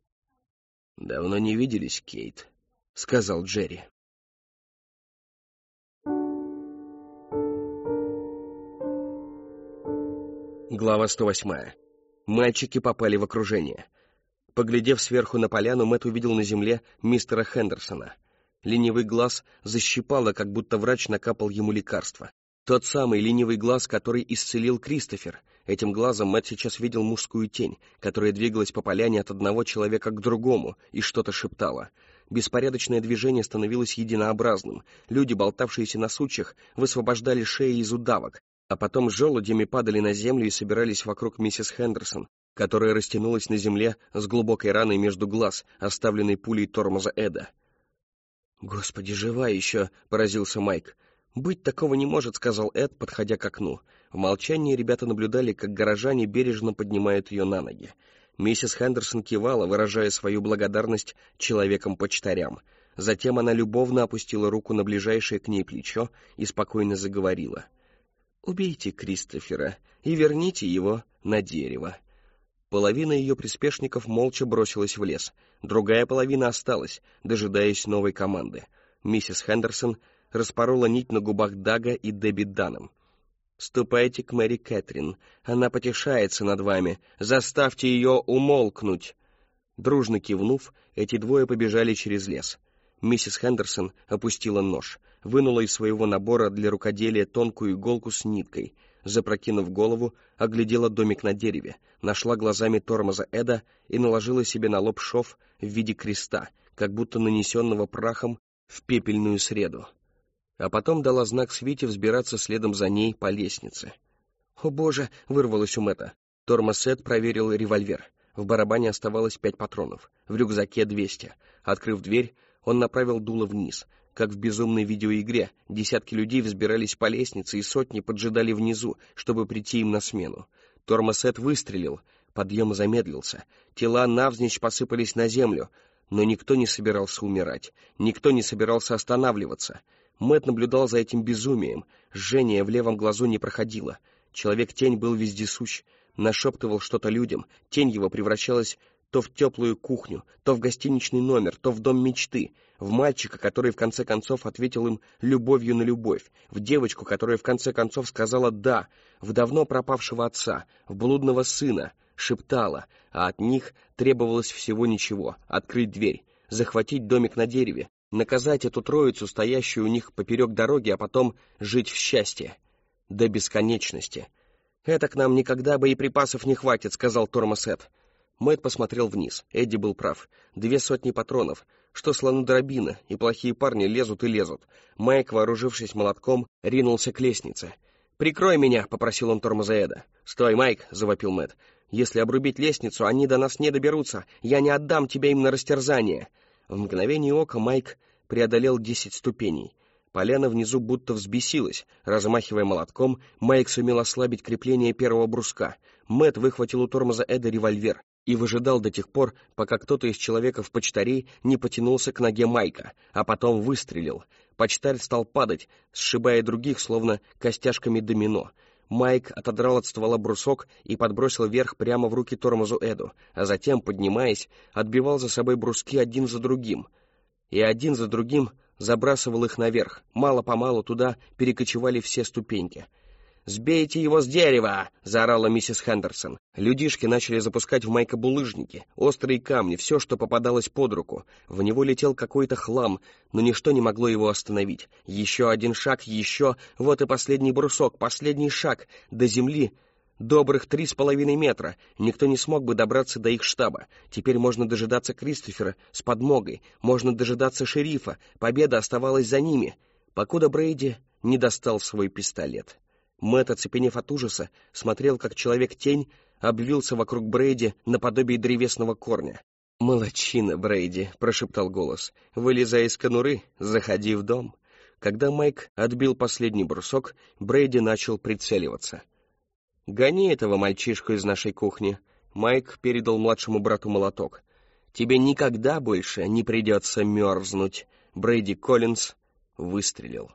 Speaker 1: «Давно не виделись, Кейт», — сказал Джерри. Глава 108. Мальчики попали в окружение. Поглядев сверху на поляну, Мэтт увидел на земле мистера Хендерсона. Ленивый глаз защипало, как будто врач накапал ему лекарство. Тот самый ленивый глаз, который исцелил Кристофер. Этим глазом Мэтт сейчас видел мужскую тень, которая двигалась по поляне от одного человека к другому и что-то шептала. Беспорядочное движение становилось единообразным. Люди, болтавшиеся на сучьях, высвобождали шеи из удавок, а потом желудями падали на землю и собирались вокруг миссис Хендерсон, которая растянулась на земле с глубокой раной между глаз, оставленной пулей тормоза Эда. «Господи, жива еще!» — поразился Майк. «Быть такого не может», — сказал Эд, подходя к окну. В молчании ребята наблюдали, как горожане бережно поднимают ее на ноги. Миссис Хендерсон кивала, выражая свою благодарность человекам-почтарям. Затем она любовно опустила руку на ближайшее к ней плечо и спокойно заговорила. «Убейте Кристофера и верните его на дерево». Половина ее приспешников молча бросилась в лес. Другая половина осталась, дожидаясь новой команды. Миссис Хендерсон распорола нить на губах Дага и Дебби Данном. «Ступайте к Мэри Кэтрин. Она потешается над вами. Заставьте ее умолкнуть». Дружно кивнув, эти двое побежали через лес. Миссис Хендерсон опустила нож, вынула из своего набора для рукоделия тонкую иголку с ниткой. Запрокинув голову, оглядела домик на дереве, нашла глазами тормоза Эда и наложила себе на лоб шов в виде креста, как будто нанесенного прахом в пепельную среду. А потом дала знак Свите взбираться следом за ней по лестнице. «О боже!» — вырвалось у Мэтта. Тормоз Эд проверил револьвер. В барабане оставалось 5 патронов, в рюкзаке 200. Открыв дверь, он направил дуло вниз. Как в безумной видеоигре, десятки людей взбирались по лестнице, и сотни поджидали внизу, чтобы прийти им на смену. Тормоз Эд выстрелил, подъем замедлился, тела навзничь посыпались на землю, но никто не собирался умирать, никто не собирался останавливаться. Мэтт наблюдал за этим безумием, жжение в левом глазу не проходило. Человек-тень был вездесущ, нашептывал что-то людям, тень его превращалась то в теплую кухню, то в гостиничный номер, то в дом мечты, в мальчика, который в конце концов ответил им любовью на любовь, в девочку, которая в конце концов сказала «да», в давно пропавшего отца, в блудного сына, шептала, а от них требовалось всего ничего — открыть дверь, захватить домик на дереве, наказать эту троицу, стоящую у них поперек дороги, а потом жить в счастье. До бесконечности. «Это к нам никогда боеприпасов не хватит», — сказал тормоз Эд. Мэтт посмотрел вниз. Эдди был прав. 200 патронов. Что слону дробина, и плохие парни лезут и лезут. Майк, вооружившись молотком, ринулся к лестнице. «Прикрой меня!» — попросил он тормоза Эда. «Стой, Майк!» — завопил Мэтт. «Если обрубить лестницу, они до нас не доберутся. Я не отдам тебя им на растерзание!» В мгновение ока Майк преодолел 10 ступеней. Поляна внизу будто взбесилась. Размахивая молотком, Майк сумел ослабить крепление первого бруска. Мэтт выхватил у тормоза Эда револьвер и выжидал до тех пор, пока кто-то из человеков-почтарей не потянулся к ноге Майка, а потом выстрелил. Почтарь стал падать, сшибая других, словно костяшками домино. Майк отодрал от ствола брусок и подбросил вверх прямо в руки тормозу Эду, а затем, поднимаясь, отбивал за собой бруски один за другим. И один за другим забрасывал их наверх. Мало-помалу туда перекочевали все ступеньки. «Сбейте его с дерева!» — заорала миссис Хендерсон. Людишки начали запускать в Майка булыжники, острые камни, все, что попадалось под руку. В него летел какой-то хлам, но ничто не могло его остановить. Еще один шаг, еще... Вот и последний брусок, последний шаг. До земли добрых 3,5 метра. Никто не смог бы добраться до их штаба. Теперь можно дожидаться Кристофера с подмогой. Можно дожидаться шерифа. Победа оставалась за ними, покуда Брейди не достал свой пистолет. Мэтт, оцепенев от ужаса, смотрел, как человек-тень обвился вокруг Брейди наподобие древесного корня. «Молодчина, Брейди», — прошептал голос. «Вылезай из конуры, заходи в дом». Когда Майк отбил последний брусок, Брейди начал прицеливаться. «Гони этого мальчишку из нашей кухни». Майк передал младшему брату молоток. «Тебе никогда больше не придется мерзнуть». Брейди Коллинз выстрелил.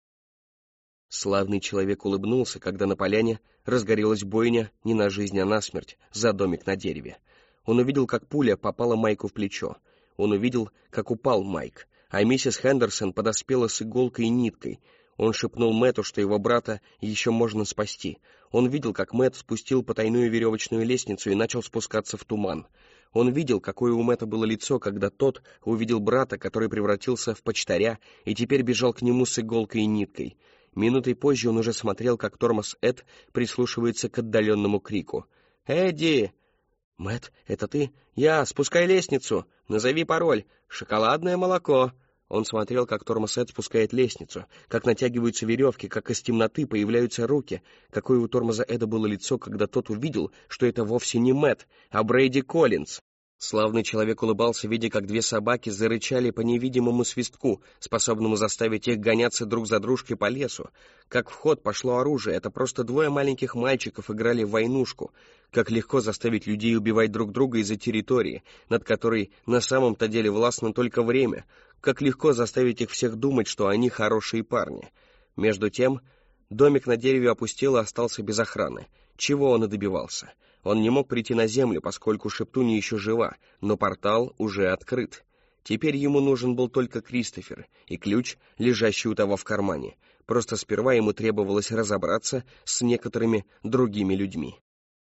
Speaker 1: Славный человек улыбнулся, когда на поляне разгорелась бойня не на жизнь, а на смерть за домик на дереве. Он увидел, как пуля попала Майку в плечо. Он увидел, как упал Майк, а миссис Хендерсон подоспела с иголкой и ниткой. Он шепнул Мэтту, что его брата еще можно спасти. Он видел, как Мэтт спустил потайную веревочную лестницу и начал спускаться в туман. Он видел, какое у Мэтта было лицо, когда тот увидел брата, который превратился в почтаря, и теперь бежал к нему с иголкой и ниткой. Минутой позже он уже смотрел, как тормоз Эд прислушивается к отдаленному крику. «Эдди!» «Мэтт, это ты?» «Я! Спускай лестницу! Назови пароль! Шоколадное молоко!» Он смотрел, как тормоз Эд спускает лестницу, как натягиваются веревки, как из темноты появляются руки. Какое у тормоза Эда было лицо, когда тот увидел, что это вовсе не Мэтт, а Брейди Коллинз. Славный человек улыбался, видя, как две собаки зарычали по невидимому свистку, способному заставить их гоняться друг за дружкой по лесу. Как в ход пошло оружие, это просто двое маленьких мальчиков играли в войнушку. Как легко заставить людей убивать друг друга из-за территории, над которой на самом-то деле властно только время. Как легко заставить их всех думать, что они хорошие парни. Между тем, домик на дереве опустел и остался без охраны. Чего он и добивался. Он не мог прийти на землю, поскольку Шептунья еще жива, но портал уже открыт. Теперь ему нужен был только Кристофер и ключ, лежащий у того в кармане. Просто сперва ему требовалось разобраться с некоторыми другими людьми.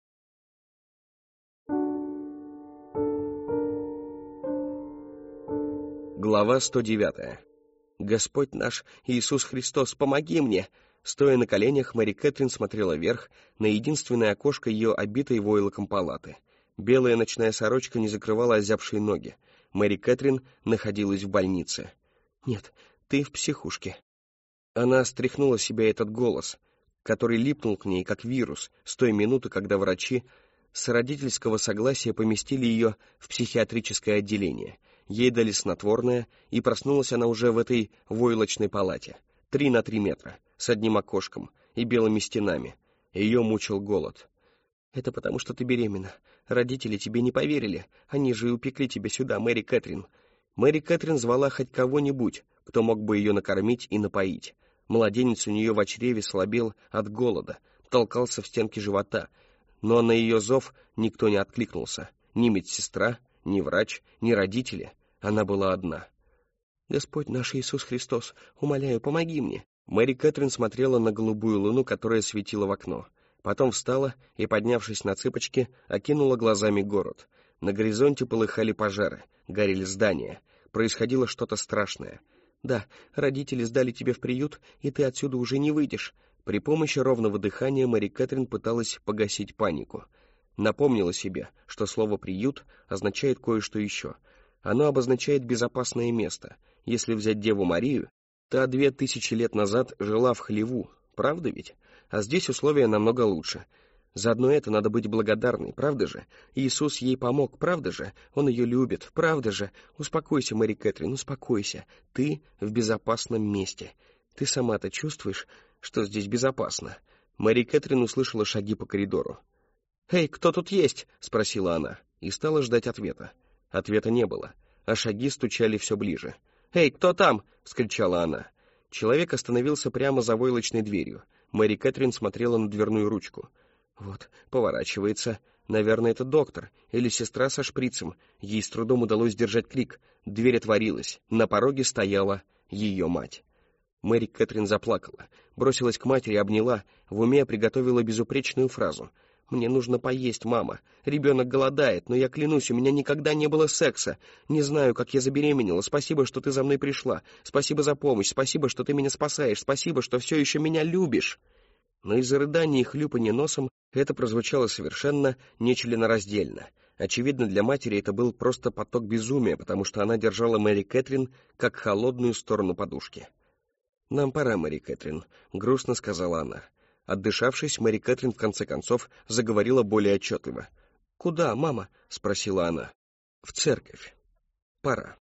Speaker 1: Глава 109. «Господь наш Иисус Христос, помоги мне!» Стоя на коленях, Мэри Кэтрин смотрела вверх на единственное окошко ее обитой войлоком палаты. Белая ночная сорочка не закрывала озябшие ноги. Мэри Кэтрин находилась в больнице. «Нет, ты в психушке». Она стряхнула с себя этот голос, который липнул к ней, как вирус, с той минуты, когда врачи с родительского согласия поместили ее в психиатрическое отделение. Ей дали снотворное, и проснулась она уже в этой войлочной палате. 3 на 3 метра, с одним окошком и белыми стенами. Ее мучил голод. «Это потому, что ты беременна. Родители тебе не поверили. Они же и упекли тебя сюда, Мэри Кэтрин». Мэри Кэтрин звала хоть кого-нибудь, кто мог бы ее накормить и напоить. Младенец у нее в чреве слабел от голода, толкался в стенки живота, но на ее зов никто не откликнулся. Ни медсестра, ни врач, ни родители. Она была одна. «Господь наш Иисус Христос, умоляю, помоги мне». Мэри Кэтрин смотрела на голубую луну, которая светила в окно. Потом встала и, поднявшись на цыпочки, окинула глазами город. На горизонте полыхали пожары, горели здания. Происходило что-то страшное. «Да, родители сдали тебя в приют, и ты отсюда уже не выйдешь». При помощи ровного дыхания Мэри Кэтрин пыталась погасить панику. Напомнила себе, что слово «приют» означает кое-что еще. Оно обозначает безопасное место. Если взять Деву Марию, та 2000 лет назад жила в хлеву, правда ведь? А здесь условия намного лучше. Заодно это надо быть благодарной, правда же? Иисус ей помог, правда же? Он ее любит, правда же? Успокойся, Мэри Кэтрин, успокойся. Ты в безопасном месте. Ты сама-то чувствуешь, что здесь безопасно?» Мэри Кэтрин услышала шаги по коридору. «Эй, кто тут есть?» — спросила она, и стала ждать ответа. Ответа не было, а шаги стучали все ближе. «Эй, кто там?» — вскричала она. Человек остановился прямо за войлочной дверью. Мэри Кэтрин смотрела на дверную ручку. Вот, поворачивается. Наверное, это доктор или сестра со шприцем. Ей с трудом удалось сдержать крик. Дверь отворилась. На пороге стояла ее мать. Мэри Кэтрин заплакала, бросилась к матери, обняла, в уме приготовила безупречную фразу. «Мне нужно поесть, мама. Ребенок голодает, но я клянусь, у меня никогда не было секса. Не знаю, как я забеременела. Спасибо, что ты за мной пришла. Спасибо за помощь. Спасибо, что ты меня спасаешь. Спасибо, что все еще меня любишь». Но из-за рыданий и хлюпанья носом это прозвучало совершенно нечленораздельно. Очевидно, для матери это был просто поток безумия, потому что она держала Мэри Кэтрин как холодную сторону подушки. «Нам пора, Мэри Кэтрин», — грустно сказала она. Отдышавшись, Мэри Кэтрин в конце концов заговорила более отчетливо. «Куда, мама?» — спросила она. «В церковь. Пора».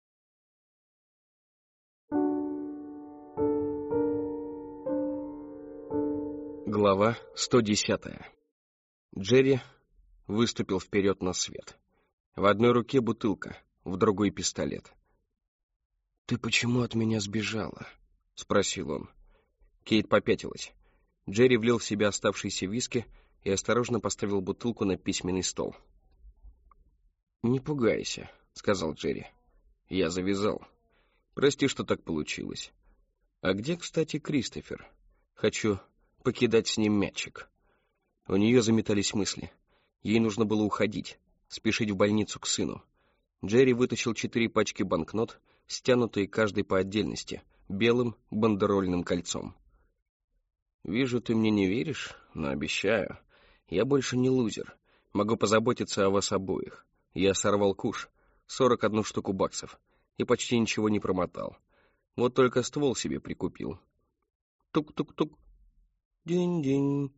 Speaker 1: Глава 110. Джерри выступил вперед на свет. В одной руке бутылка, в другой пистолет. «Ты почему от меня сбежала?» — спросил он. Кейт попятилась. Джерри влил в себя оставшиеся виски и осторожно поставил бутылку на письменный стол. «Не пугайся», — сказал Джерри. «Я завязал. Прости, что так получилось. А где, кстати, Кристофер? Хочу покидать с ним мячик». У нее заметались мысли. Ей нужно было уходить, спешить в больницу к сыну. Джерри вытащил 4 пачки банкнот, стянутые каждой по отдельности, белым бандерольным кольцом. «Вижу, ты мне не веришь, но обещаю, я больше не лузер. Могу позаботиться о вас обоих. Я сорвал куш, 41 штуку баксов, и почти ничего не промотал. Вот только ствол себе прикупил». Тук-тук-тук. Динь-динь.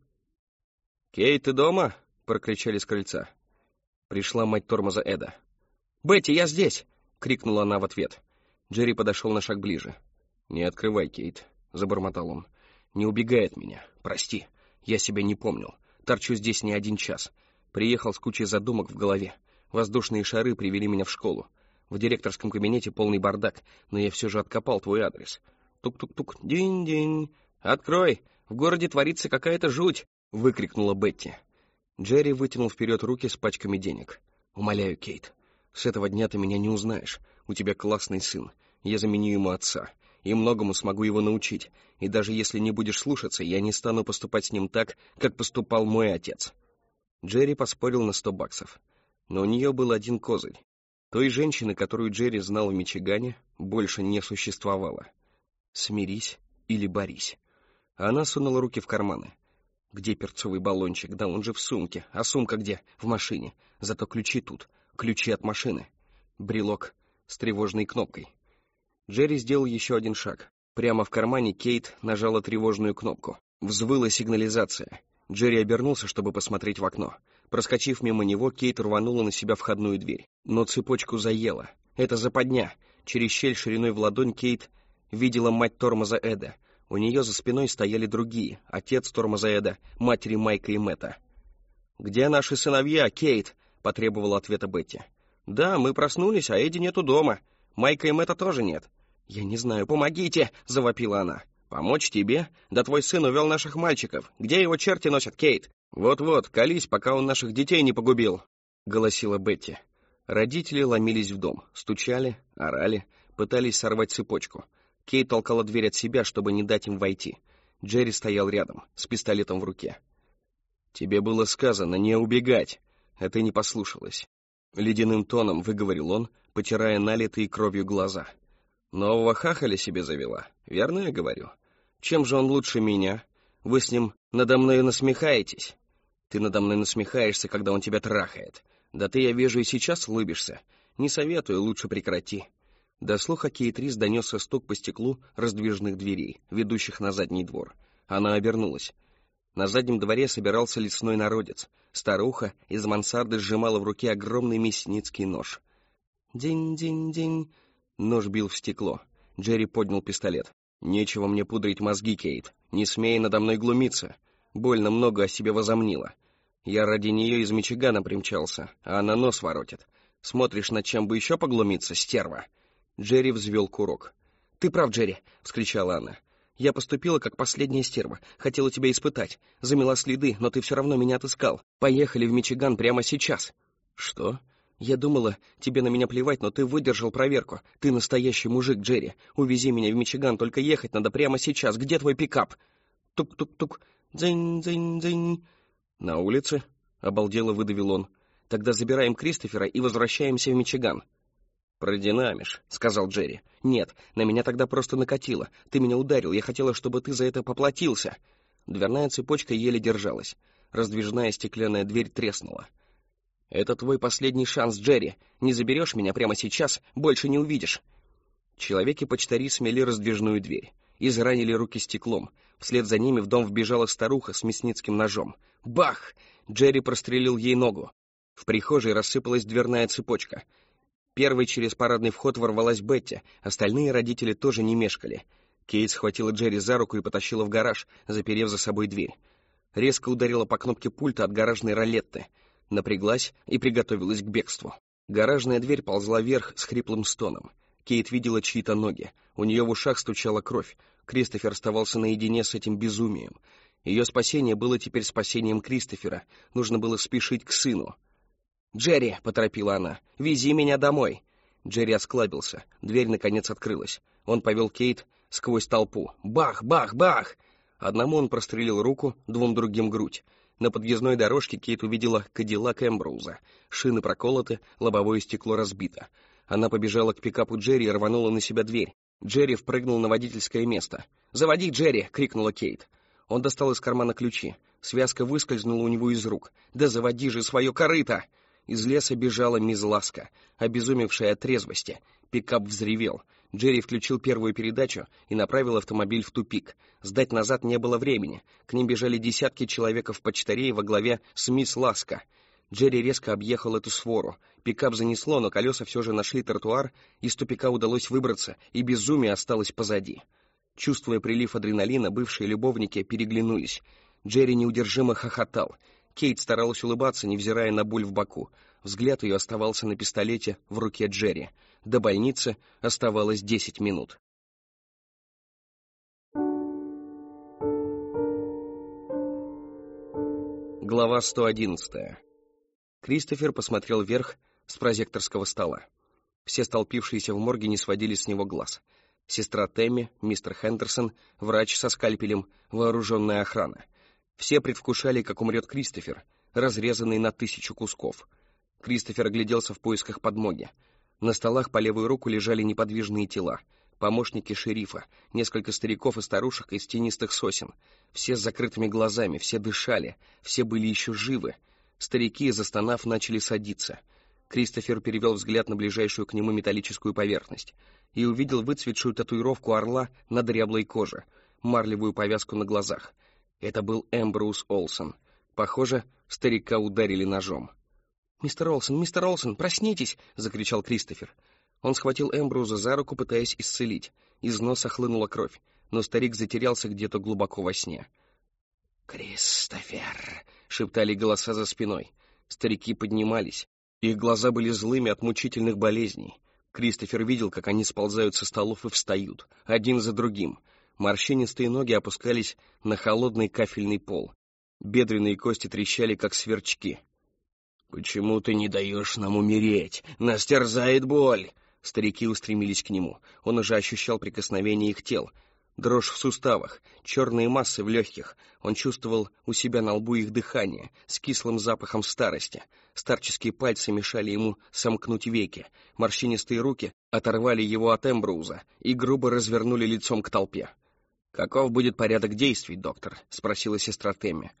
Speaker 1: «Кейт, ты дома?» — прокричали с крыльца. Пришла мать тормоза Эда. «Бетти, я здесь!» — крикнула она в ответ. Джерри подошел на шаг ближе. «Не открывай, Кейт», — забормотал он. «Не убегай от меня. Прости, я себя не помнил. Торчу здесь не 1 час. Приехал с кучей задумок в голове. Воздушные шары привели меня в школу. В директорском кабинете полный бардак, но я все же откопал твой адрес. Тук-тук-тук, динь-динь. Открой! В городе творится какая-то жуть!» — выкрикнула Бетти. Джерри вытянул вперед руки с пачками денег. «Умоляю, Кейт, с этого дня ты меня не узнаешь. У тебя классный сын. Я заменю ему отца. И многому смогу его научить. И даже если не будешь слушаться, я не стану поступать с ним так, как поступал мой отец». Джерри поспорил на 100 баксов. Но у нее был один козырь. Той женщины, которую Джерри знал в Мичигане, больше не существовало. Смирись или борись. Она сунула руки в карманы. Где перцовый баллончик? Да он же в сумке. А сумка где? В машине. Зато ключи тут. Ключи от машины. Брелок с тревожной кнопкой. Джерри сделал еще один шаг. Прямо в кармане Кейт нажала тревожную кнопку. Взвыла сигнализация. Джерри обернулся, чтобы посмотреть в окно. Проскочив мимо него, Кейт рванула на себя входную дверь. Но цепочку заела. Это западня. Через щель шириной в ладонь Кейт видела мать тормоза Эда. У нее за спиной стояли другие. Отец тормоза Эда, матери Майка и Мэтта. «Где наши сыновья, Кейт?» — потребовала ответа Бетти. «Да, мы проснулись, а Эдди нету дома. Майка и Мэтта тоже нет». «Я не знаю, помогите!» — завопила она. «Помочь тебе? Да твой сын увел наших мальчиков. Где его черти носят, Кейт?» «Вот-вот, колись, пока он наших детей не погубил», — голосила Бетти. Родители ломились в дом, стучали, орали, пытались сорвать цепочку. Кейт толкала дверь от себя, чтобы не дать им войти. Джерри стоял рядом, с пистолетом в руке. «Тебе было сказано не убегать, а ты не послушалась», — ледяным тоном выговорил он, потирая налитые кровью глаза. «Нового хахаля себе завела, верно я говорю? Чем же он лучше меня? Вы с ним надо мною насмехаетесь?» Ты надо мной насмехаешься, когда он тебя трахает. Да ты, я вижу, и сейчас улыбишься. Не советую, лучше прекрати». До слуха Кейт Рис донесся стук по стеклу раздвижных дверей, ведущих на задний двор. Она обернулась. На заднем дворе собирался лесной народец. Старуха из мансарды сжимала в руке огромный мясницкий нож. Динь-динь-динь. Нож бил в стекло. Джерри поднял пистолет. «Нечего мне пудрить мозги, Кейт. Не смей надо мной глумиться. Больно много о себе возомнила. Я ради нее из Мичигана примчался, а она нос воротит. Смотришь, над чем бы еще поглумиться, стерва?» Джерри взвел курок. «Ты прав, Джерри!» — вскричала она. «Я поступила, как последняя стерва. Хотела тебя испытать. Замела следы, но ты все равно меня отыскал. Поехали в Мичиган прямо сейчас». «Что?» «Я думала, тебе на меня плевать, но ты выдержал проверку. Ты настоящий мужик, Джерри. Увези меня в Мичиган, только ехать надо прямо сейчас. Где твой пикап?» «Тук-тук-тук. Дзынь-дзынь-дзынь». «На улице?» — обалдело выдавил он. «Тогда забираем Кристофера и возвращаемся в Мичиган». «Продинамишь», — сказал Джерри. «Нет, на меня тогда просто накатило. Ты меня ударил, я хотела, чтобы ты за это поплатился». Дверная цепочка еле держалась. Раздвижная стеклянная дверь треснула. «Это твой последний шанс, Джерри. Не заберешь меня прямо сейчас, больше не увидишь». Человеки-почтари смели раздвижную дверь. Изранили руки стеклом. Вслед за ними в дом вбежала старуха с мясницким ножом. Бах! Джерри прострелил ей ногу. В прихожей рассыпалась дверная цепочка. Первой через парадный вход ворвалась Бетти, остальные родители тоже не мешкали. Кейт схватила Джерри за руку и потащила в гараж, заперев за собой дверь. Резко ударила по кнопке пульта от гаражной ролетты. Напряглась и приготовилась к бегству. Гаражная дверь ползла вверх с хриплым стоном. Кейт видела чьи-то ноги. У нее в ушах стучала кровь. Кристофер оставался наедине с этим безумием. Ее спасение было теперь спасением Кристофера. Нужно было спешить к сыну. «Джерри!» — поторопила она. «Вези меня домой!» Джерри осклабился. Дверь, наконец, открылась. Он повел Кейт сквозь толпу. Бах! Бах! Бах! Одному он прострелил руку, двум другим — грудь. На подъездной дорожке Кейт увидела Кадиллак Эмброуза. Шины проколоты, лобовое стекло разбито. Она побежала к пикапу Джерри и рванула на себя дверь. Джерри впрыгнул на водительское место. «Заводи, Джерри!» — крикнула Кейт. Он достал из кармана ключи. Связка выскользнула у него из рук. «Да заводи же свое корыто!» Из леса бежала мисс Ласка, обезумевшая от трезвости. Пикап взревел. Джерри включил первую передачу и направил автомобиль в тупик. Сдать назад не было времени. К ним бежали десятки человеков-почтарей во главе с мисс Ласка. Джерри резко объехал эту свору. Пикап занесло, но колеса все же нашли тротуар, из тупика удалось выбраться, и безумие осталось позади. Чувствуя прилив адреналина, бывшие любовники переглянулись. Джерри неудержимо хохотал. Кейт старалась улыбаться, невзирая на боль в боку. Взгляд ее оставался на пистолете в руке Джерри. До больницы оставалось 10 минут. Глава 111. Кристофер посмотрел вверх с прозекторского стола. Все столпившиеся в морге не сводили с него глаз. Сестра Тэмми, мистер Хендерсон, врач со скальпелем, вооруженная охрана. Все предвкушали, как умрет Кристофер, разрезанный на 1000 кусков. Кристофер огляделся в поисках подмоги. На столах по левую руку лежали неподвижные тела. Помощники шерифа, несколько стариков и старушек из тенистых сосен. Все с закрытыми глазами, все дышали, все были еще живы. Старики, застонав, начали садиться. Кристофер перевел взгляд на ближайшую к нему металлическую поверхность и увидел выцветшую татуировку орла на дряблой коже, марлевую повязку на глазах. Это был Эмброуз Олсон. Похоже, старика ударили ножом. Мистер Олсон, проснитесь!» — закричал Кристофер. Он схватил Эмброуза за руку, пытаясь исцелить. Из носа хлынула кровь, но старик затерялся где-то глубоко во сне. «Кристофер!» — шептали голоса за спиной. Старики поднимались. Их глаза были злыми от мучительных болезней. Кристофер видел, как они сползают со столов и встают, один за другим. Морщинистые ноги опускались на холодный кафельный пол. Бедренные кости трещали, как сверчки. «Почему ты не даешь нам умереть? Нас терзает боль!» Старики устремились к нему. Он уже ощущал прикосновение их тел. Дрожь в суставах, черные массы в легких. Он чувствовал у себя на лбу их дыхание с кислым запахом старости. Старческие пальцы мешали ему сомкнуть веки. Морщинистые руки оторвали его от Эмброуза и грубо развернули лицом к толпе. «Каков будет порядок действий, доктор?» — спросила сестра Тэмми.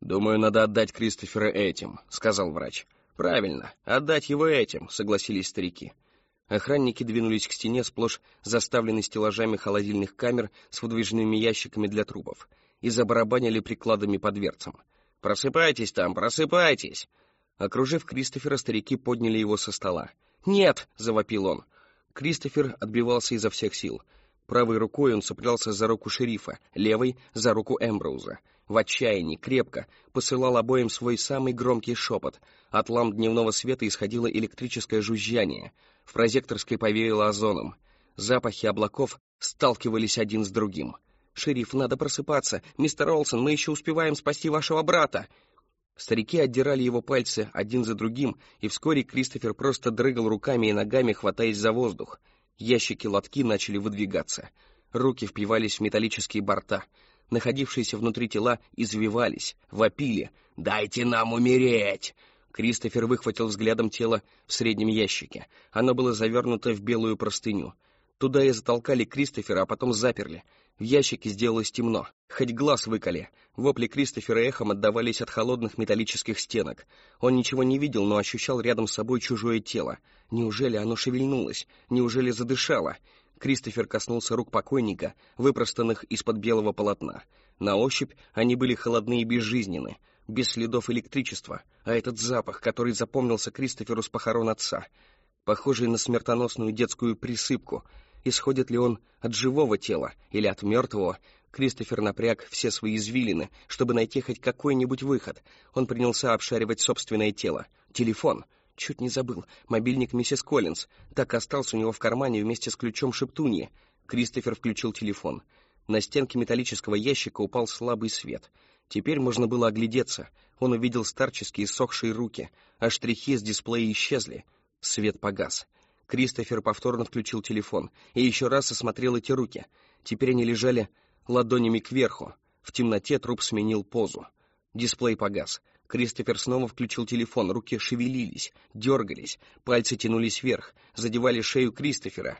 Speaker 1: «Думаю, надо отдать Кристофера этим», — сказал врач. «Правильно, отдать его этим», — согласились старики. Охранники двинулись к стене, сплошь заставленной стеллажами холодильных камер с выдвижными ящиками для трупов, и забарабанили прикладами по дверцам. «Просыпайтесь там, просыпайтесь!» Окружив Кристофера, старики подняли его со стола. «Нет!» — завопил он. Кристофер отбивался изо всех сил. Правой рукой он цеплялся за руку шерифа, левой — за руку Эмброуза. В отчаянии, крепко, посылал обоим свой самый громкий шепот. От ламп дневного света исходило электрическое жужжание. В прозекторской повеяло озоном. Запахи облаков сталкивались один с другим. «Шериф, надо просыпаться! Мистер Олсон, мы еще успеваем спасти вашего брата!» Старики отдирали его пальцы один за другим, и вскоре Кристофер просто дрыгал руками и ногами, хватаясь за воздух. Ящики-лотки начали выдвигаться. Руки впивались в металлические борта. Находившиеся внутри тела извивались, вопили. «Дайте нам умереть!» Кристофер выхватил взглядом тело в среднем ящике. Оно было завернуто в белую простыню. Туда и затолкали Кристофера, а потом заперли. В ящике сделалось темно, хоть глаз выколи. Вопли Кристофера эхом отдавались от холодных металлических стенок. Он ничего не видел, но ощущал рядом с собой чужое тело. Неужели оно шевельнулось? Неужели задышало? Кристофер коснулся рук покойника, выпростанных из-под белого полотна. На ощупь они были холодны и безжизненны, без следов электричества, а этот запах, который запомнился Кристоферу с похорон отца, похожий на смертоносную детскую присыпку. Исходит ли он от живого тела или от мертвого? Кристофер напряг все свои извилины, чтобы найти хоть какой-нибудь выход. Он принялся обшаривать собственное тело. Телефон. Чуть не забыл. Мобильник миссис Коллинз. Так остался у него в кармане вместе с ключом шептуньи. Кристофер включил телефон. На стенке металлического ящика упал слабый свет. Теперь можно было оглядеться. Он увидел старческие сохшие руки, а штрихи с дисплея исчезли. Свет погас. Кристофер повторно включил телефон и еще раз осмотрел эти руки. Теперь они лежали ладонями кверху. В темноте труп сменил позу. Дисплей погас. Кристофер снова включил телефон. Руки шевелились, дергались, пальцы тянулись вверх, задевали шею Кристофера.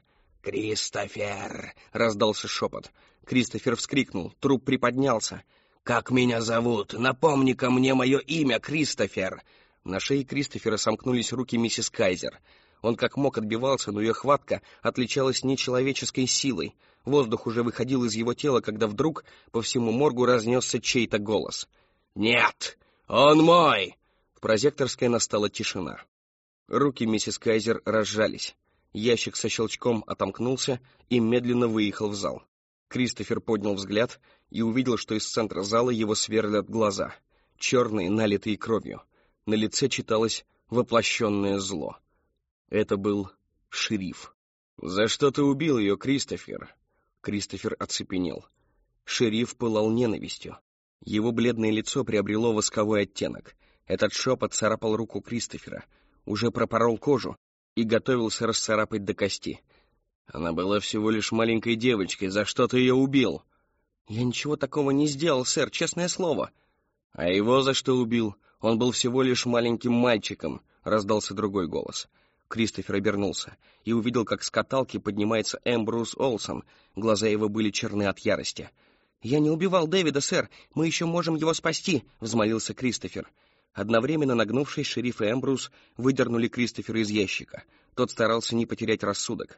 Speaker 1: «Кристофер!» — раздался шепот. Кристофер вскрикнул. Труп приподнялся. «Как меня зовут? Напомни-ка мне мое имя, Кристофер!» На шее Кристофера сомкнулись руки миссис Кайзер. Он как мог отбивался, но ее хватка отличалась нечеловеческой силой. Воздух уже выходил из его тела, когда вдруг по всему моргу разнесся чей-то голос. «Нет! Он мой!» В прозекторской настала тишина. Руки миссис Кайзер разжались. Ящик со щелчком отомкнулся и медленно выехал в зал. Кристофер поднял взгляд и увидел, что из центра зала его сверлят глаза. Черные, налитые кровью. На лице читалось воплощенное зло. Это был шериф. «За что ты убил ее, Кристофер?» Кристофер оцепенел. Шериф пылал ненавистью. Его бледное лицо приобрело восковой оттенок. Этот шепот царапал руку Кристофера, уже пропорол кожу и готовился расцарапать до кости. «Она была всего лишь маленькой девочкой. За что ты ее убил?» «Я ничего такого не сделал, сэр, честное слово». «А его за что убил? Он был всего лишь маленьким мальчиком», — раздался другой голос. Кристофер обернулся и увидел, как с каталки поднимается Эмброуз Олсон. Глаза его были черны от ярости. «Я не убивал Дэвида, сэр. Мы еще можем его спасти», — взмолился Кристофер. Одновременно нагнувшись, шериф и Эмброуз выдернули Кристофера из ящика. Тот старался не потерять рассудок.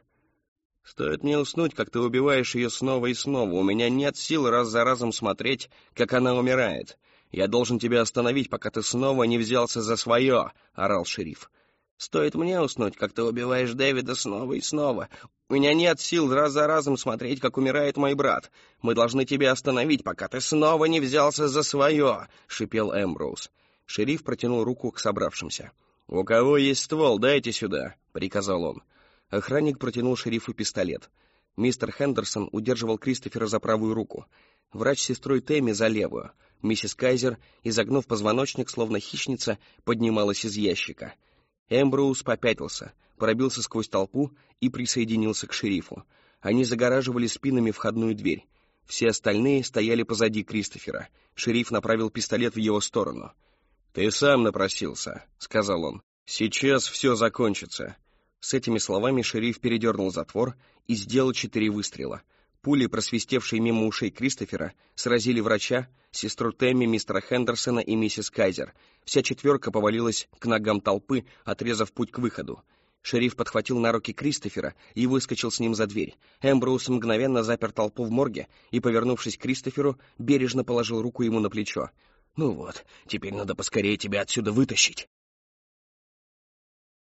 Speaker 1: «Стоит мне уснуть, как ты убиваешь ее снова и снова. У меня нет сил раз за разом смотреть, как она умирает. Я должен тебя остановить, пока ты снова не взялся за свое», — орал шериф. «Стоит мне уснуть, как ты убиваешь Дэвида снова и снова. У меня нет сил раз за разом смотреть, как умирает мой брат. Мы должны тебя остановить, пока ты снова не взялся за свое», — шипел Эмброуз. Шериф протянул руку к собравшимся. «У кого есть ствол, дайте сюда», — приказал он. Охранник протянул шерифу пистолет. Мистер Хендерсон удерживал Кристофера за правую руку. Врач с сестрой Тэмми за левую. Миссис Кайзер, изогнув позвоночник, словно хищница, поднималась из ящика. Эмброуз попятился, пробился сквозь толпу и присоединился к шерифу. Они загораживали спинами входную дверь. Все остальные стояли позади Кристофера. Шериф направил пистолет в его сторону. «Ты сам напросился», — сказал он. «Сейчас все закончится». С этими словами шериф передернул затвор и сделал 4 выстрела. Пули, просвистевшие мимо ушей Кристофера, сразили врача, сестру Тэмми, мистера Хендерсона и миссис Кайзер. Вся четверка повалилась к ногам толпы, отрезав путь к выходу. Шериф подхватил на руки Кристофера и выскочил с ним за дверь. Эмброуз мгновенно запер толпу в морге и, повернувшись к Кристоферу, бережно положил руку ему на плечо. «Ну вот, теперь надо поскорее тебя отсюда вытащить».